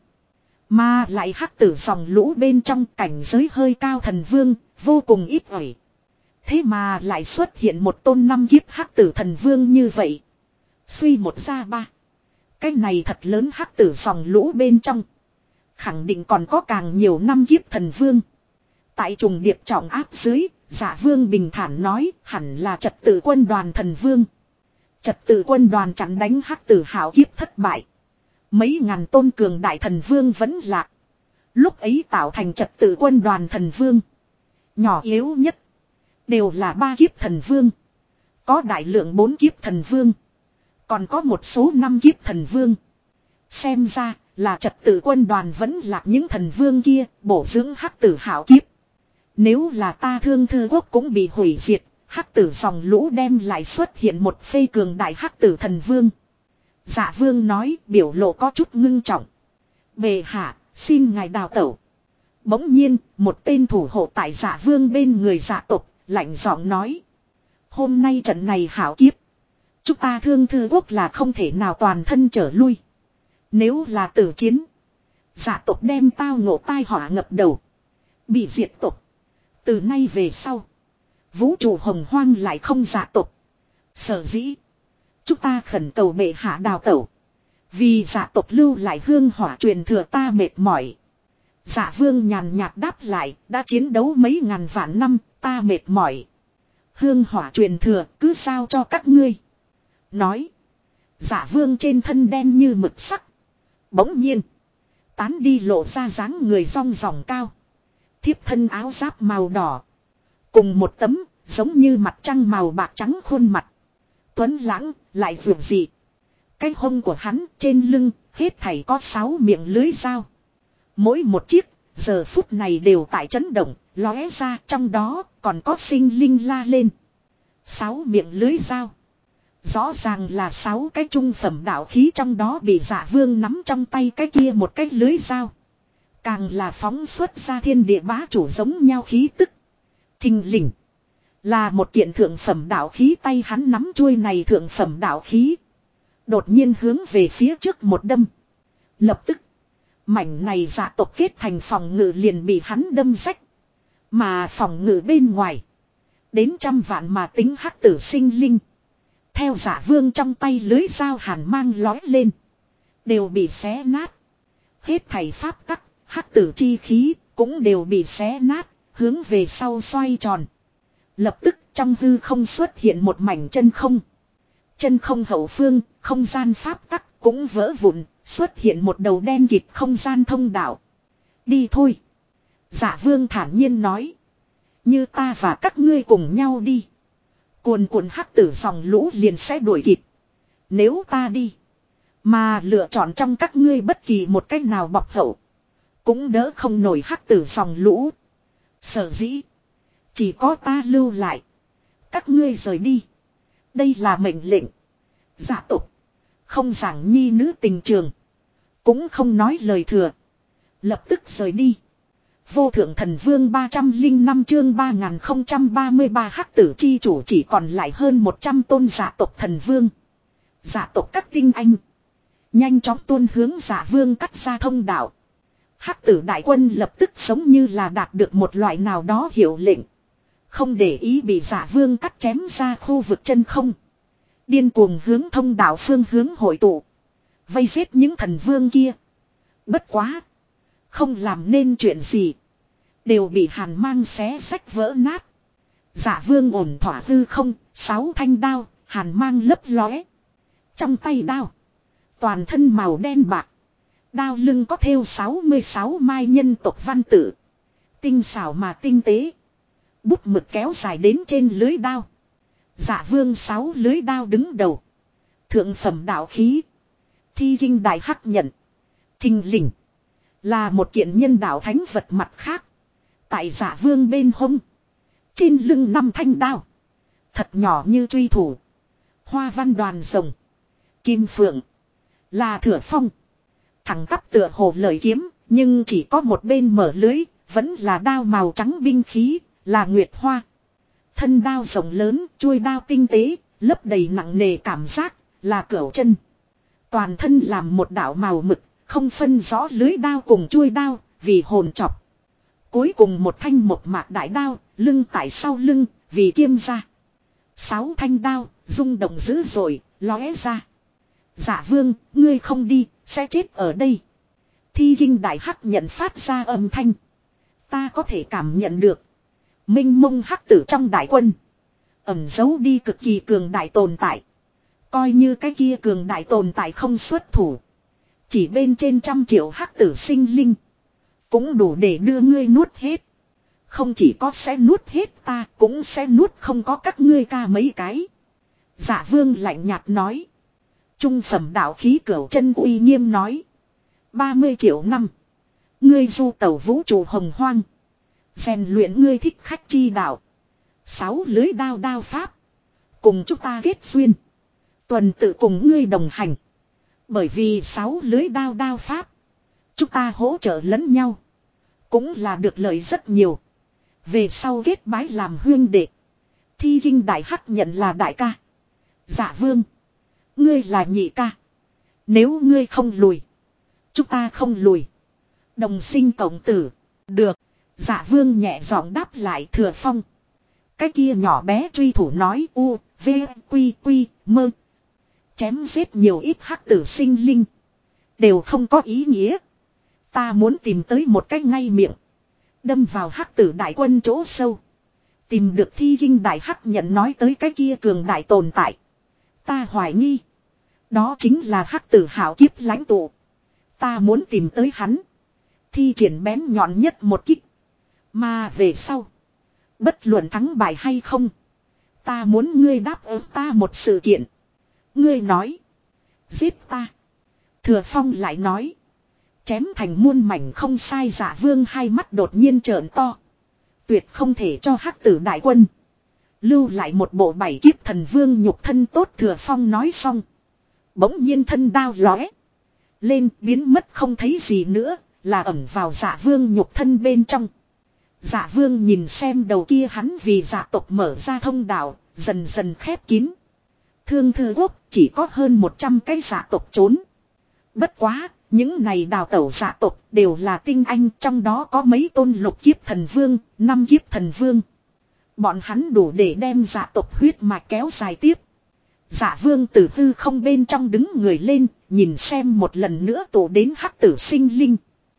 Mà lại hắc tử dòng lũ bên trong cảnh giới hơi cao thần vương. Vô cùng ít ỏi. Thế mà lại xuất hiện một tôn năm kiếp hắc tử thần vương như vậy. Suy một ra ba. Cái này thật lớn hắc tử dòng lũ bên trong. Khẳng định còn có càng nhiều năm kiếp thần vương. Tại trùng điệp trọng áp dưới, Dạ Vương bình thản nói hẳn là trật tự quân đoàn thần vương. Trật tự quân đoàn chặn đánh hắc tử hảo kiếp thất bại. Mấy ngàn tôn cường đại thần vương vẫn lạc. Lúc ấy tạo thành trật tự quân đoàn thần vương. Nhỏ yếu nhất. Đều là ba kiếp thần vương. Có đại lượng bốn kiếp thần vương. Còn có một số năm kiếp thần vương. Xem ra là trật tự quân đoàn vẫn lạc những thần vương kia bổ dưỡng hắc tử hảo kiếp. Nếu là ta Thương Thư Quốc cũng bị hủy diệt, hắc tử dòng lũ đem lại xuất hiện một phê cường đại hắc tử thần vương. Dạ Vương nói biểu lộ có chút ngưng trọng. Bệ hạ, xin ngài đào tẩu. Bỗng nhiên, một tên thủ hộ tại Dạ Vương bên người dạ tộc, lạnh giọng nói. Hôm nay trận này hảo kiếp. Chúng ta Thương Thư Quốc là không thể nào toàn thân trở lui. Nếu là tử chiến. Dạ tộc đem tao ngộ tai họa ngập đầu. Bị diệt tộc. Từ nay về sau. Vũ trụ hồng hoang lại không dạ tộc. Sở dĩ. Chúng ta khẩn cầu bệ hạ đào tẩu. Vì dạ tộc lưu lại hương hỏa truyền thừa ta mệt mỏi. Dạ Vương nhàn nhạt đáp lại. Đã chiến đấu mấy ngàn vạn năm. Ta mệt mỏi. Hương hỏa truyền thừa cứ sao cho các ngươi. Nói. Dạ Vương trên thân đen như mực sắc. Bỗng nhiên. Tán đi lộ ra dáng người rong ròng cao. Thiếp thân áo giáp màu đỏ. Cùng một tấm giống như mặt trăng màu bạc trắng khuôn mặt. Tuấn lãng lại vượt dị. Cái hông của hắn trên lưng hết thảy có sáu miệng lưới dao. Mỗi một chiếc giờ phút này đều tại chấn động. Lóe ra trong đó còn có sinh linh la lên. Sáu miệng lưới dao. Rõ ràng là sáu cái trung phẩm đạo khí trong đó bị Dạ Vương nắm trong tay cái kia một cái lưới dao. Càng là phóng xuất ra thiên địa bá chủ giống nhau khí tức. Thình lình. Là một kiện thượng phẩm đạo khí tay hắn nắm chuôi này thượng phẩm đạo khí. Đột nhiên hướng về phía trước một đâm. Lập tức. Mảnh này dạ tộc kết thành phòng ngự liền bị hắn đâm rách. Mà phòng ngự bên ngoài. Đến trăm vạn mà tính hắc tử sinh linh. Theo Dạ Vương trong tay lưới dao hàn mang lói lên. Đều bị xé nát. Hết thảy pháp tắc, hắc tử chi khí cũng đều bị xé nát, hướng về sau xoay tròn. Lập tức trong hư không xuất hiện một mảnh chân không. Chân không hậu phương, không gian pháp tắc cũng vỡ vụn, xuất hiện một đầu đen kịt không gian thông đạo. Đi thôi. Dạ Vương thản nhiên nói. Như ta và các ngươi cùng nhau đi. Cuồn cuộn hắc tử dòng lũ liền sẽ đuổi kịp. Nếu ta đi. Mà lựa chọn trong các ngươi bất kỳ một cách nào bọc hậu. Cũng đỡ không nổi hắc tử dòng lũ. Sở dĩ. Chỉ có ta lưu lại. Các ngươi rời đi. Đây là mệnh lệnh. Dạ tục. Không giảng nhi nữ tình trường. Cũng không nói lời thừa. Lập tức rời đi. Vô thượng thần vương ba trăm linh năm chương ba nghìn không trăm ba mươi ba hắc tử chi chủ chỉ còn lại hơn một trăm tôn dạ tộc thần vương. Dạ tộc các tinh anh. Nhanh chóng tuôn hướng dạ vương cắt ra thông đạo. Hắc tử đại quân lập tức giống như là đạt được một loại nào đó hiệu lệnh. Không để ý bị dạ vương cắt chém ra khu vực chân không. Điên cuồng hướng thông đạo phương hướng hội tụ. Vây giết những thần vương kia. Bất quá. Không làm nên chuyện gì. Đều bị hàn mang xé sách vỡ nát. Dạ vương ổn thỏa hư không. Sáu thanh đao. Hàn mang lấp lóe. Trong tay đao. Toàn thân màu đen bạc. Đao lưng có thêu sáu mươi sáu mai nhân tộc văn tự. Tinh xảo mà tinh tế. Bút mực kéo dài đến trên lưới đao. Dạ vương sáu lưới đao đứng đầu. Thượng phẩm đạo khí. Thi kinh đại hắc nhận. Thình lình. Là một kiện nhân đạo thánh vật mặt khác. Tại dạ vương bên hông. Trên lưng năm thanh đao. Thật nhỏ như truy thủ. Hoa văn đoàn rồng. Kim phượng. Là thửa phong. Thẳng tắp tựa hồ lời kiếm. Nhưng chỉ có một bên mở lưới, vẫn là đao màu trắng binh khí, là nguyệt hoa. Thân đao rộng lớn, chuôi đao tinh tế, lấp đầy nặng nề cảm giác, là cửu chân. Toàn thân làm một đạo màu mực, không phân rõ lưới đao cùng chuôi đao, vì hồn chọc. Cuối cùng một thanh một mạc đại đao, lưng tại sau lưng, vì kiêm ra. Sáu thanh đao, rung động dữ dội, lóe ra. Dạ vương, ngươi không đi, sẽ chết ở đây. Thi kinh đại hắc nhận phát ra âm thanh. Ta có thể cảm nhận được. Minh mông hắc tử trong đại quân. Ẩn giấu đi cực kỳ cường đại tồn tại. Coi như cái kia cường đại tồn tại không xuất thủ. Chỉ bên trên trăm triệu hắc tử sinh linh. Cũng đủ để đưa ngươi nuốt hết. Không chỉ có sẽ nuốt hết ta, cũng sẽ nuốt không có các ngươi ca mấy cái. Dạ vương lạnh nhạt nói. Trung phẩm đạo khí cửu chân uy nghiêm nói. ba mươi triệu năm. Ngươi du tẩu vũ trụ hồng hoang. Rèn luyện ngươi thích khách chi đạo. Sáu lưới đao đao pháp. Cùng chúng ta kết duyên. Tuần tự cùng ngươi đồng hành. Bởi vì sáu lưới đao đao pháp. Chúng ta hỗ trợ lẫn nhau. Cũng là được lợi rất nhiều. Về sau kết bái làm huyên đệ. Thi kinh đại hắc nhận là đại ca. Dạ vương. Ngươi là nhị ca. Nếu ngươi không lùi. Chúng ta không lùi. Đồng sinh cộng tử. Được. Dạ vương nhẹ giọng đáp lại Thừa Phong. Cái kia nhỏ bé truy thủ nói u, v, quy, quy, mơ. Chém giết nhiều ít hắc tử sinh linh. Đều không có ý nghĩa. Ta muốn tìm tới một cách ngay miệng. Đâm vào hắc tử đại quân chỗ sâu. Tìm được thi kinh đại hắc nhận nói tới cái kia cường đại tồn tại. Ta hoài nghi. Đó chính là hắc tử hảo kiếp lãnh tụ. Ta muốn tìm tới hắn. Thi triển bén nhọn nhất một kích. Mà về sau. Bất luận thắng bại hay không. Ta muốn ngươi đáp ứng ta một sự kiện. Ngươi nói. Giết ta. Thừa Phong lại nói. Chém thành muôn mảnh không sai. Dạ vương hai mắt đột nhiên trợn to. Tuyệt không thể cho hắc tử đại quân. Lưu lại một bộ bảy kiếp thần vương nhục thân tốt. Thừa Phong nói xong. Bỗng nhiên thân đao lóe. Lên biến mất không thấy gì nữa. Là ẩn vào dạ vương nhục thân bên trong. Dạ vương nhìn xem đầu kia hắn vì dạ tộc mở ra thông đạo. Dần dần khép kín. Thương thư quốc chỉ có hơn một trăm cái dạ tộc trốn. Bất quá, những này đào tẩu dạ tộc đều là tinh anh. Trong đó có mấy tôn lục kiếp thần vương, năm kiếp thần vương. Bọn hắn đủ để đem dạ tộc huyết mạch kéo dài tiếp. Dạ vương tử hư không bên trong đứng người lên, nhìn xem một lần nữa tổ đến hắc tử sinh linh.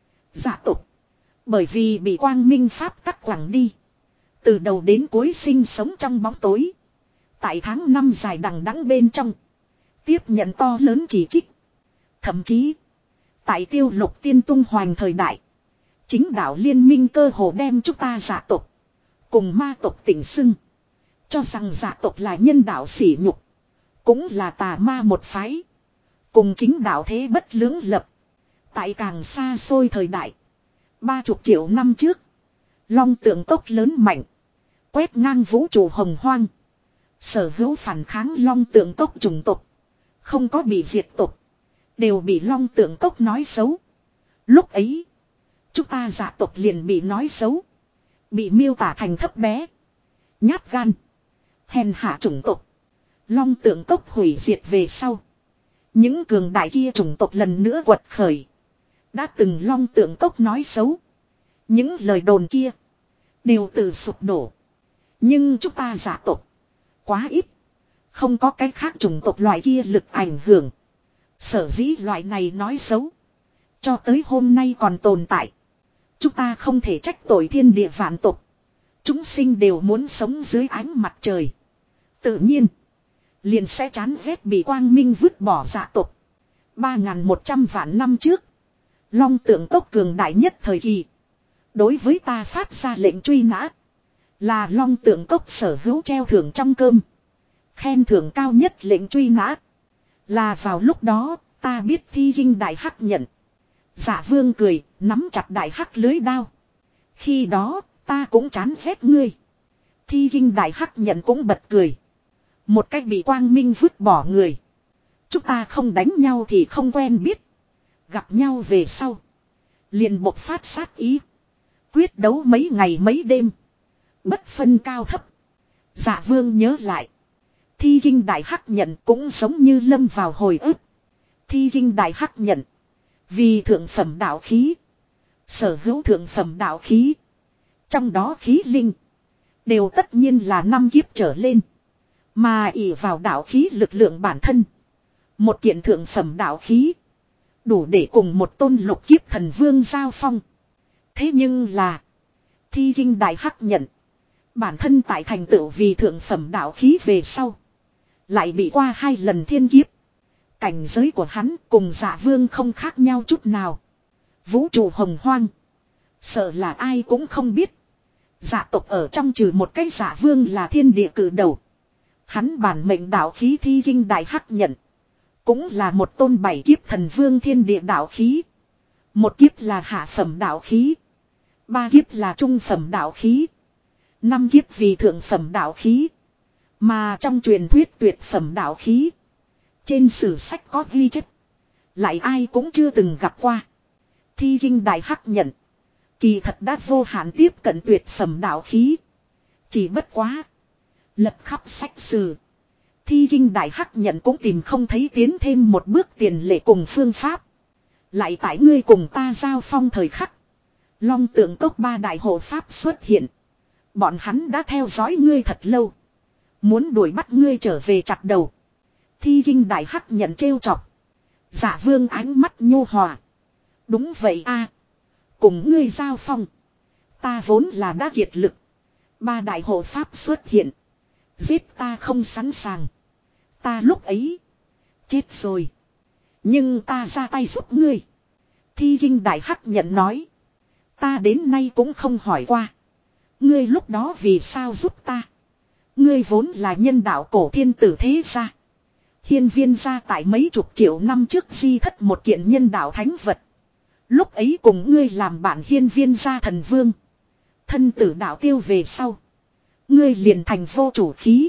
Dạ tộc. Bởi vì bị quang minh pháp tắc quẳng đi. Từ đầu đến cuối sinh sống trong bóng tối. Tại tháng năm dài đằng đẵng bên trong. Tiếp nhận to lớn chỉ trích. Thậm chí. Tại tiêu lục tiên tung hoành thời đại. Chính đạo liên minh cơ hồ đem chúng ta dạ tộc. Cùng ma tộc tỉnh xưng. Cho rằng dạ tộc là nhân đạo sỉ nhục. Cũng là tà ma một phái. Cùng chính đạo thế bất lưỡng lập. Tại càng xa xôi thời đại. Ba chục triệu năm trước. Long tượng tốc lớn mạnh. Quét ngang vũ trụ hồng hoang. Sở hữu phản kháng long tượng tốc chủng tộc. Không có bị diệt tộc. Đều bị long tượng tốc nói xấu. Lúc ấy. Chúng ta dạ tộc liền bị nói xấu. Bị miêu tả thành thấp bé. Nhát gan. Hèn hạ chủng tộc. Long tượng tốc hủy diệt về sau. Những cường đại kia chủng tộc lần nữa quật khởi. Đã từng long tượng tốc nói xấu. Những lời đồn kia. Đều từ sụp đổ. Nhưng chúng ta giả tộc. Quá ít. Không có cái khác chủng tộc loại kia lực ảnh hưởng. Sở dĩ loại này nói xấu. Cho tới hôm nay còn tồn tại. Chúng ta không thể trách tội thiên địa vạn tộc. Chúng sinh đều muốn sống dưới ánh mặt trời. Tự nhiên. Liền sẽ chán ghét bị quang minh vứt bỏ dạ tộc. Ba ngàn một trăm vạn năm trước. Long tượng tốc cường đại nhất thời kỳ. Đối với ta phát ra lệnh truy nã. Là long tượng tốc sở hữu treo thưởng trong cơm. Khen thưởng cao nhất lệnh truy nã. Là vào lúc đó ta biết thi kinh đại hắc nhận. Dạ vương cười nắm chặt đại hắc lưới đao. Khi đó ta cũng chán ghét ngươi. Thi kinh đại hắc nhận cũng bật cười. Một cách bị quang minh vứt bỏ người. Chúng ta không đánh nhau thì không quen biết. Gặp nhau về sau. liền bộc phát sát ý. Quyết đấu mấy ngày mấy đêm. Bất phân cao thấp. Dạ vương nhớ lại. Thi kinh đại hắc nhận cũng giống như lâm vào hồi ức. Thi kinh đại hắc nhận. Vì thượng phẩm đạo khí. Sở hữu thượng phẩm đạo khí. Trong đó khí linh. Đều tất nhiên là năm kiếp trở lên. Mà ỷ vào đạo khí lực lượng bản thân. Một kiện thượng phẩm đạo khí. Đủ để cùng một tôn lục kiếp thần vương giao phong. Thế nhưng là. Thi kinh đại hắc nhận. Bản thân tại thành tựu vì thượng phẩm đạo khí về sau. Lại bị qua hai lần thiên kiếp. Cảnh giới của hắn cùng Dạ vương không khác nhau chút nào. Vũ trụ hồng hoang. Sợ là ai cũng không biết. Dạ tộc ở trong trừ một cái Dạ vương là thiên địa cử đầu. Hắn bản mệnh đạo khí thi kinh đại hắc nhận. Cũng là một tôn bảy kiếp thần vương thiên địa đạo khí. Một kiếp là hạ phẩm đạo khí. Ba kiếp là trung phẩm đạo khí. Năm kiếp vì thượng phẩm đạo khí. Mà trong truyền thuyết tuyệt phẩm đạo khí. Trên sử sách có ghi chép. Lại ai cũng chưa từng gặp qua. Thi kinh đại hắc nhận. Kỳ thật đã vô hạn tiếp cận tuyệt phẩm đạo khí. Chỉ bất quá. Lật khắp sách sử. Thi kinh đại hắc nhận cũng tìm không thấy tiến thêm một bước tiền lệ cùng phương pháp. Lại tại ngươi cùng ta giao phong thời khắc. Long tượng cốc ba đại hộ pháp xuất hiện. Bọn hắn đã theo dõi ngươi thật lâu. Muốn đuổi bắt ngươi trở về chặt đầu. Thi kinh đại hắc nhận trêu chọc. Dạ vương ánh mắt nhu hòa. Đúng vậy a, cùng ngươi giao phong. Ta vốn là đã kiệt lực. Ba đại hộ pháp xuất hiện. Giết ta không sẵn sàng. Ta lúc ấy. Chết rồi. Nhưng ta ra tay giúp ngươi. Thi kinh đại hắc nhận nói. Ta đến nay cũng không hỏi qua. Ngươi lúc đó vì sao giúp ta. Ngươi vốn là nhân đạo cổ thiên tử thế gia. Hiên viên gia tại mấy chục triệu năm trước di thất một kiện nhân đạo thánh vật. Lúc ấy cùng ngươi làm bạn hiên viên gia thần vương. Thân tử đạo tiêu về sau. Ngươi liền thành vô chủ khí.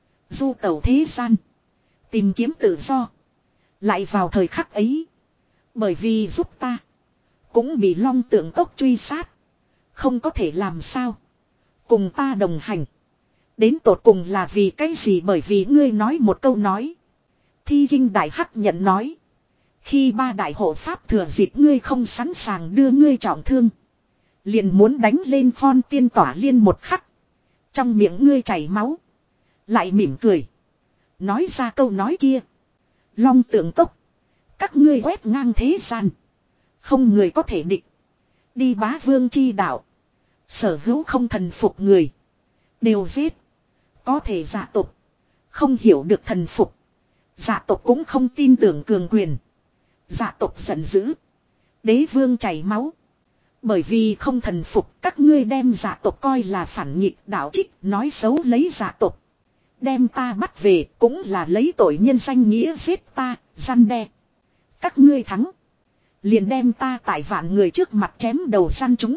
Du tẩu thế gian. Tìm kiếm tự do. Lại vào thời khắc ấy. Bởi vì giúp ta. Cũng bị long tượng cốc truy sát. Không có thể làm sao. Cùng ta đồng hành. Đến tột cùng là vì cái gì, bởi vì ngươi nói một câu nói. Thi kinh đại hắc nhận nói. Khi ba đại hộ pháp thừa dịp ngươi không sẵn sàng đưa ngươi trọng thương. Liền muốn đánh lên phon tiên tỏa liên một khắc. Trong miệng ngươi chảy máu. Lại mỉm cười. Nói ra câu nói kia. Long tượng cốc. Các ngươi quét ngang thế gian. Không người có thể địch. Đi bá vương chi đạo. Sở hữu không thần phục người. Đều giết. Có thể dạ tộc. Không hiểu được thần phục. Dạ tộc cũng không tin tưởng cường quyền. Dạ tộc giận dữ. Đế vương chảy máu. Bởi vì không thần phục, các ngươi đem dạ tộc coi là phản nghịch đạo trích, nói xấu lấy dạ tộc. Đem ta bắt về cũng là lấy tội nhân danh nghĩa giết ta, gian đe. Các ngươi thắng. Liền đem ta tại vạn người trước mặt chém đầu săn chúng.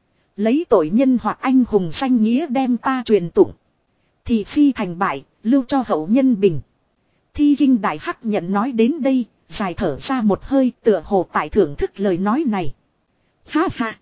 Lấy tội nhân hoặc anh hùng danh nghĩa đem ta truyền tụng. Thì phi thành bại, lưu cho hậu nhân bình. Thi kinh đại hắc nhận nói đến đây, dài thở ra một hơi, tựa hồ tại thưởng thức lời nói này. Ha ha.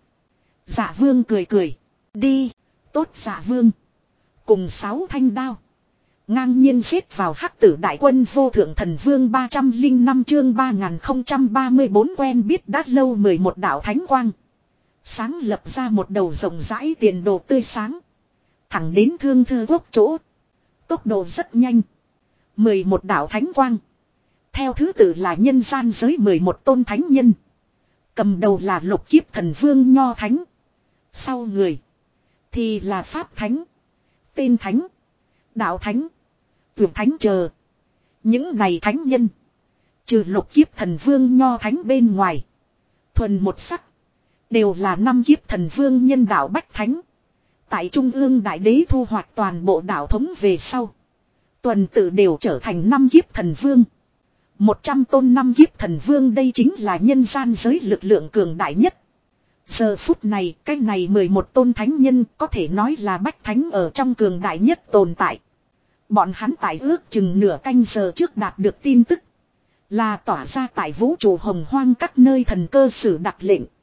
Dạ vương cười cười. Đi. Tốt dạ vương. Cùng sáu thanh đao. Ngang nhiên giết vào hắc tử đại quân vô thượng thần vương ba trăm linh năm chương ba nghìn không trăm ba mươi bốn quen biết đã lâu mười một đạo thánh quang. Sáng lập ra một đầu rộng rãi tiền đồ tươi sáng. Thẳng đến thương thư quốc chỗ. Tốc độ rất nhanh. mười một đạo thánh quang. Theo thứ tự là nhân gian giới mười một tôn thánh nhân. Cầm đầu là lục kiếp thần vương Nho Thánh. Sau người. Thì là Pháp Thánh. Tên Thánh. Đạo Thánh. Vượt Thánh chờ. Những này thánh nhân. Trừ lục kiếp thần vương Nho Thánh bên ngoài. Thuần một sắc. Đều là năm kiếp thần vương nhân đạo Bách Thánh. Tại Trung ương Đại Đế thu hoạch toàn bộ đạo thống về sau. Tuần tự đều trở thành năm kiếp thần vương. Một trăm tôn năm kiếp thần vương đây chính là nhân gian giới lực lượng cường đại nhất. Giờ phút này, cái này mười một tôn thánh nhân có thể nói là Bách Thánh ở trong cường đại nhất tồn tại. Bọn hắn tại ước chừng nửa canh giờ trước đạt được tin tức. Là tỏa ra tại vũ trụ hồng hoang các nơi thần cơ sử đặc lệnh.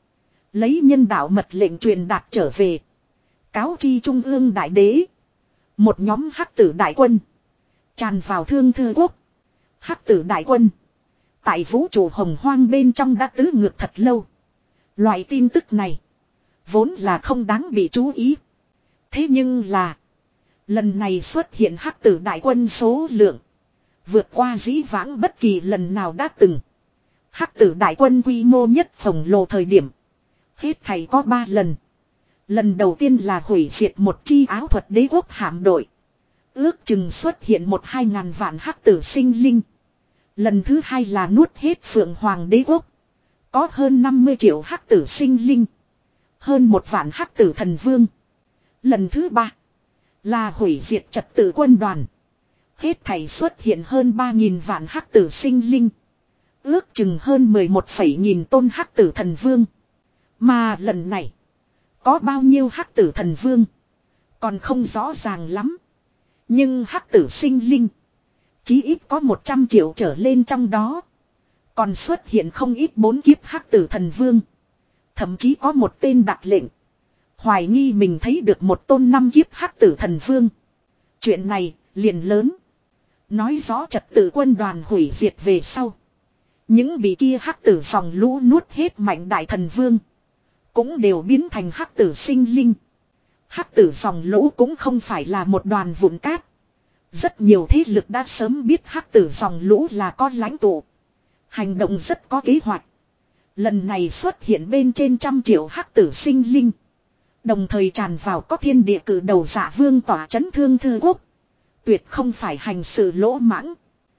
Lấy nhân đạo mật lệnh truyền đạt trở về. Cáo chi trung ương đại đế. Một nhóm hắc tử đại quân. Tràn vào Thương Thư Quốc. Hắc tử đại quân. Tại vũ trụ hồng hoang bên trong đã tứ ngược thật lâu. Loại tin tức này. Vốn là không đáng bị chú ý. Thế nhưng là. Lần này xuất hiện hắc tử đại quân số lượng. Vượt qua dĩ vãng bất kỳ lần nào đã từng. Hắc tử đại quân quy mô nhất khổng lồ thời điểm. Hết thảy có ba lần. Lần đầu tiên là hủy diệt một chi áo thuật đế quốc hạm đội. Ước chừng xuất hiện một hai ngàn vạn hắc tử sinh linh. Lần thứ hai là nuốt hết Phượng Hoàng đế quốc. Có hơn năm mươi triệu hắc tử sinh linh. Hơn một vạn hắc tử thần vương. Lần thứ ba là hủy diệt trật tự quân đoàn. Hết thảy xuất hiện hơn ba nghìn vạn hắc tử sinh linh. Ước chừng hơn mười một phẩy nghìn tôn hắc tử thần vương. Mà lần này. Có bao nhiêu hắc tử thần vương. Còn không rõ ràng lắm. Nhưng hắc tử sinh linh. Chí ít có một trăm triệu trở lên trong đó. Còn xuất hiện không ít bốn kiếp hắc tử thần vương. Thậm chí có một tên đặt lệnh. Hoài nghi mình thấy được một tôn năm kiếp hắc tử thần vương. Chuyện này liền lớn. Nói rõ trật tự quân đoàn hủy diệt về sau. Những bị kia hắc tử dòng lũ nuốt hết mạnh đại thần vương. Cũng đều biến thành hắc tử sinh linh. Hắc tử dòng lũ cũng không phải là một đoàn vụn cát. Rất nhiều thế lực đã sớm biết hắc tử dòng lũ là con lãnh tụ. Hành động rất có kế hoạch. Lần này xuất hiện bên trên trăm triệu hắc tử sinh linh. Đồng thời tràn vào có thiên địa cử đầu Dạ Vương tỏa chấn Thương Thư Quốc. Tuyệt không phải hành sự lỗ mãng.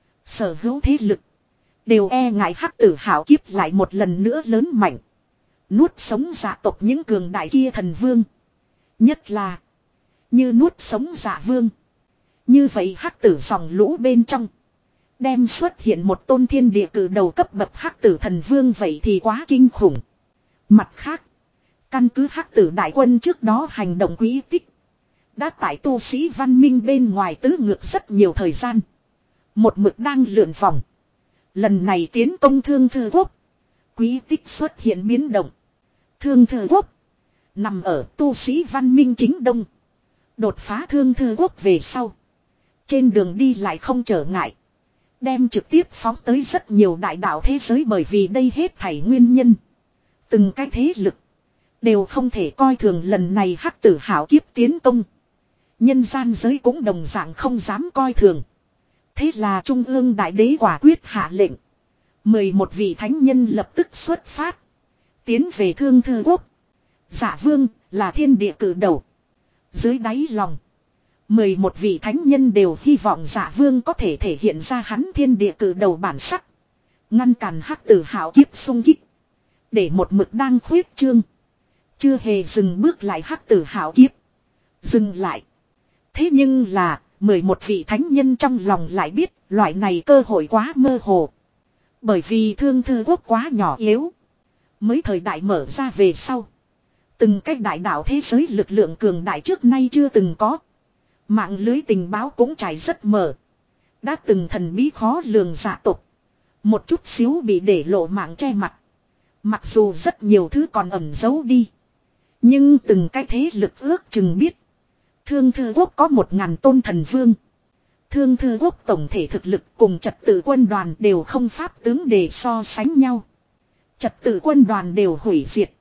Sở hữu thế lực. Đều e ngại hắc tử hảo kiếp lại một lần nữa lớn mạnh. Nuốt sống dạ tộc những cường đại kia thần vương. Nhất là. Như nuốt sống dạ vương. Như vậy hắc tử dòng lũ bên trong. Đem xuất hiện một tôn thiên địa cử đầu cấp bậc hắc tử thần vương vậy thì quá kinh khủng. Mặt khác. Căn cứ hắc tử đại quân trước đó hành động quý tích. Đã tại tu sĩ văn minh bên ngoài tứ ngược rất nhiều thời gian. Một mực đang lượn vòng. Lần này tiến công Thương Thư Quốc. Quý tích xuất hiện biến động. Thương Thư Quốc. Nằm ở tu sĩ văn minh chính đông. Đột phá Thương Thư Quốc về sau. Trên đường đi lại không trở ngại. Đem trực tiếp phóng tới rất nhiều đại đạo thế giới bởi vì đây hết thảy nguyên nhân. Từng cái thế lực. Đều không thể coi thường lần này hắc tử hảo kiếp tiến công. Nhân gian giới cũng đồng dạng không dám coi thường. Thế là Trung ương Đại Đế quả quyết hạ lệnh. mười một vị thánh nhân lập tức xuất phát. Tiến về Thương Thư Quốc. Dạ Vương là thiên địa cử đầu. Dưới đáy lòng. mười một vị thánh nhân đều hy vọng Dạ Vương có thể thể hiện ra hắn thiên địa cử đầu bản sắc. Ngăn cản hắc tử hảo kiếp xung kích. Để một mực đang khuyết trương. Chưa hề dừng bước lại hắc tử hảo kiếp. Dừng lại. Thế nhưng là, mười một vị thánh nhân trong lòng lại biết loại này cơ hội quá mơ hồ. Bởi vì Thương Thư Quốc quá nhỏ yếu. Mới thời đại mở ra về sau. Từng cách đại đạo thế giới lực lượng cường đại trước nay chưa từng có. Mạng lưới tình báo cũng trải rất mở. Đã từng thần bí khó lường dạ tộc. Một chút xíu bị để lộ mạng che mặt. Mặc dù rất nhiều thứ còn ẩn giấu đi. Nhưng từng cái thế lực ước chừng biết. Thương Thư Quốc có một ngàn tôn thần vương. Thương Thư Quốc tổng thể thực lực cùng trật tự quân đoàn đều không pháp tướng để so sánh nhau. Trật tự quân đoàn đều hủy diệt.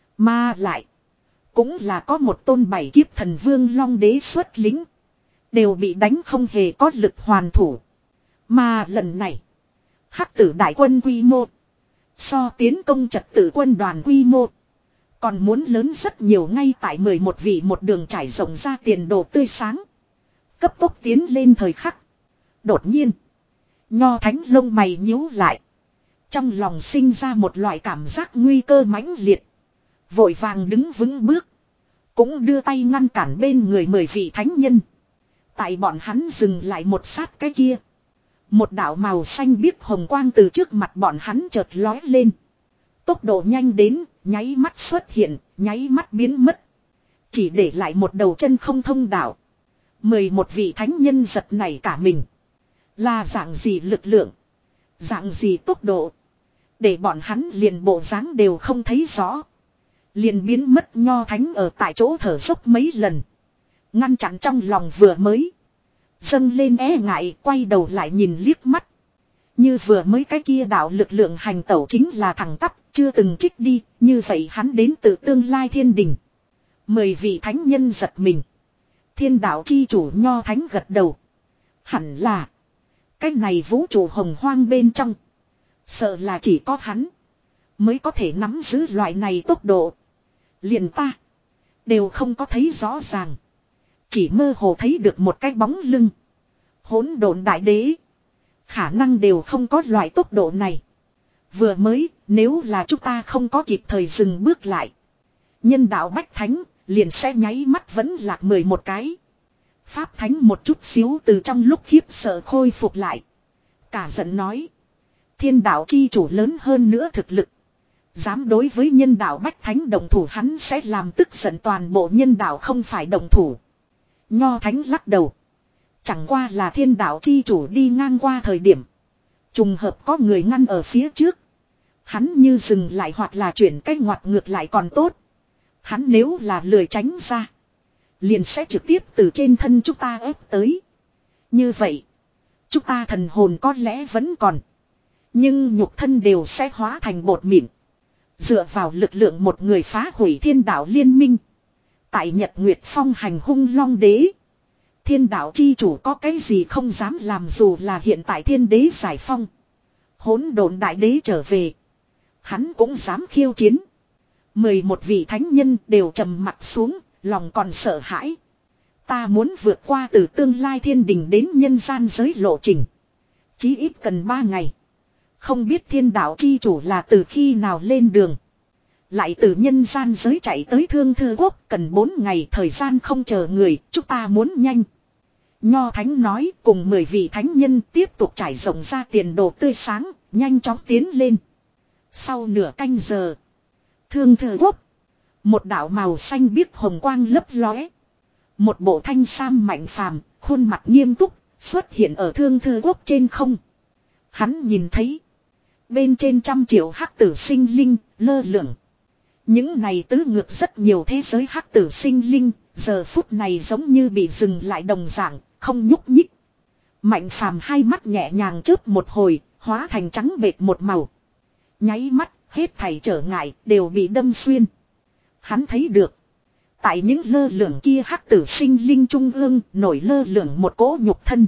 Mà lại. Cũng là có một tôn bảy kiếp thần vương long đế xuất lính. Đều bị đánh không hề có lực hoàn thủ. Mà lần này. Hắc tử đại quân quy mô. So tiến công trật tự quân đoàn quy mô. Còn muốn lớn rất nhiều ngay tại mười một vị một đường trải rộng ra tiền đồ tươi sáng. Cấp tốc tiến lên thời khắc. Đột nhiên. Nho thánh lông mày nhíu lại. Trong lòng sinh ra một loại cảm giác nguy cơ mãnh liệt. Vội vàng đứng vững bước. Cũng đưa tay ngăn cản bên người mười vị thánh nhân. Tại bọn hắn dừng lại một sát cái kia. Một đạo màu xanh biếc hồng quang từ trước mặt bọn hắn chợt lói lên. Tốc độ nhanh đến, nháy mắt xuất hiện, nháy mắt biến mất. Chỉ để lại một đầu chân không thông đạo. Mười một vị thánh nhân giật nảy cả mình. Là dạng gì lực lượng? Dạng gì tốc độ? Để bọn hắn liền bộ dáng đều không thấy rõ. Liền biến mất Nho Thánh ở tại chỗ thở dốc mấy lần. Ngăn chặn trong lòng vừa mới dâng lên e ngại, quay đầu lại nhìn liếc mắt. Như vừa mới cái kia đạo lực lượng hành tẩu chính là thẳng tắp, chưa từng trích đi, như vậy hắn đến từ tương lai thiên đình. Mười vị thánh nhân giật mình. Thiên đạo chi chủ Nho Thánh gật đầu. Hẳn là cái này vũ trụ hồng hoang bên trong, sợ là chỉ có hắn mới có thể nắm giữ loại này tốc độ. Liền ta đều không có thấy rõ ràng, chỉ mơ hồ thấy được một cái bóng lưng. Hỗn độn đại đế khả năng đều không có loại tốc độ này. Vừa mới nếu là chúng ta không có kịp thời dừng bước lại, nhân đạo bách thánh liền sẽ nháy mắt vẫn lạc mười một cái. Pháp thánh một chút xíu từ trong lúc khiếp sợ khôi phục lại. Cả giận nói. Thiên đạo chi chủ lớn hơn nữa thực lực, dám đối với nhân đạo bách thánh đồng thủ, hắn sẽ làm tức giận toàn bộ nhân đạo không phải đồng thủ. Nho Thánh lắc đầu. Chẳng qua là thiên đạo chi chủ đi ngang qua thời điểm, trùng hợp có người ngăn ở phía trước. Hắn như dừng lại hoặc là chuyển cách ngoặt ngược lại còn tốt. Hắn nếu là lười tránh ra, liền sẽ trực tiếp từ trên thân chúng ta ép tới. Như vậy chúng ta thần hồn có lẽ vẫn còn, nhưng nhục thân đều sẽ hóa thành bột mịn. Dựa vào lực lượng một người phá hủy thiên đạo liên minh. Tại Nhật Nguyệt Phong hành hung long đế, thiên đạo chi chủ có cái gì không dám làm. Dù là hiện tại thiên đế giải phong, hỗn độn đại đế trở về, hắn cũng dám khiêu chiến. Mười một vị thánh nhân đều trầm mặt xuống, lòng còn sợ hãi. Ta muốn vượt qua từ tương lai thiên đình đến nhân gian giới lộ trình, chí ít cần ba ngày. Không biết thiên đạo chi chủ là từ khi nào lên đường, lại từ nhân gian giới chạy tới Thương Thư Quốc cần bốn ngày, thời gian không chờ người, chúng ta muốn nhanh. Nho Thánh nói, cùng mười vị thánh nhân tiếp tục trải rộng ra tiền đồ tươi sáng, nhanh chóng tiến lên. Sau nửa canh giờ, Thương Thư Quốc, một đạo màu xanh biếc hồng quang lấp lóe. Một bộ thanh sam Mạnh Phàm, khuôn mặt nghiêm túc, xuất hiện ở Thương Thư Quốc trên không. Hắn nhìn thấy bên trên trăm triệu hắc tử sinh linh lơ lửng. Những này tứ ngược rất nhiều thế giới hắc tử sinh linh, giờ phút này giống như bị dừng lại đồng dạng, không nhúc nhích. Mạnh Phàm hai mắt nhẹ nhàng chớp một hồi, hóa thành trắng bệt một màu. Nháy mắt, hết thảy trở ngại đều bị đâm xuyên. Hắn thấy được, tại những lơ lửng kia hắc tử sinh linh trung ương nổi lơ lửng một cỗ nhục thân.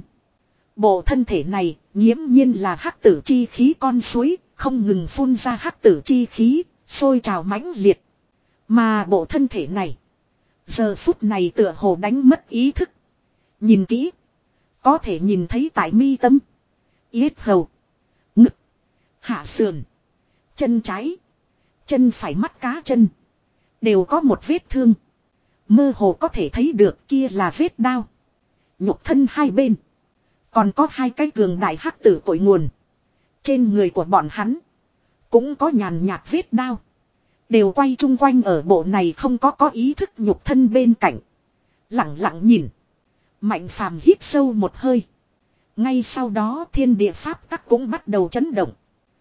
Bộ thân thể này nghiễm nhiên là hắc tử chi khí con suối, không ngừng phun ra hắc tử chi khí, sôi trào mãnh liệt. Mà bộ thân thể này, giờ phút này tựa hồ đánh mất ý thức. Nhìn kỹ, có thể nhìn thấy tại mi tâm, yết hầu, ngực, hạ sườn, chân trái, chân phải, mắt cá chân, đều có một vết thương. Mơ hồ có thể thấy được kia là vết đao. Nhục thân hai bên còn có hai cái cường đại hắc tử cội nguồn. Trên người của bọn hắn cũng có nhàn nhạt vết đao, đều quay chung quanh ở bộ này không có có ý thức nhục thân bên cạnh. Lặng lặng nhìn. Mạnh Phàm hít sâu một hơi. Ngay sau đó thiên địa pháp tắc cũng bắt đầu chấn động.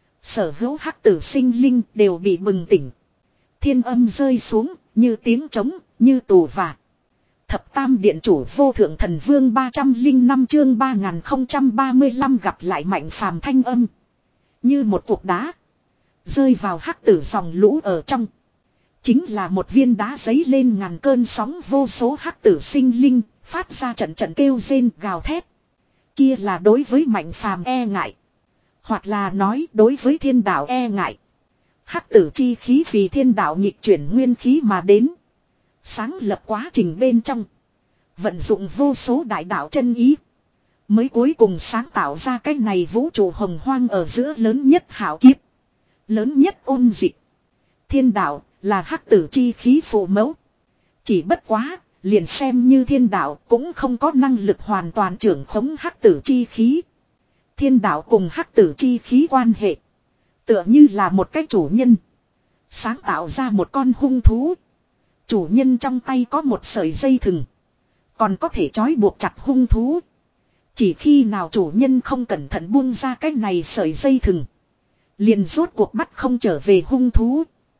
Sở hữu hắc tử sinh linh đều bị bừng tỉnh. Thiên âm rơi xuống như tiếng trống, như tù vả. Thập tam điện chủ vô thượng thần vương ba trăm linh năm chương ba nghìn không trăm ba mươi lăm gặp lại Mạnh Phàm thanh âm. Như một cục đá rơi vào hắc tử dòng lũ ở trong. Chính là một viên đá giấy lên ngàn cơn sóng, vô số hắc tử sinh linh phát ra trận trận kêu rên gào thét. Kia là đối với Mạnh Phàm e ngại, hoặc là nói đối với thiên đạo e ngại. Hắc tử chi khí vì thiên đạo nhịp chuyển nguyên khí mà đến. Sáng lập quá trình bên trong, vận dụng vô số đại đạo chân ý, mới cuối cùng sáng tạo ra cái này vũ trụ hồng hoang ở giữa lớn nhất hảo kiếp, lớn nhất ôn dịch. Thiên đạo là hắc tử chi khí phụ mẫu. Chỉ bất quá, liền xem như thiên đạo cũng không có năng lực hoàn toàn trưởng khống hắc tử chi khí. Thiên đạo cùng hắc tử chi khí quan hệ, tựa như là một cái chủ nhân sáng tạo ra một con hung thú. Chủ nhân trong tay có một sợi dây thừng, còn có thể trói buộc chặt hung thú. Chỉ khi nào chủ nhân không cẩn thận buông ra cái này sợi dây thừng, liền rốt cuộc bắt không trở về hung thú.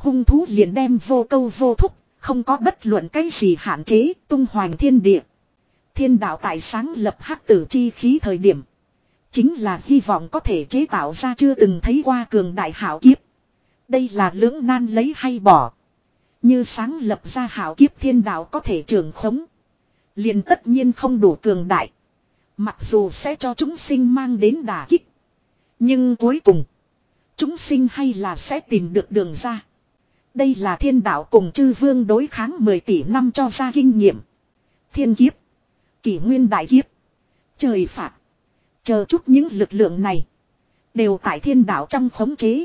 Hung thú liền đem vô câu vô thúc, không có bất luận cái gì hạn chế, tung hoành thiên địa. Thiên đạo tại sáng lập hắc tử chi khí thời điểm. Chính là hy vọng có thể chế tạo ra chưa từng thấy qua cường đại hảo kiếp. Đây là lưỡng nan lấy hay bỏ. Như sáng lập ra hảo kiếp thiên đạo có thể trường khống. Liền tất nhiên không đủ cường đại. Mặc dù sẽ cho chúng sinh mang đến đả kích. Nhưng cuối cùng, chúng sinh hay là sẽ tìm được đường ra. Đây là thiên đạo cùng chư vương đối kháng mười tỷ năm cho ra kinh nghiệm. Thiên kiếp, kỷ nguyên đại kiếp, trời phạt. Chờ chút những lực lượng này đều tại thiên đạo trong khống chế.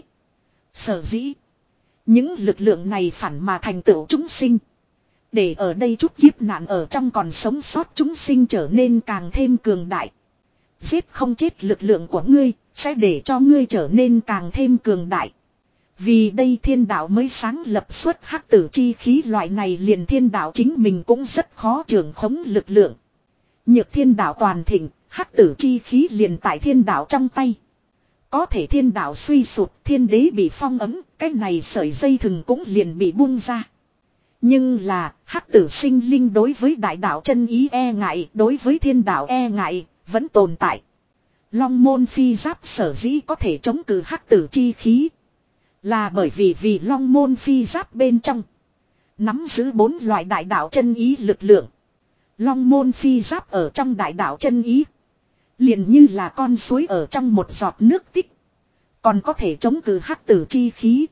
Sở dĩ những lực lượng này phản mà thành tựu chúng sinh. Để ở đây chút kiếp nạn ở trong còn sống sót chúng sinh trở nên càng thêm cường đại. Giết không chết lực lượng của ngươi sẽ để cho ngươi trở nên càng thêm cường đại. Vì đây thiên đạo mới sáng lập xuất hắc tử chi khí loại này liền thiên đạo chính mình cũng rất khó trường khống lực lượng. Nhược thiên đạo toàn thịnh, hắc tử chi khí liền tại thiên đạo trong tay. Có thể thiên đạo suy sụp, thiên đế bị phong ấm, cái này sợi dây thừng cũng liền bị buông ra. Nhưng là, hắc tử sinh linh đối với đại đạo chân ý e ngại, đối với thiên đạo e ngại, vẫn tồn tại. Long môn phi giáp sở dĩ có thể chống cự hắc tử chi khí. Là bởi vì vì long môn phi giáp bên trong nắm giữ bốn loại đại đạo chân ý lực lượng. Long môn phi giáp ở trong đại đạo chân ý liền như là con suối ở trong một giọt nước tích. Còn có thể chống cự hắc tử chi khí.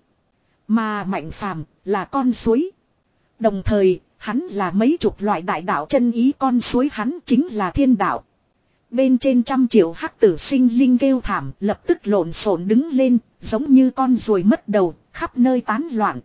Mà Mạnh Phàm là con suối. Đồng thời hắn là mấy chục loại đại đạo chân ý, con suối hắn chính là thiên đạo. Bên trên trăm triệu hắc tử sinh linh kêu thảm, lập tức lộn xộn đứng lên, giống như con ruồi mất đầu, khắp nơi tán loạn.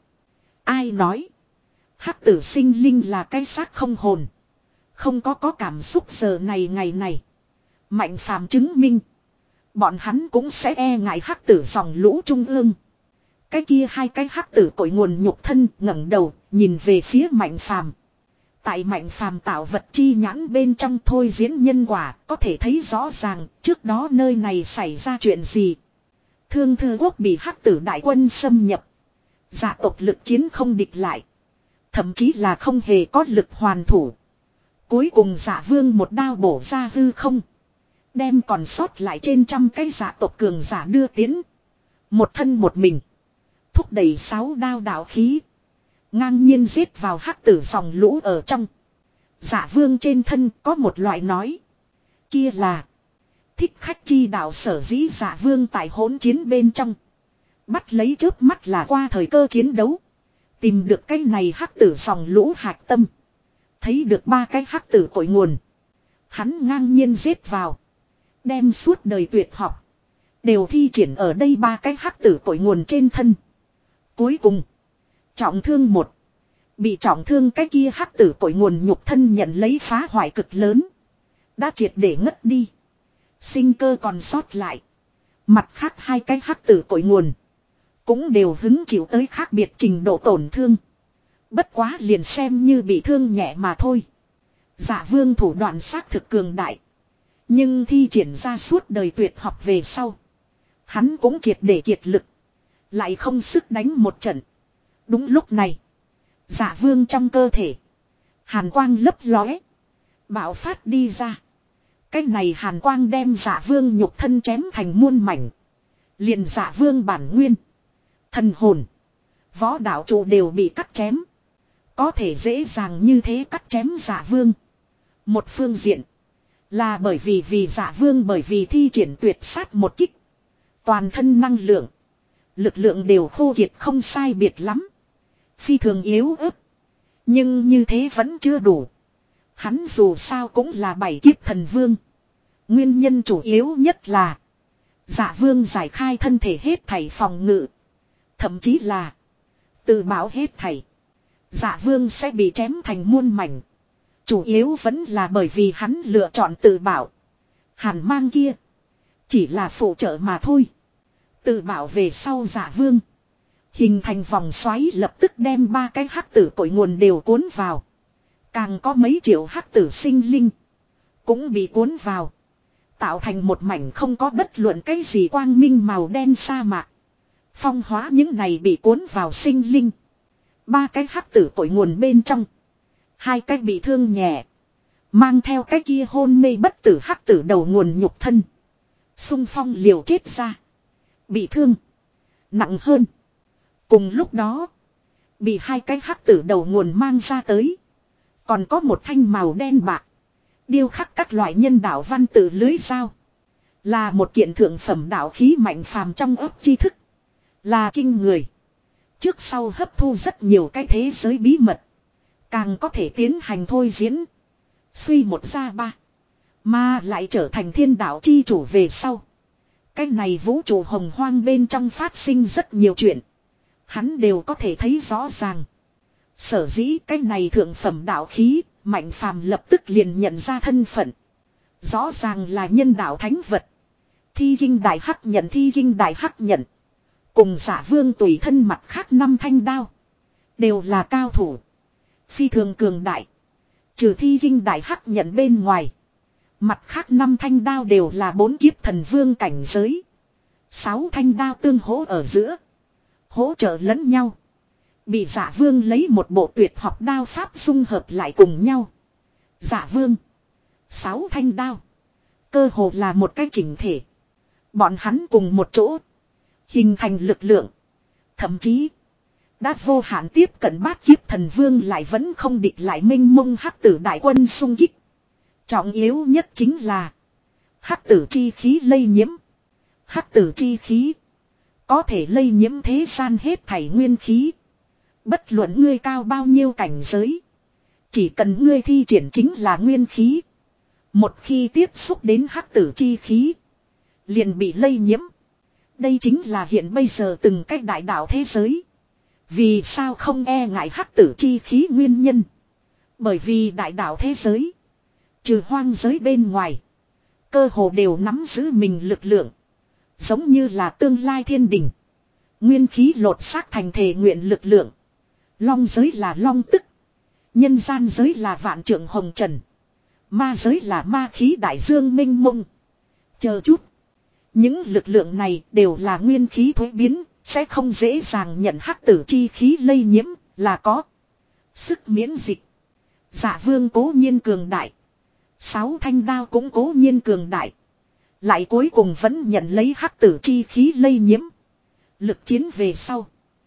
Ai nói hắc tử sinh linh là cái xác không hồn, không có có cảm xúc giờ này ngày này. Mạnh Phàm chứng minh bọn hắn cũng sẽ e ngại hắc tử dòng lũ trung ương. Cái kia hai cái hắc tử cội nguồn nhục thân ngẩng đầu nhìn về phía Mạnh Phàm. Tại Mạnh Phàm tạo vật chi nhãn bên trong thôi diễn nhân quả, có thể thấy rõ ràng trước đó nơi này xảy ra chuyện gì. Thương Thư Quốc bị hắc tử đại quân xâm nhập. Dạ tộc lực chiến không địch lại. Thậm chí là không hề có lực hoàn thủ. Cuối cùng Dạ Vương một đao bổ ra hư không. Đem còn sót lại trên trăm cái dạ tộc cường giả đưa tiến. Một thân một mình. Thúc đẩy sáu đao đạo khí. Ngang nhiên giết vào hắc tử dòng lũ ở trong. Dạ Vương trên thân có một loại nói. Kia là thích khách chi đạo, sở dĩ Dạ Vương tại hỗn chiến bên trong. Bắt lấy chớp mắt là qua thời cơ chiến đấu. Tìm được cái này hắc tử dòng lũ hạch tâm. Thấy được ba cái hắc tử cội nguồn. Hắn ngang nhiên giết vào. Đem suốt đời tuyệt học đều thi triển ở đây ba cái hắc tử cội nguồn trên thân. Cuối cùng trọng thương một. Bị trọng thương cái kia hắc tử cội nguồn nhục thân nhận lấy phá hoại cực lớn. Đã triệt để ngất đi. Sinh cơ còn sót lại. Mặt khác hai cái hắc tử cội nguồn cũng đều hứng chịu tới khác biệt trình độ tổn thương. Bất quá liền xem như bị thương nhẹ mà thôi. Dạ Vương thủ đoạn xác thực cường đại. Nhưng thi triển ra suốt đời tuyệt học về sau. Hắn cũng triệt để kiệt lực. Lại không sức đánh một trận. Đúng lúc này. Dạ Vương trong cơ thể. Hàn quang lấp lóe. Bạo phát đi ra. Cái này hàn quang đem Dạ Vương nhục thân chém thành muôn mảnh. Liền Dạ Vương bản nguyên. Thần hồn. Võ đạo trụ đều bị cắt chém. Có thể dễ dàng như thế cắt chém Dạ Vương. Một phương diện. Là bởi vì vì Dạ Vương bởi vì thi triển tuyệt sát một kích. Toàn thân năng lượng. Lực lượng đều khô kiệt không sai biệt lắm. Phi thường yếu ớt. Nhưng như thế vẫn chưa đủ. Hắn dù sao cũng là bảy kiếp thần vương. Nguyên nhân chủ yếu nhất là Dạ Vương giải khai thân thể hết thảy phòng ngự. Thậm chí là tự bảo hết thảy. Dạ Vương sẽ bị chém thành muôn mảnh. Chủ yếu vẫn là bởi vì hắn lựa chọn tự bảo. Hàn mang kia chỉ là phụ trợ mà thôi. Tự bảo về sau Dạ Vương hình thành vòng xoáy, lập tức đem ba cái hắc tử cội nguồn đều cuốn vào. Càng có mấy triệu hắc tử sinh linh cũng bị cuốn vào. Tạo thành một mảnh không có bất luận cái gì quang minh màu đen sa mạc. Phong hóa những này bị cuốn vào sinh linh. Ba cái hắc tử cội nguồn bên trong. Hai cái bị thương nhẹ. Mang theo cái kia hôn mê bất tử hắc tử đầu nguồn nhục thân. Xung phong liều chết ra. Bị thương. Nặng hơn. Cùng lúc đó. Bị hai cái hắc tử đầu nguồn mang ra tới. Còn có một thanh màu đen bạc. Điêu khắc các loại nhân đạo văn tự lưới dao. Là một kiện thượng phẩm đạo khí mạnh phàm trong ấp tri thức. Là kinh người. Trước sau hấp thu rất nhiều cái thế giới bí mật. Càng có thể tiến hành thôi diễn. Suy một ra ba. Mà lại trở thành thiên đạo chi chủ về sau. Cái này vũ trụ hồng hoang bên trong phát sinh rất nhiều chuyện. Hắn đều có thể thấy rõ ràng. Sở dĩ cái này thượng phẩm đạo khí. Mạnh phàm lập tức liền nhận ra thân phận. Rõ ràng là nhân đạo thánh vật. Thi kinh đại hắc nhận thi kinh đại hắc nhận. Cùng giả vương tùy thân mặt khác năm thanh đao. Đều là cao thủ. Phi thường cường đại. Trừ thi kinh đại hắc nhận bên ngoài. Mặt khác năm thanh đao đều là bốn kiếp thần vương cảnh giới. Sáu thanh đao tương hỗ ở giữa. Hỗ trợ lẫn nhau. Bị giả vương lấy một bộ tuyệt học đao pháp dung hợp lại cùng nhau. Giả vương. Sáu thanh đao. Cơ hồ là một cái chỉnh thể. Bọn hắn cùng một chỗ. Hình thành lực lượng. Thậm chí. Đã vô hạn tiếp cận bát kiếp thần vương lại vẫn không địch lại minh mông hắc tử đại quân xung kích. Trọng yếu nhất chính là. Hắc tử chi khí lây nhiễm. Hắc tử chi khí. Có thể lây nhiễm thế gian hết thảy nguyên khí. Bất luận ngươi cao bao nhiêu cảnh giới. Chỉ cần ngươi thi triển chính là nguyên khí. Một khi tiếp xúc đến hắc tử chi khí. Liền bị lây nhiễm. Đây chính là hiện bây giờ từng cách đại đạo thế giới. Vì sao không e ngại hắc tử chi khí nguyên nhân. Bởi vì đại đạo thế giới. Trừ hoang giới bên ngoài. Cơ hồ đều nắm giữ mình lực lượng. Giống như là tương lai thiên đình. Nguyên khí lột xác thành thể nguyện lực lượng. Long giới là long tức. Nhân gian giới là vạn trượng hồng trần. Ma giới là ma khí đại dương minh mông. Chờ chút. Những lực lượng này đều là nguyên khí thối biến. Sẽ không dễ dàng nhận hắc tử chi khí lây nhiễm. Là có sức miễn dịch. Dạ vương cố nhiên cường đại. Sáu thanh đao cũng cố nhiên cường đại. Lại cuối cùng vẫn nhận lấy hắc tử chi khí lây nhiễm. Lực chiến về sau.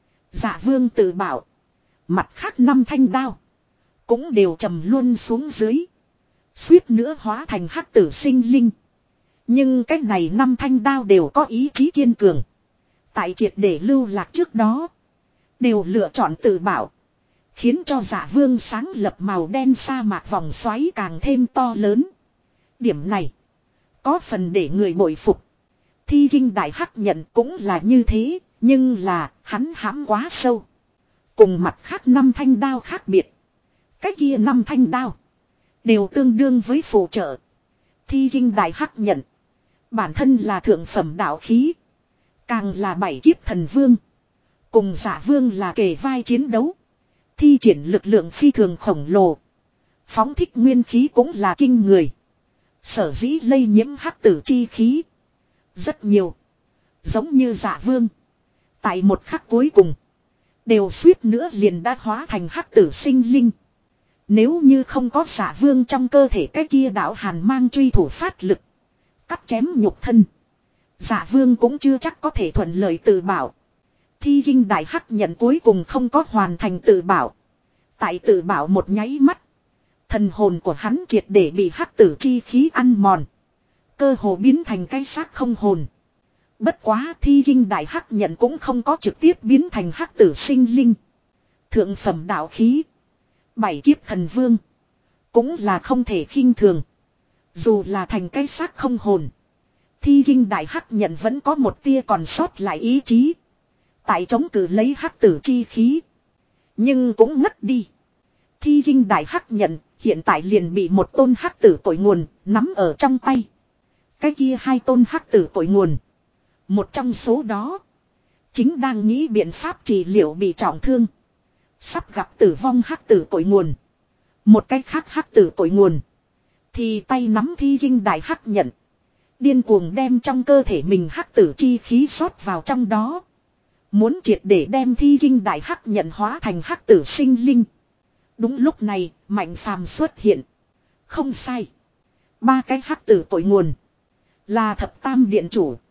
Dạ vương tự bảo. Mặt khác năm thanh đao. Cũng đều trầm luôn xuống dưới. Suýt nữa hóa thành hắc tử sinh linh. Nhưng cái này năm thanh đao đều có ý chí kiên cường. Tại triệt để lưu lạc trước đó. Đều lựa chọn tự bảo. Khiến cho giả vương sáng lập màu đen sa mạc vòng xoáy càng thêm to lớn. Điểm này. Có phần để người bội phục. Thi kinh đại hắc nhận cũng là như thế. Nhưng là hắn hãm quá sâu. Cùng mặt khác năm thanh đao khác biệt. Cái kia năm thanh đao. Đều tương đương với phụ trợ. Thi kinh đại hắc nhận. Bản thân là thượng phẩm đạo khí. Càng là bảy kiếp thần vương. Cùng giả vương là kề vai chiến đấu. Thi triển lực lượng phi thường khổng lồ. Phóng thích nguyên khí cũng là kinh người. Sở dĩ lây nhiễm hắc tử chi khí. Rất nhiều. Giống như giả vương. Tại một khắc cuối cùng. Đều suýt nữa liền đã hóa thành hắc tử sinh linh. Nếu như không có giả vương trong cơ thể cái kia đạo hàn mang truy thủ phát lực. Cắt chém nhục thân. Giả vương cũng chưa chắc có thể thuận lợi tự bảo. Thi kinh đại hắc nhận cuối cùng không có hoàn thành tự bảo. Tại tự bảo một nháy mắt. Thần hồn của hắn triệt để bị hắc tử chi khí ăn mòn. Cơ hồ biến thành cái xác không hồn. Bất quá thi kinh đại hắc nhận cũng không có trực tiếp biến thành hắc tử sinh linh. Thượng phẩm đạo khí. Bảy kiếp thần vương. Cũng là không thể khinh thường. Dù là thành cái xác không hồn. Thi kinh đại hắc nhận vẫn có một tia còn sót lại ý chí. Tại chống cự lấy hắc tử chi khí. Nhưng cũng ngất đi. Thi kinh đại hắc nhận hiện tại liền bị một tôn hắc tử cội nguồn nắm ở trong tay. Cái kia hai tôn hắc tử cội nguồn. Một trong số đó. Chính đang nghĩ biện pháp trị liệu bị trọng thương. Sắp gặp tử vong hắc tử cội nguồn. Một cái khác hắc tử cội nguồn. Thì tay nắm thi kinh đại hắc nhận. Điên cuồng đem trong cơ thể mình hắc tử chi khí rót vào trong đó. Muốn triệt để đem thi kinh đại hắc nhận hóa thành hắc tử sinh linh. Đúng lúc này, Mạnh Phàm xuất hiện. Không sai. Ba cái hắc tử cội nguồn. Là thập tam điện chủ.